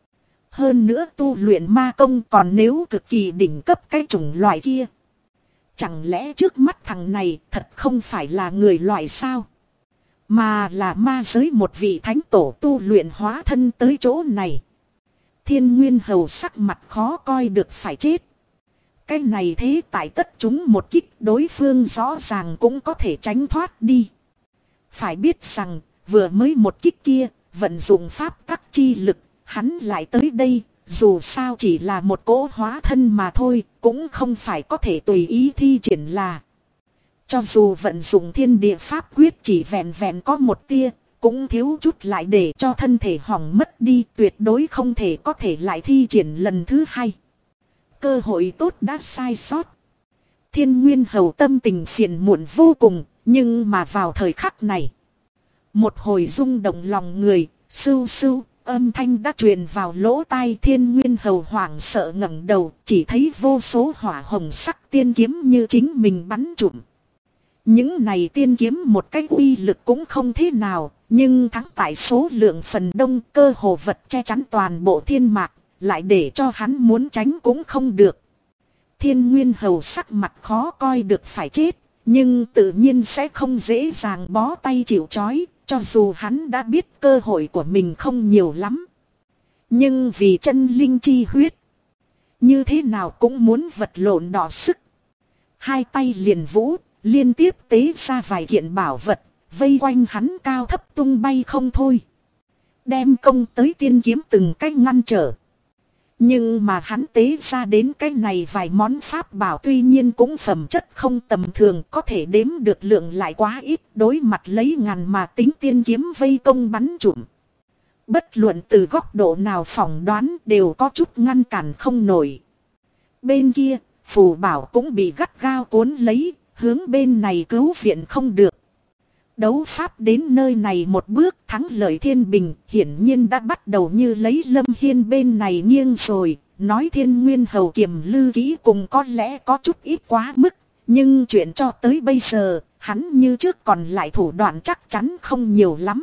Hơn nữa tu luyện ma công còn nếu cực kỳ đỉnh cấp cái chủng loại kia. Chẳng lẽ trước mắt thằng này thật không phải là người loại sao? Mà là ma giới một vị thánh tổ tu luyện hóa thân tới chỗ này. Thiên Nguyên Hầu sắc mặt khó coi được phải chết. Cái này thế tại tất chúng một kích đối phương rõ ràng cũng có thể tránh thoát đi. Phải biết rằng vừa mới một kích kia vận dụng pháp tắc chi lực hắn lại tới đây. Dù sao chỉ là một cỗ hóa thân mà thôi cũng không phải có thể tùy ý thi triển là. Cho dù vận dụng thiên địa pháp quyết chỉ vẹn vẹn có một tia, cũng thiếu chút lại để cho thân thể hỏng mất đi, tuyệt đối không thể có thể lại thi triển lần thứ hai. Cơ hội tốt đã sai sót. Thiên Nguyên Hầu tâm tình phiền muộn vô cùng, nhưng mà vào thời khắc này. Một hồi rung động lòng người, sưu sưu, âm thanh đã truyền vào lỗ tai. Thiên Nguyên Hầu hoảng sợ ngẩng đầu, chỉ thấy vô số hỏa hồng sắc tiên kiếm như chính mình bắn trụm. Những này tiên kiếm một cái uy lực cũng không thế nào, nhưng thắng tại số lượng phần đông, cơ hồ vật che chắn toàn bộ thiên mạc, lại để cho hắn muốn tránh cũng không được. Thiên Nguyên Hầu sắc mặt khó coi được phải chết, nhưng tự nhiên sẽ không dễ dàng bó tay chịu trói, cho dù hắn đã biết cơ hội của mình không nhiều lắm. Nhưng vì chân linh chi huyết, như thế nào cũng muốn vật lộn đỏ sức. Hai tay liền vũ, liên tiếp tế ra vài kiện bảo vật, vây quanh hắn cao thấp tung bay không thôi. Đem công tới tiên kiếm từng cách ngăn trở. Nhưng mà hắn tế ra đến cái này vài món pháp bảo tuy nhiên cũng phẩm chất không tầm thường, có thể đếm được lượng lại quá ít, đối mặt lấy ngàn mà tính tiên kiếm vây công bắn trụm. Bất luận từ góc độ nào phỏng đoán đều có chút ngăn cản không nổi. Bên kia, phù bảo cũng bị gắt gao cuốn lấy, hướng bên này cứu viện không được. Đấu pháp đến nơi này một bước thắng lợi thiên bình hiển nhiên đã bắt đầu như lấy Lâm Hiên bên này nghiêng rồi. Nói Thiên Nguyên Hầu kiềm lư kỹ cùng có lẽ có chút ít quá mức. Nhưng chuyện cho tới bây giờ hắn như trước còn lại thủ đoạn chắc chắn không nhiều lắm.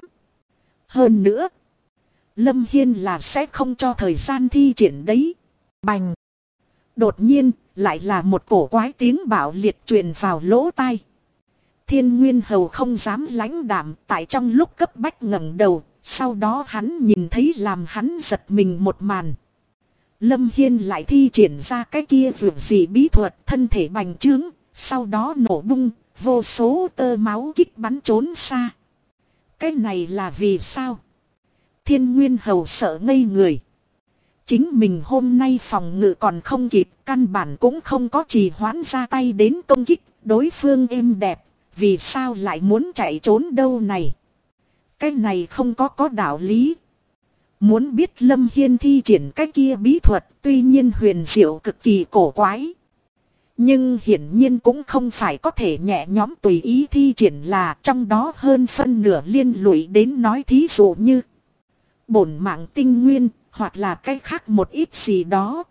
Hơn nữa, Lâm Hiên là sẽ không cho thời gian thi triển đấy. Bành! Đột nhiên lại là một cổ quái tiếng bạo liệt truyền vào lỗ tai. Thiên Nguyên Hầu không dám lãnh đạm, tại trong lúc cấp bách ngẩng đầu, sau đó hắn nhìn thấy làm hắn giật mình một màn. Lâm Hiên lại thi triển ra cái kia vượt dị bí thuật, thân thể bành trướng, sau đó nổ bung, vô số tơ máu kích bắn trốn xa. Cái này là vì sao? Thiên Nguyên Hầu sợ ngây người. Chính mình hôm nay phòng ngự còn không kịp, căn bản cũng không có trì hoãn ra tay đến công kích, đối phương êm đẹp. vì sao lại muốn chạy trốn đâu này? Cái này không có đạo lý. Muốn biết Lâm Hiên thi triển cái kia bí thuật tuy nhiên huyền diệu cực kỳ cổ quái. Nhưng hiển nhiên cũng không phải có thể nhẹ nhõm tùy ý thi triển, là trong đó hơn phân nửa liên lụy đến nói thí dụ như bổn mạng tinh nguyên hoặc là cái khác một ít gì đó.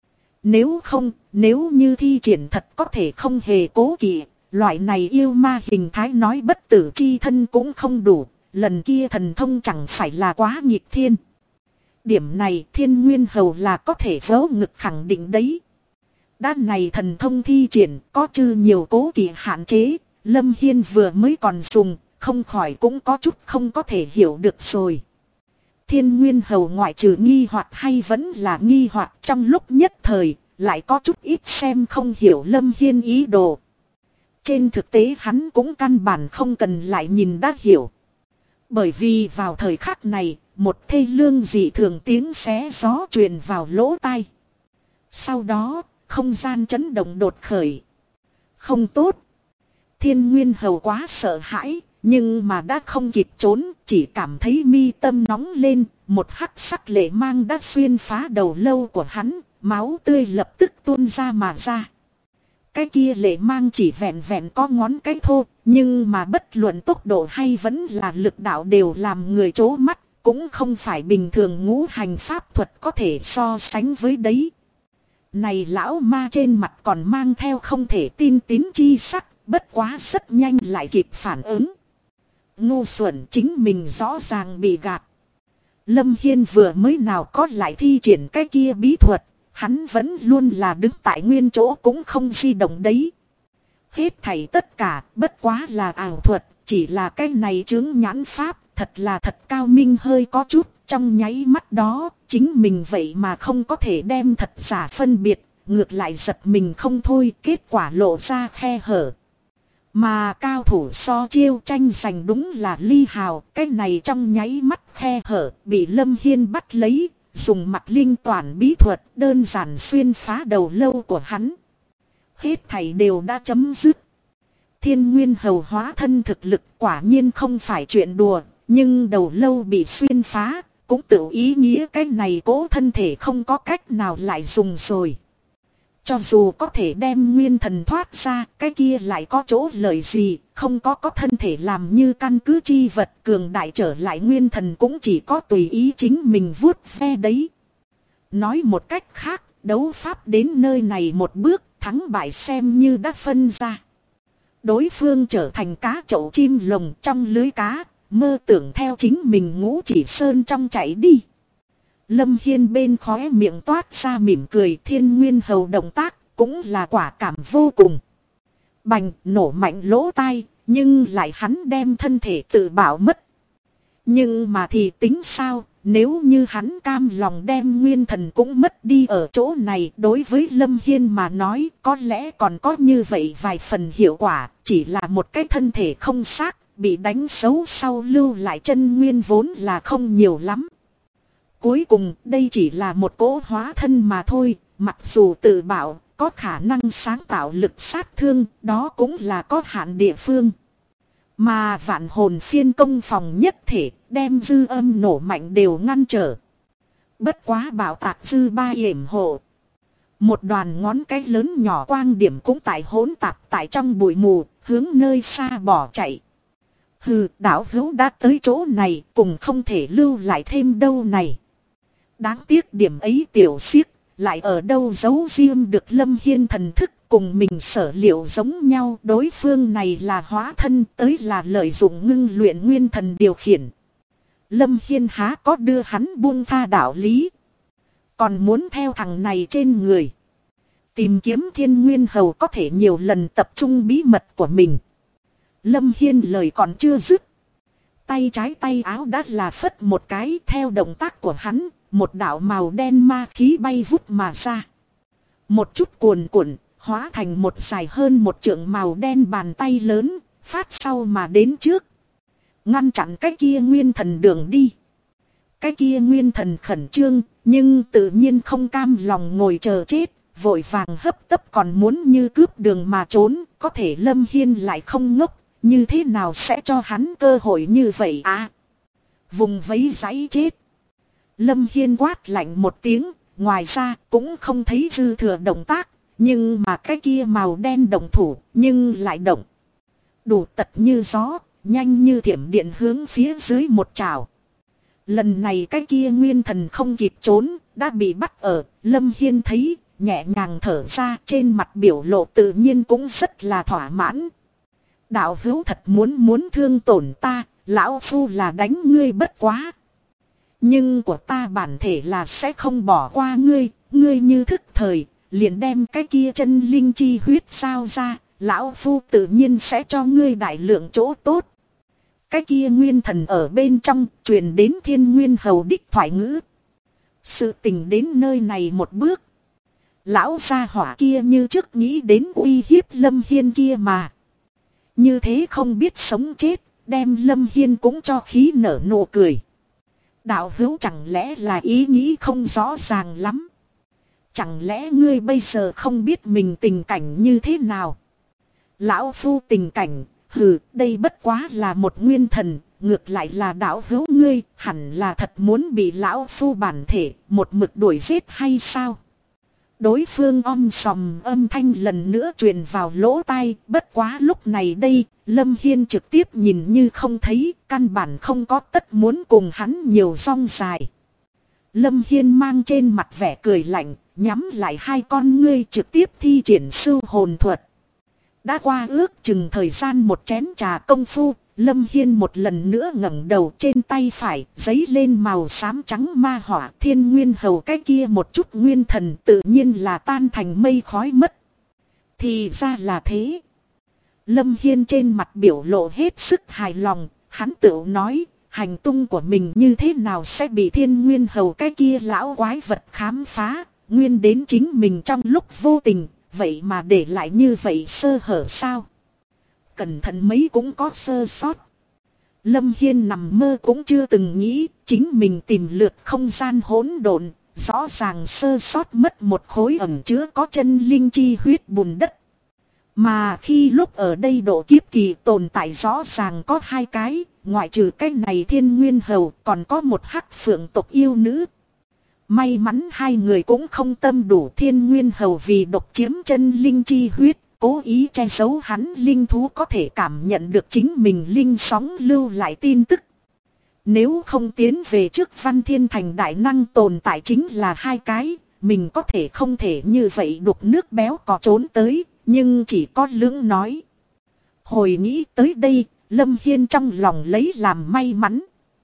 Nếu như thi triển thật có thể không hề cố kỵ, loại này yêu ma hình thái nói bất tử chi thân cũng không đủ, lần kia thần thông chẳng phải là quá nghịch thiên. Điểm này Thiên Nguyên Hầu là có thể vớ ngực khẳng định đấy. Đan này thần thông thi triển có chư nhiều cố kỵ hạn chế, Lâm Hiên vừa mới còn dùng, không khỏi cũng có chút không có thể hiểu được rồi. Thiên Nguyên Hầu ngoại trừ nghi hoặc hay vẫn là nghi hoặc, trong lúc nhất thời lại có chút ít xem không hiểu Lâm Hiên ý đồ. Trên thực tế hắn cũng căn bản không cần lại nhìn đã hiểu. Bởi vì vào thời khắc này, một thê lương dị thường tiếng xé gió truyền vào lỗ tai. Sau đó, không gian chấn động đột khởi. Không tốt. Thiên Nguyên Hầu quá sợ hãi, nhưng mà đã không kịp trốn, chỉ cảm thấy mi tâm nóng lên, một hắc sắc lệ mang đã xuyên phá đầu lâu của hắn, máu tươi lập tức tuôn ra mà ra. Cái kia lệ mang chỉ vẹn vẹn có ngón cái thô, nhưng mà bất luận tốc độ hay vẫn là lực đạo đều làm người chố mắt, cũng không phải bình thường ngũ hành pháp thuật có thể so sánh với đấy. Này lão ma trên mặt còn mang theo không thể tin tín chi sắc, bất quá rất nhanh lại kịp phản ứng. Ngu xuẩn, chính mình rõ ràng bị gạt. Lâm Hiên vừa mới nào có lại thi triển cái kia bí thuật, hắn vẫn luôn là đứng tại nguyên chỗ cũng không di động đấy. Hết thảy tất cả bất quá là ảo thuật, chỉ là cái này chướng nhãn pháp, thật là thật cao minh hơi có chút. Trong nháy mắt đó, chính mình vậy mà không có thể đem thật giả phân biệt, ngược lại giật mình không thôi, kết quả lộ ra khe hở. Mà cao thủ so chiêu tranh giành đúng là Ly Hào, cái này trong nháy mắt khe hở, bị Lâm Hiên bắt lấy, dùng mặt linh toàn bí thuật đơn giản xuyên phá đầu lâu của hắn. Hết thảy đều đã chấm dứt. Thiên Nguyên Hầu hóa thân thực lực quả nhiên không phải chuyện đùa, nhưng đầu lâu bị xuyên phá, cũng tự ý nghĩa cái này cố thân thể không có cách nào lại dùng rồi. Cho dù có thể đem nguyên thần thoát ra, cái kia lại có chỗ lợi gì, không có thân thể làm như căn cứ chi vật, cường đại trở lại nguyên thần cũng chỉ có tùy ý chính mình vuốt ve đấy. Nói một cách khác, đấu pháp đến nơi này một bước, thắng bại xem như đã phân ra. Đối phương trở thành cá chậu chim lồng trong lưới cá, mơ tưởng theo chính mình Ngũ Chỉ Sơn trong chạy đi. Lâm Hiên bên khóe miệng toát ra mỉm cười, Thiên Nguyên Hầu động tác cũng là quả cảm vô cùng. Bành nổ mạnh lỗ tai, nhưng lại hắn đem thân thể tự bảo mất. Nhưng mà thì tính sao, nếu như hắn cam lòng đem nguyên thần cũng mất đi ở chỗ này, đối với Lâm Hiên mà nói có lẽ còn có như vậy vài phần hiệu quả, chỉ là một cái thân thể không xác, bị đánh xấu sau lưu lại chân nguyên vốn là không nhiều lắm. Cuối cùng đây chỉ là một cỗ hóa thân mà thôi, mặc dù tự bảo có khả năng sáng tạo lực sát thương, đó cũng là có hạn địa phương. Mà vạn hồn phiên công phòng nhất thể đem dư âm nổ mạnh đều ngăn trở. Bất quá bảo tạc dư ba yểm hộ. Một đoàn ngón cái lớn nhỏ quang điểm cũng tại hỗn tạp tại trong bụi mù, hướng nơi xa bỏ chạy. Hừ, đảo hữu đã tới chỗ này, cùng không thể lưu lại thêm đâu này. Đáng tiếc điểm ấy tiểu xiếc, lại ở đâu giấu riêng được Lâm Hiên thần thức, cùng mình sở liệu giống nhau. Đối phương này là hóa thân, tới là lợi dụng ngưng luyện nguyên thần điều khiển. Lâm Hiên há có đưa hắn buông tha đạo lý, còn muốn theo thằng này trên người tìm kiếm Thiên Nguyên Hầu có thể nhiều lần tập trung bí mật của mình. Lâm Hiên lời còn chưa dứt, tay trái tay áo đã là phất một cái, theo động tác của hắn, một đạo màu đen ma khí bay vút mà ra. Một chút cuồn cuộn, hóa thành một dài hơn một trượng màu đen bàn tay lớn, phát sau mà đến trước. Ngăn chặn cái kia nguyên thần đường đi. Cái kia nguyên thần khẩn trương, nhưng tự nhiên không cam lòng ngồi chờ chết, vội vàng hấp tấp còn muốn như cướp đường mà trốn. Có thể Lâm Hiên lại không ngốc, như thế nào sẽ cho hắn cơ hội như vậy à? Vùng vẫy giấy chết. Lâm Hiên quát lạnh một tiếng, ngoài ra cũng không thấy dư thừa động tác, nhưng mà cái kia màu đen động thủ, nhưng lại động. Đủ tật như gió, nhanh như thiểm điện hướng phía dưới một trào. Lần này cái kia nguyên thần không kịp trốn, đã bị bắt ở. Lâm Hiên thấy, nhẹ nhàng thở ra, trên mặt biểu lộ tự nhiên cũng rất là thỏa mãn. Đạo hữu thật muốn thương tổn ta, lão phu là đánh ngươi bất quá. Nhưng của ta bản thể là sẽ không bỏ qua ngươi, ngươi như thức thời, liền đem cái kia chân linh chi huyết sao ra, lão phu tự nhiên sẽ cho ngươi đại lượng chỗ tốt. Cái kia nguyên thần ở bên trong, truyền đến Thiên Nguyên Hầu đích thoại ngữ. Sự tình đến nơi này một bước. Lão gia hỏa kia như trước nghĩ đến uy hiếp Lâm Hiên kia mà. Như thế không biết sống chết, đem Lâm Hiên cũng cho khí nở nụ cười. Đạo hữu chẳng lẽ là ý nghĩ không rõ ràng lắm. Chẳng lẽ ngươi bây giờ không biết mình tình cảnh như thế nào? Lão phu tình cảnh, hừ, đây bất quá là một nguyên thần, ngược lại là đạo hữu ngươi, hẳn là thật muốn bị lão phu bản thể, một mực đuổi giết hay sao? Đối phương om sòm âm thanh lần nữa truyền vào lỗ tai, bất quá lúc này đây, Lâm Hiên trực tiếp nhìn như không thấy, căn bản không có tất muốn cùng hắn nhiều rong dài. Lâm Hiên mang trên mặt vẻ cười lạnh, nhắm lại hai con ngươi trực tiếp thi triển sưu hồn thuật. Đã qua ước chừng thời gian một chén trà công phu, Lâm Hiên một lần nữa ngẩng đầu, trên tay phải, giấy lên màu xám trắng ma hỏa. Thiên Nguyên Hầu cái kia một chút nguyên thần tự nhiên là tan thành mây khói mất. Thì ra là thế. Lâm Hiên trên mặt biểu lộ hết sức hài lòng, hắn tự nói, hành tung của mình như thế nào sẽ bị Thiên Nguyên Hầu cái kia lão quái vật khám phá, nguyên đến chính mình trong lúc vô tình, vậy mà để lại như vậy sơ hở sao? Cẩn thận mấy cũng có sơ sót. Lâm Hiên nằm mơ cũng chưa từng nghĩ chính mình tìm lượt không gian hỗn độn, rõ ràng sơ sót mất một khối ẩn chứa có chân linh chi huyết bùn đất. Mà khi lúc ở đây độ kiếp kỳ tồn tại rõ ràng có hai cái, ngoại trừ cái này Thiên Nguyên Hầu còn có một hắc phượng tộc yêu nữ. May mắn hai người cũng không tâm đủ. Thiên Nguyên Hầu vì độc chiếm chân linh chi huyết, cố ý che giấu hắn linh thú có thể cảm nhận được chính mình linh sóng lưu lại tin tức. Nếu không tiến về trước Văn Thiên Thành đại năng tồn tại chính là hai cái, mình có thể không thể như vậy đục nước béo cò trốn tới, nhưng chỉ có lưỡng nói. Hồi nghĩ tới đây, Lâm Hiên trong lòng lấy làm may mắn.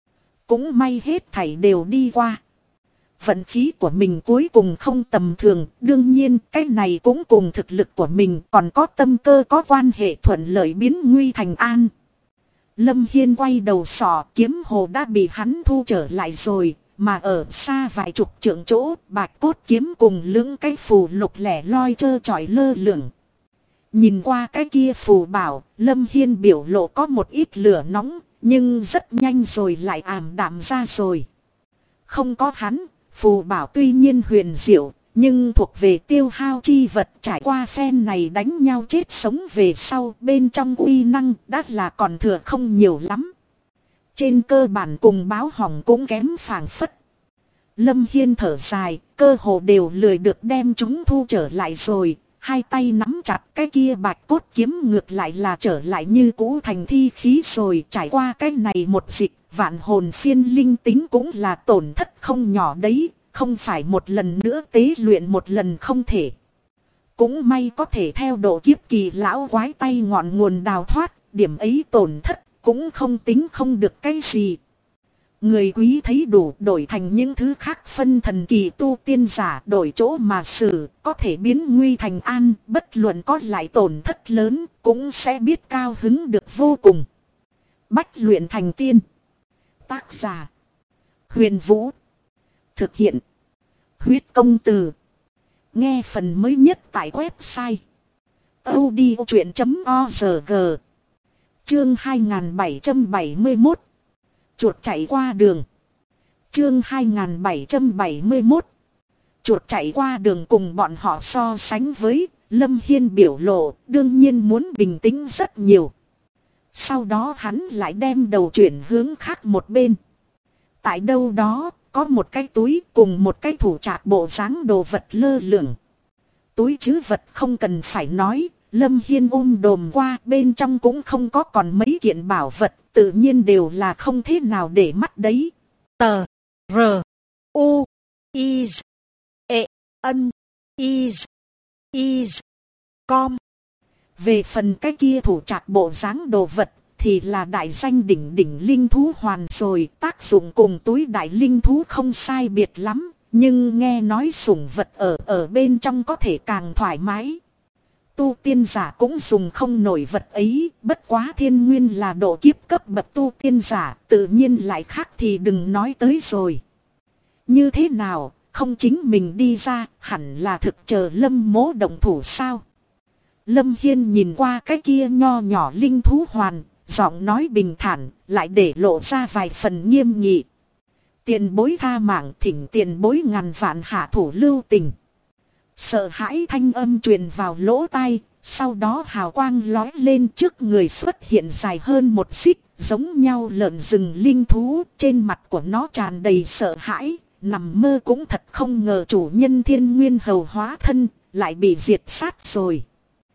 Cũng may hết thảy đều đi qua. Vận khí của mình cuối cùng không tầm thường, đương nhiên cái này cũng cùng thực lực của mình còn có tâm cơ có quan hệ thuận lợi biến nguy thành an. Lâm Hiên quay đầu sọ, kiếm hồ đã bị hắn thu trở lại rồi, mà ở xa vài chục trượng chỗ, bạch cốt kiếm cùng lưỡng cái phù lục lẻ loi trơ trọi lơ lửng. Nhìn qua cái kia phù bảo, Lâm Hiên biểu lộ có một ít lửa nóng, nhưng rất nhanh rồi lại ảm đạm ra rồi. Không có hắn, phù bảo tuy nhiên huyền diệu, nhưng thuộc về tiêu hao chi vật, trải qua phen này đánh nhau chết sống về sau, bên trong uy năng đã là còn thừa không nhiều lắm. Trên cơ bản cùng báo hỏng cũng kém phảng phất. Lâm Hiên thở dài, cơ hồ đều lười được đem chúng thu trở lại rồi, hai tay nắm chặt cái kia bạch cốt kiếm ngược lại là trở lại như cũ thành thi khí rồi. Trải qua cái này một dịch, vạn hồn phiên linh tính cũng là tổn thất không nhỏ đấy, không phải một lần nữa tế luyện một lần không thể. Cũng may có thể theo độ kiếp kỳ lão quái tay ngọn nguồn đào thoát, điểm ấy tổn thất cũng không tính không được cái gì. Người quý thấy đủ đổi thành những thứ khác, phân thần kỳ tu tiên giả đổi chỗ mà xử, có thể biến nguy thành an, bất luận có lại tổn thất lớn, cũng sẽ biết cao hứng được vô cùng. Bách luyện thành tiên. Tác giả Huyền Vũ. Thực hiện Huyết Công Từ. Nghe phần mới nhất tại website audiochuyện.org. Chương 2771. Chuột chạy qua đường. Chương 2771. Chuột chạy qua đường cùng bọn họ so sánh với, Lâm Hiên biểu lộ đương nhiên muốn bình tĩnh rất nhiều. Sau đó hắn lại đem đầu chuyển hướng khác một bên. Tại đâu đó, có một cái túi cùng một cái thủ trạc bộ dáng đồ vật lơ lửng. Túi trữ vật không cần phải nói, Lâm Hiên đồm qua, bên trong cũng không có còn mấy kiện bảo vật, tự nhiên đều là không thế nào để mắt đấy. Tờ R U I E N I Com. Về phần cái kia thủ trạc bộ dáng đồ vật thì là đại danh đỉnh đỉnh linh thú hoàn rồi, tác dụng cùng túi đại linh thú không sai biệt lắm, nhưng nghe nói sủng vật ở bên trong có thể càng thoải mái. Tu tiên giả cũng dùng không nổi vật ấy, bất quá Thiên Nguyên là độ kiếp cấp bậc tu tiên giả, tự nhiên lại khác thì đừng nói tới rồi. Như thế nào, không chính mình đi ra, hẳn là thực chờ Lâm Mỗ động thủ sao? Lâm Hiên nhìn qua cái kia nho nhỏ linh thú hoàn, giọng nói bình thản, lại để lộ ra vài phần nghiêm nghị. Tiền bối tha mạng, thỉnh tiền bối ngàn vạn hạ thủ lưu tình. Sợ hãi thanh âm truyền vào lỗ tai, sau đó hào quang lói lên, trước người xuất hiện dài hơn một xích, giống nhau lợn rừng linh thú, trên mặt của nó tràn đầy sợ hãi, nằm mơ cũng thật không ngờ chủ nhân Thiên Nguyên hầu hóa thân, lại bị diệt sát rồi.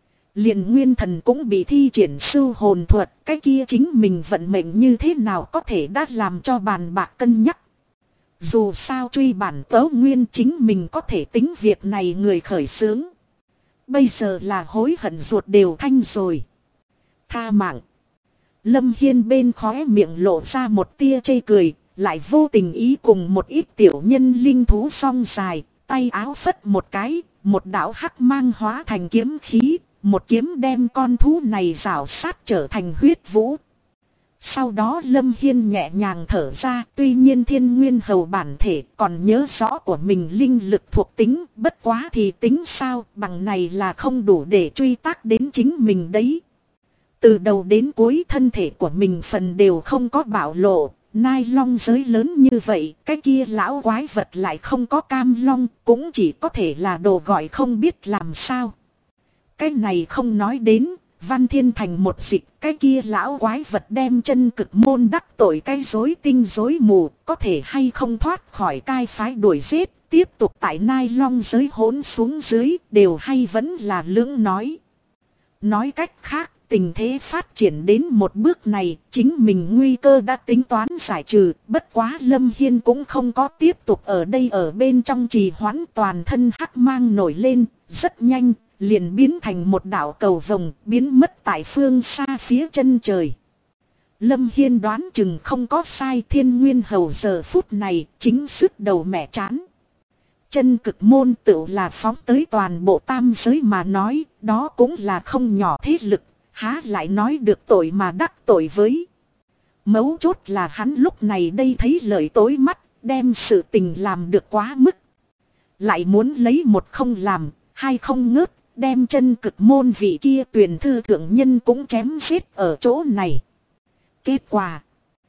Liền nguyên thần cũng bị thi triển sưu hồn thuật, cái kia chính mình vận mệnh như thế nào có thể đã làm cho bàn bạc cân nhắc. Dù sao truy bản tấu nguyên chính mình có thể tính việc này người khởi xướng. Bây giờ là hối hận ruột đều thanh rồi. Tha mạng. Lâm Hiên bên khóe miệng lộ ra một tia chê cười, lại vô tình ý cùng một ít tiểu nhân linh thú song dài, tay áo phất một cái, một đạo hắc mang hóa thành kiếm khí, một kiếm đem con thú này rảo sát trở thành huyết vũ. Sau đó Lâm Hiên nhẹ nhàng thở ra, tuy nhiên Thiên Nguyên hầu bản thể còn nhớ rõ của mình linh lực thuộc tính, bất quá thì tính sao, bằng này là không đủ để truy tác đến chính mình đấy. Từ đầu đến cuối thân thể của mình phần đều không có bạo lộ, nai long giới lớn như vậy, cái kia lão quái vật lại không có cam long, cũng chỉ có thể là đồ gọi không biết làm sao. Cái này không nói đến, Văn Thiên Thành một dịch, cái kia lão quái vật đem chân cực môn đắc tội cái rối tinh rối mù, có thể hay không thoát khỏi cai phái đuổi giết, tiếp tục tại nai long giới hỗn xuống dưới, đều hay vẫn là lưỡng nói. Nói cách khác, tình thế phát triển đến một bước này, chính mình nguy cơ đã tính toán giải trừ, bất quá Lâm Hiên cũng không có tiếp tục ở đây ở bên trong trì hoãn, toàn thân hắc mang nổi lên, rất nhanh, liền biến thành một đạo cầu vồng, biến mất tại phương xa phía chân trời. Lâm Hiên đoán chừng không có sai, Thiên Nguyên hầu giờ phút này chính sức đầu mẹ chán. Chân cực môn tựu là phóng tới toàn bộ tam giới mà nói, đó cũng là không nhỏ thế lực, há lại nói được tội mà đắc tội với. Mấu chốt là hắn lúc này đây thấy lợi tối mắt, đem sự tình làm được quá mức. Lại muốn lấy một không làm, hai không ngớt, đem chân cực môn vị kia tuyển thư thượng nhân cũng chém giết ở chỗ này. Kết quả,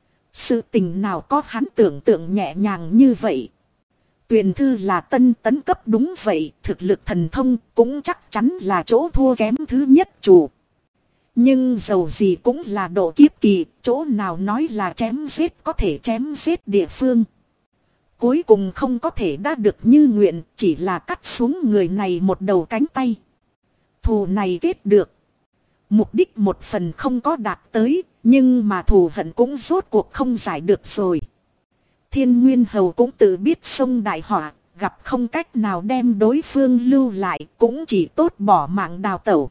sự tình nào có hắn tưởng tượng nhẹ nhàng như vậy. Tuyển thư là tân tấn cấp đúng vậy, thực lực thần thông cũng chắc chắn là chỗ thua kém thứ nhất chủ. Nhưng dầu gì cũng là độ kiếp kỳ, chỗ nào nói là chém giết có thể chém giết địa phương. Cuối cùng không có thể đã được như nguyện, chỉ là cắt xuống người này một đầu cánh tay. Thù này kết được. Mục đích một phần không có đạt tới, nhưng mà thù hận cũng rốt cuộc không giải được rồi. Thiên Nguyên hầu cũng tự biết sông đại họa, gặp không cách nào đem đối phương lưu lại, cũng chỉ tốt bỏ mạng đào tẩu.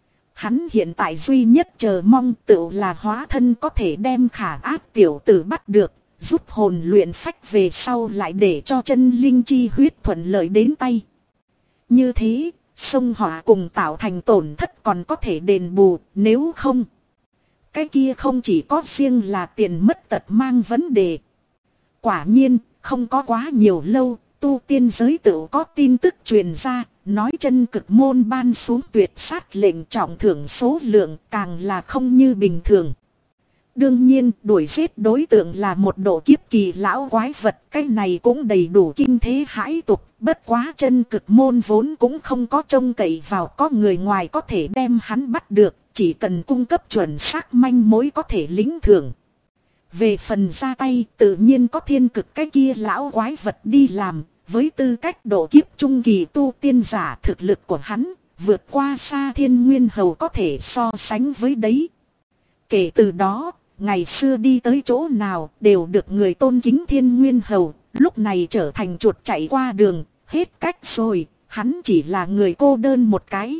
Hắn hiện tại duy nhất chờ mong tự là hóa thân có thể đem khả ác tiểu tử bắt được, giúp hồn luyện phách về sau lại để cho chân linh chi huyết thuận lợi đến tay. Như thế, sông họa cùng tạo thành tổn thất còn có thể đền bù, nếu không. Cái kia không chỉ có riêng là tiền mất tật mang vấn đề. Quả nhiên, không có quá nhiều lâu, tu tiên giới tự có tin tức truyền ra, nói chân cực môn ban xuống tuyệt sát lệnh trọng thưởng số lượng càng là không như bình thường. Đương nhiên, đuổi giết đối tượng là một độ kiếp kỳ lão quái vật, cái này cũng đầy đủ kinh thế hãi tục, bất quá chân cực môn vốn cũng không có trông cậy vào có người ngoài có thể đem hắn bắt được, chỉ cần cung cấp chuẩn xác manh mối có thể lĩnh thưởng. Về phần ra tay tự nhiên có thiên cực cái kia lão quái vật đi làm, với tư cách độ kiếp trung kỳ tu tiên giả thực lực của hắn, vượt qua xa Thiên Nguyên Hầu có thể so sánh với đấy. Kể từ đó, ngày xưa đi tới chỗ nào đều được người tôn kính Thiên Nguyên Hầu, lúc này trở thành chuột chạy qua đường, hết cách rồi, hắn chỉ là người cô đơn một cái.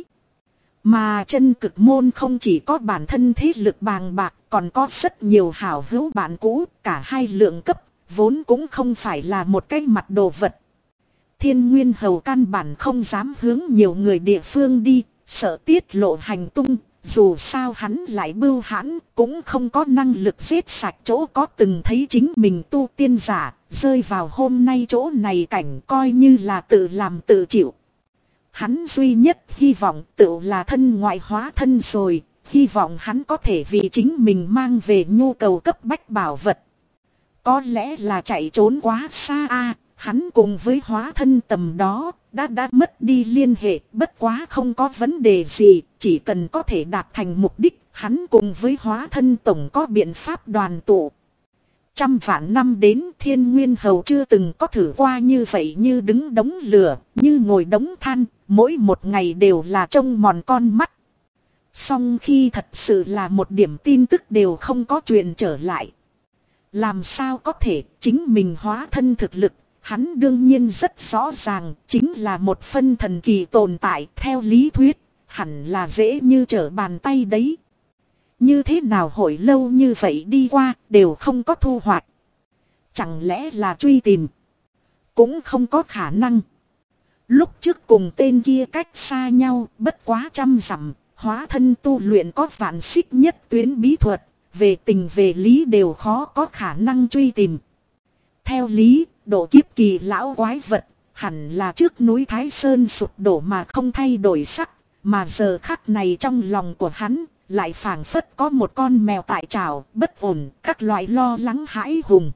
Mà chân cực môn không chỉ có bản thân thế lực bàng bạc, còn có rất nhiều hảo hữu bạn cũ, cả hai lượng cấp, vốn cũng không phải là một cái mặt đồ vật. Thiên Nguyên Hầu căn bản không dám hướng nhiều người địa phương đi, sợ tiết lộ hành tung, dù sao hắn lại bưu hãn, cũng không có năng lực giết sạch chỗ có từng thấy chính mình tu tiên giả, rơi vào hôm nay chỗ này cảnh coi như là tự làm tự chịu. Hắn duy nhất hy vọng tự là thân ngoại hóa thân rồi, hy vọng hắn có thể vì chính mình mang về nhu cầu cấp bách bảo vật. Có lẽ là chạy trốn quá xa hắn cùng với hóa thân tầm đó đã mất đi liên hệ, bất quá không có vấn đề gì, chỉ cần có thể đạt thành mục đích, hắn cùng với hóa thân tổng có biện pháp đoàn tụ. Trăm vạn năm đến Thiên Nguyên Hầu chưa từng có thử qua như vậy, như đứng đống lửa, như ngồi đống than, mỗi một ngày đều là trông mòn con mắt. Song khi thật sự là một điểm tin tức đều không có truyền trở lại. Làm sao có thể, chính mình hóa thân thực lực, hắn đương nhiên rất rõ ràng, chính là một phân thần kỳ tồn tại, theo lý thuyết, hẳn là dễ như trở bàn tay đấy. Như thế nào hội lâu như vậy đi qua, đều không có thu hoạch. Chẳng lẽ là truy tìm? Cũng không có khả năng. Lúc trước cùng tên kia cách xa nhau, bất quá 100 dặm, hóa thân tu luyện có vạn xích nhất tuyến bí thuật, về tình về lý đều khó có khả năng truy tìm. Theo lý, độ kiếp kỳ lão quái vật, hẳn là trước núi Thái Sơn sụp đổ mà không thay đổi sắc, mà giờ khắc này trong lòng của hắn, lại phảng phất có một con mèo tại trào, bất ổn, các loại lo lắng hãi hùng.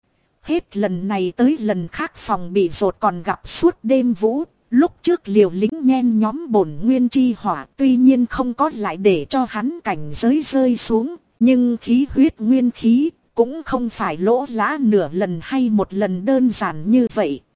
Hết lần này tới lần khác phòng bị rột còn gặp suốt đêm vũ, lúc trước liều lĩnh nhen nhóm bổn nguyên chi hỏa tuy nhiên không có lại để cho hắn cảnh giới rơi xuống, nhưng khí huyết nguyên khí cũng không phải lỗ lã nửa lần hay một lần đơn giản như vậy,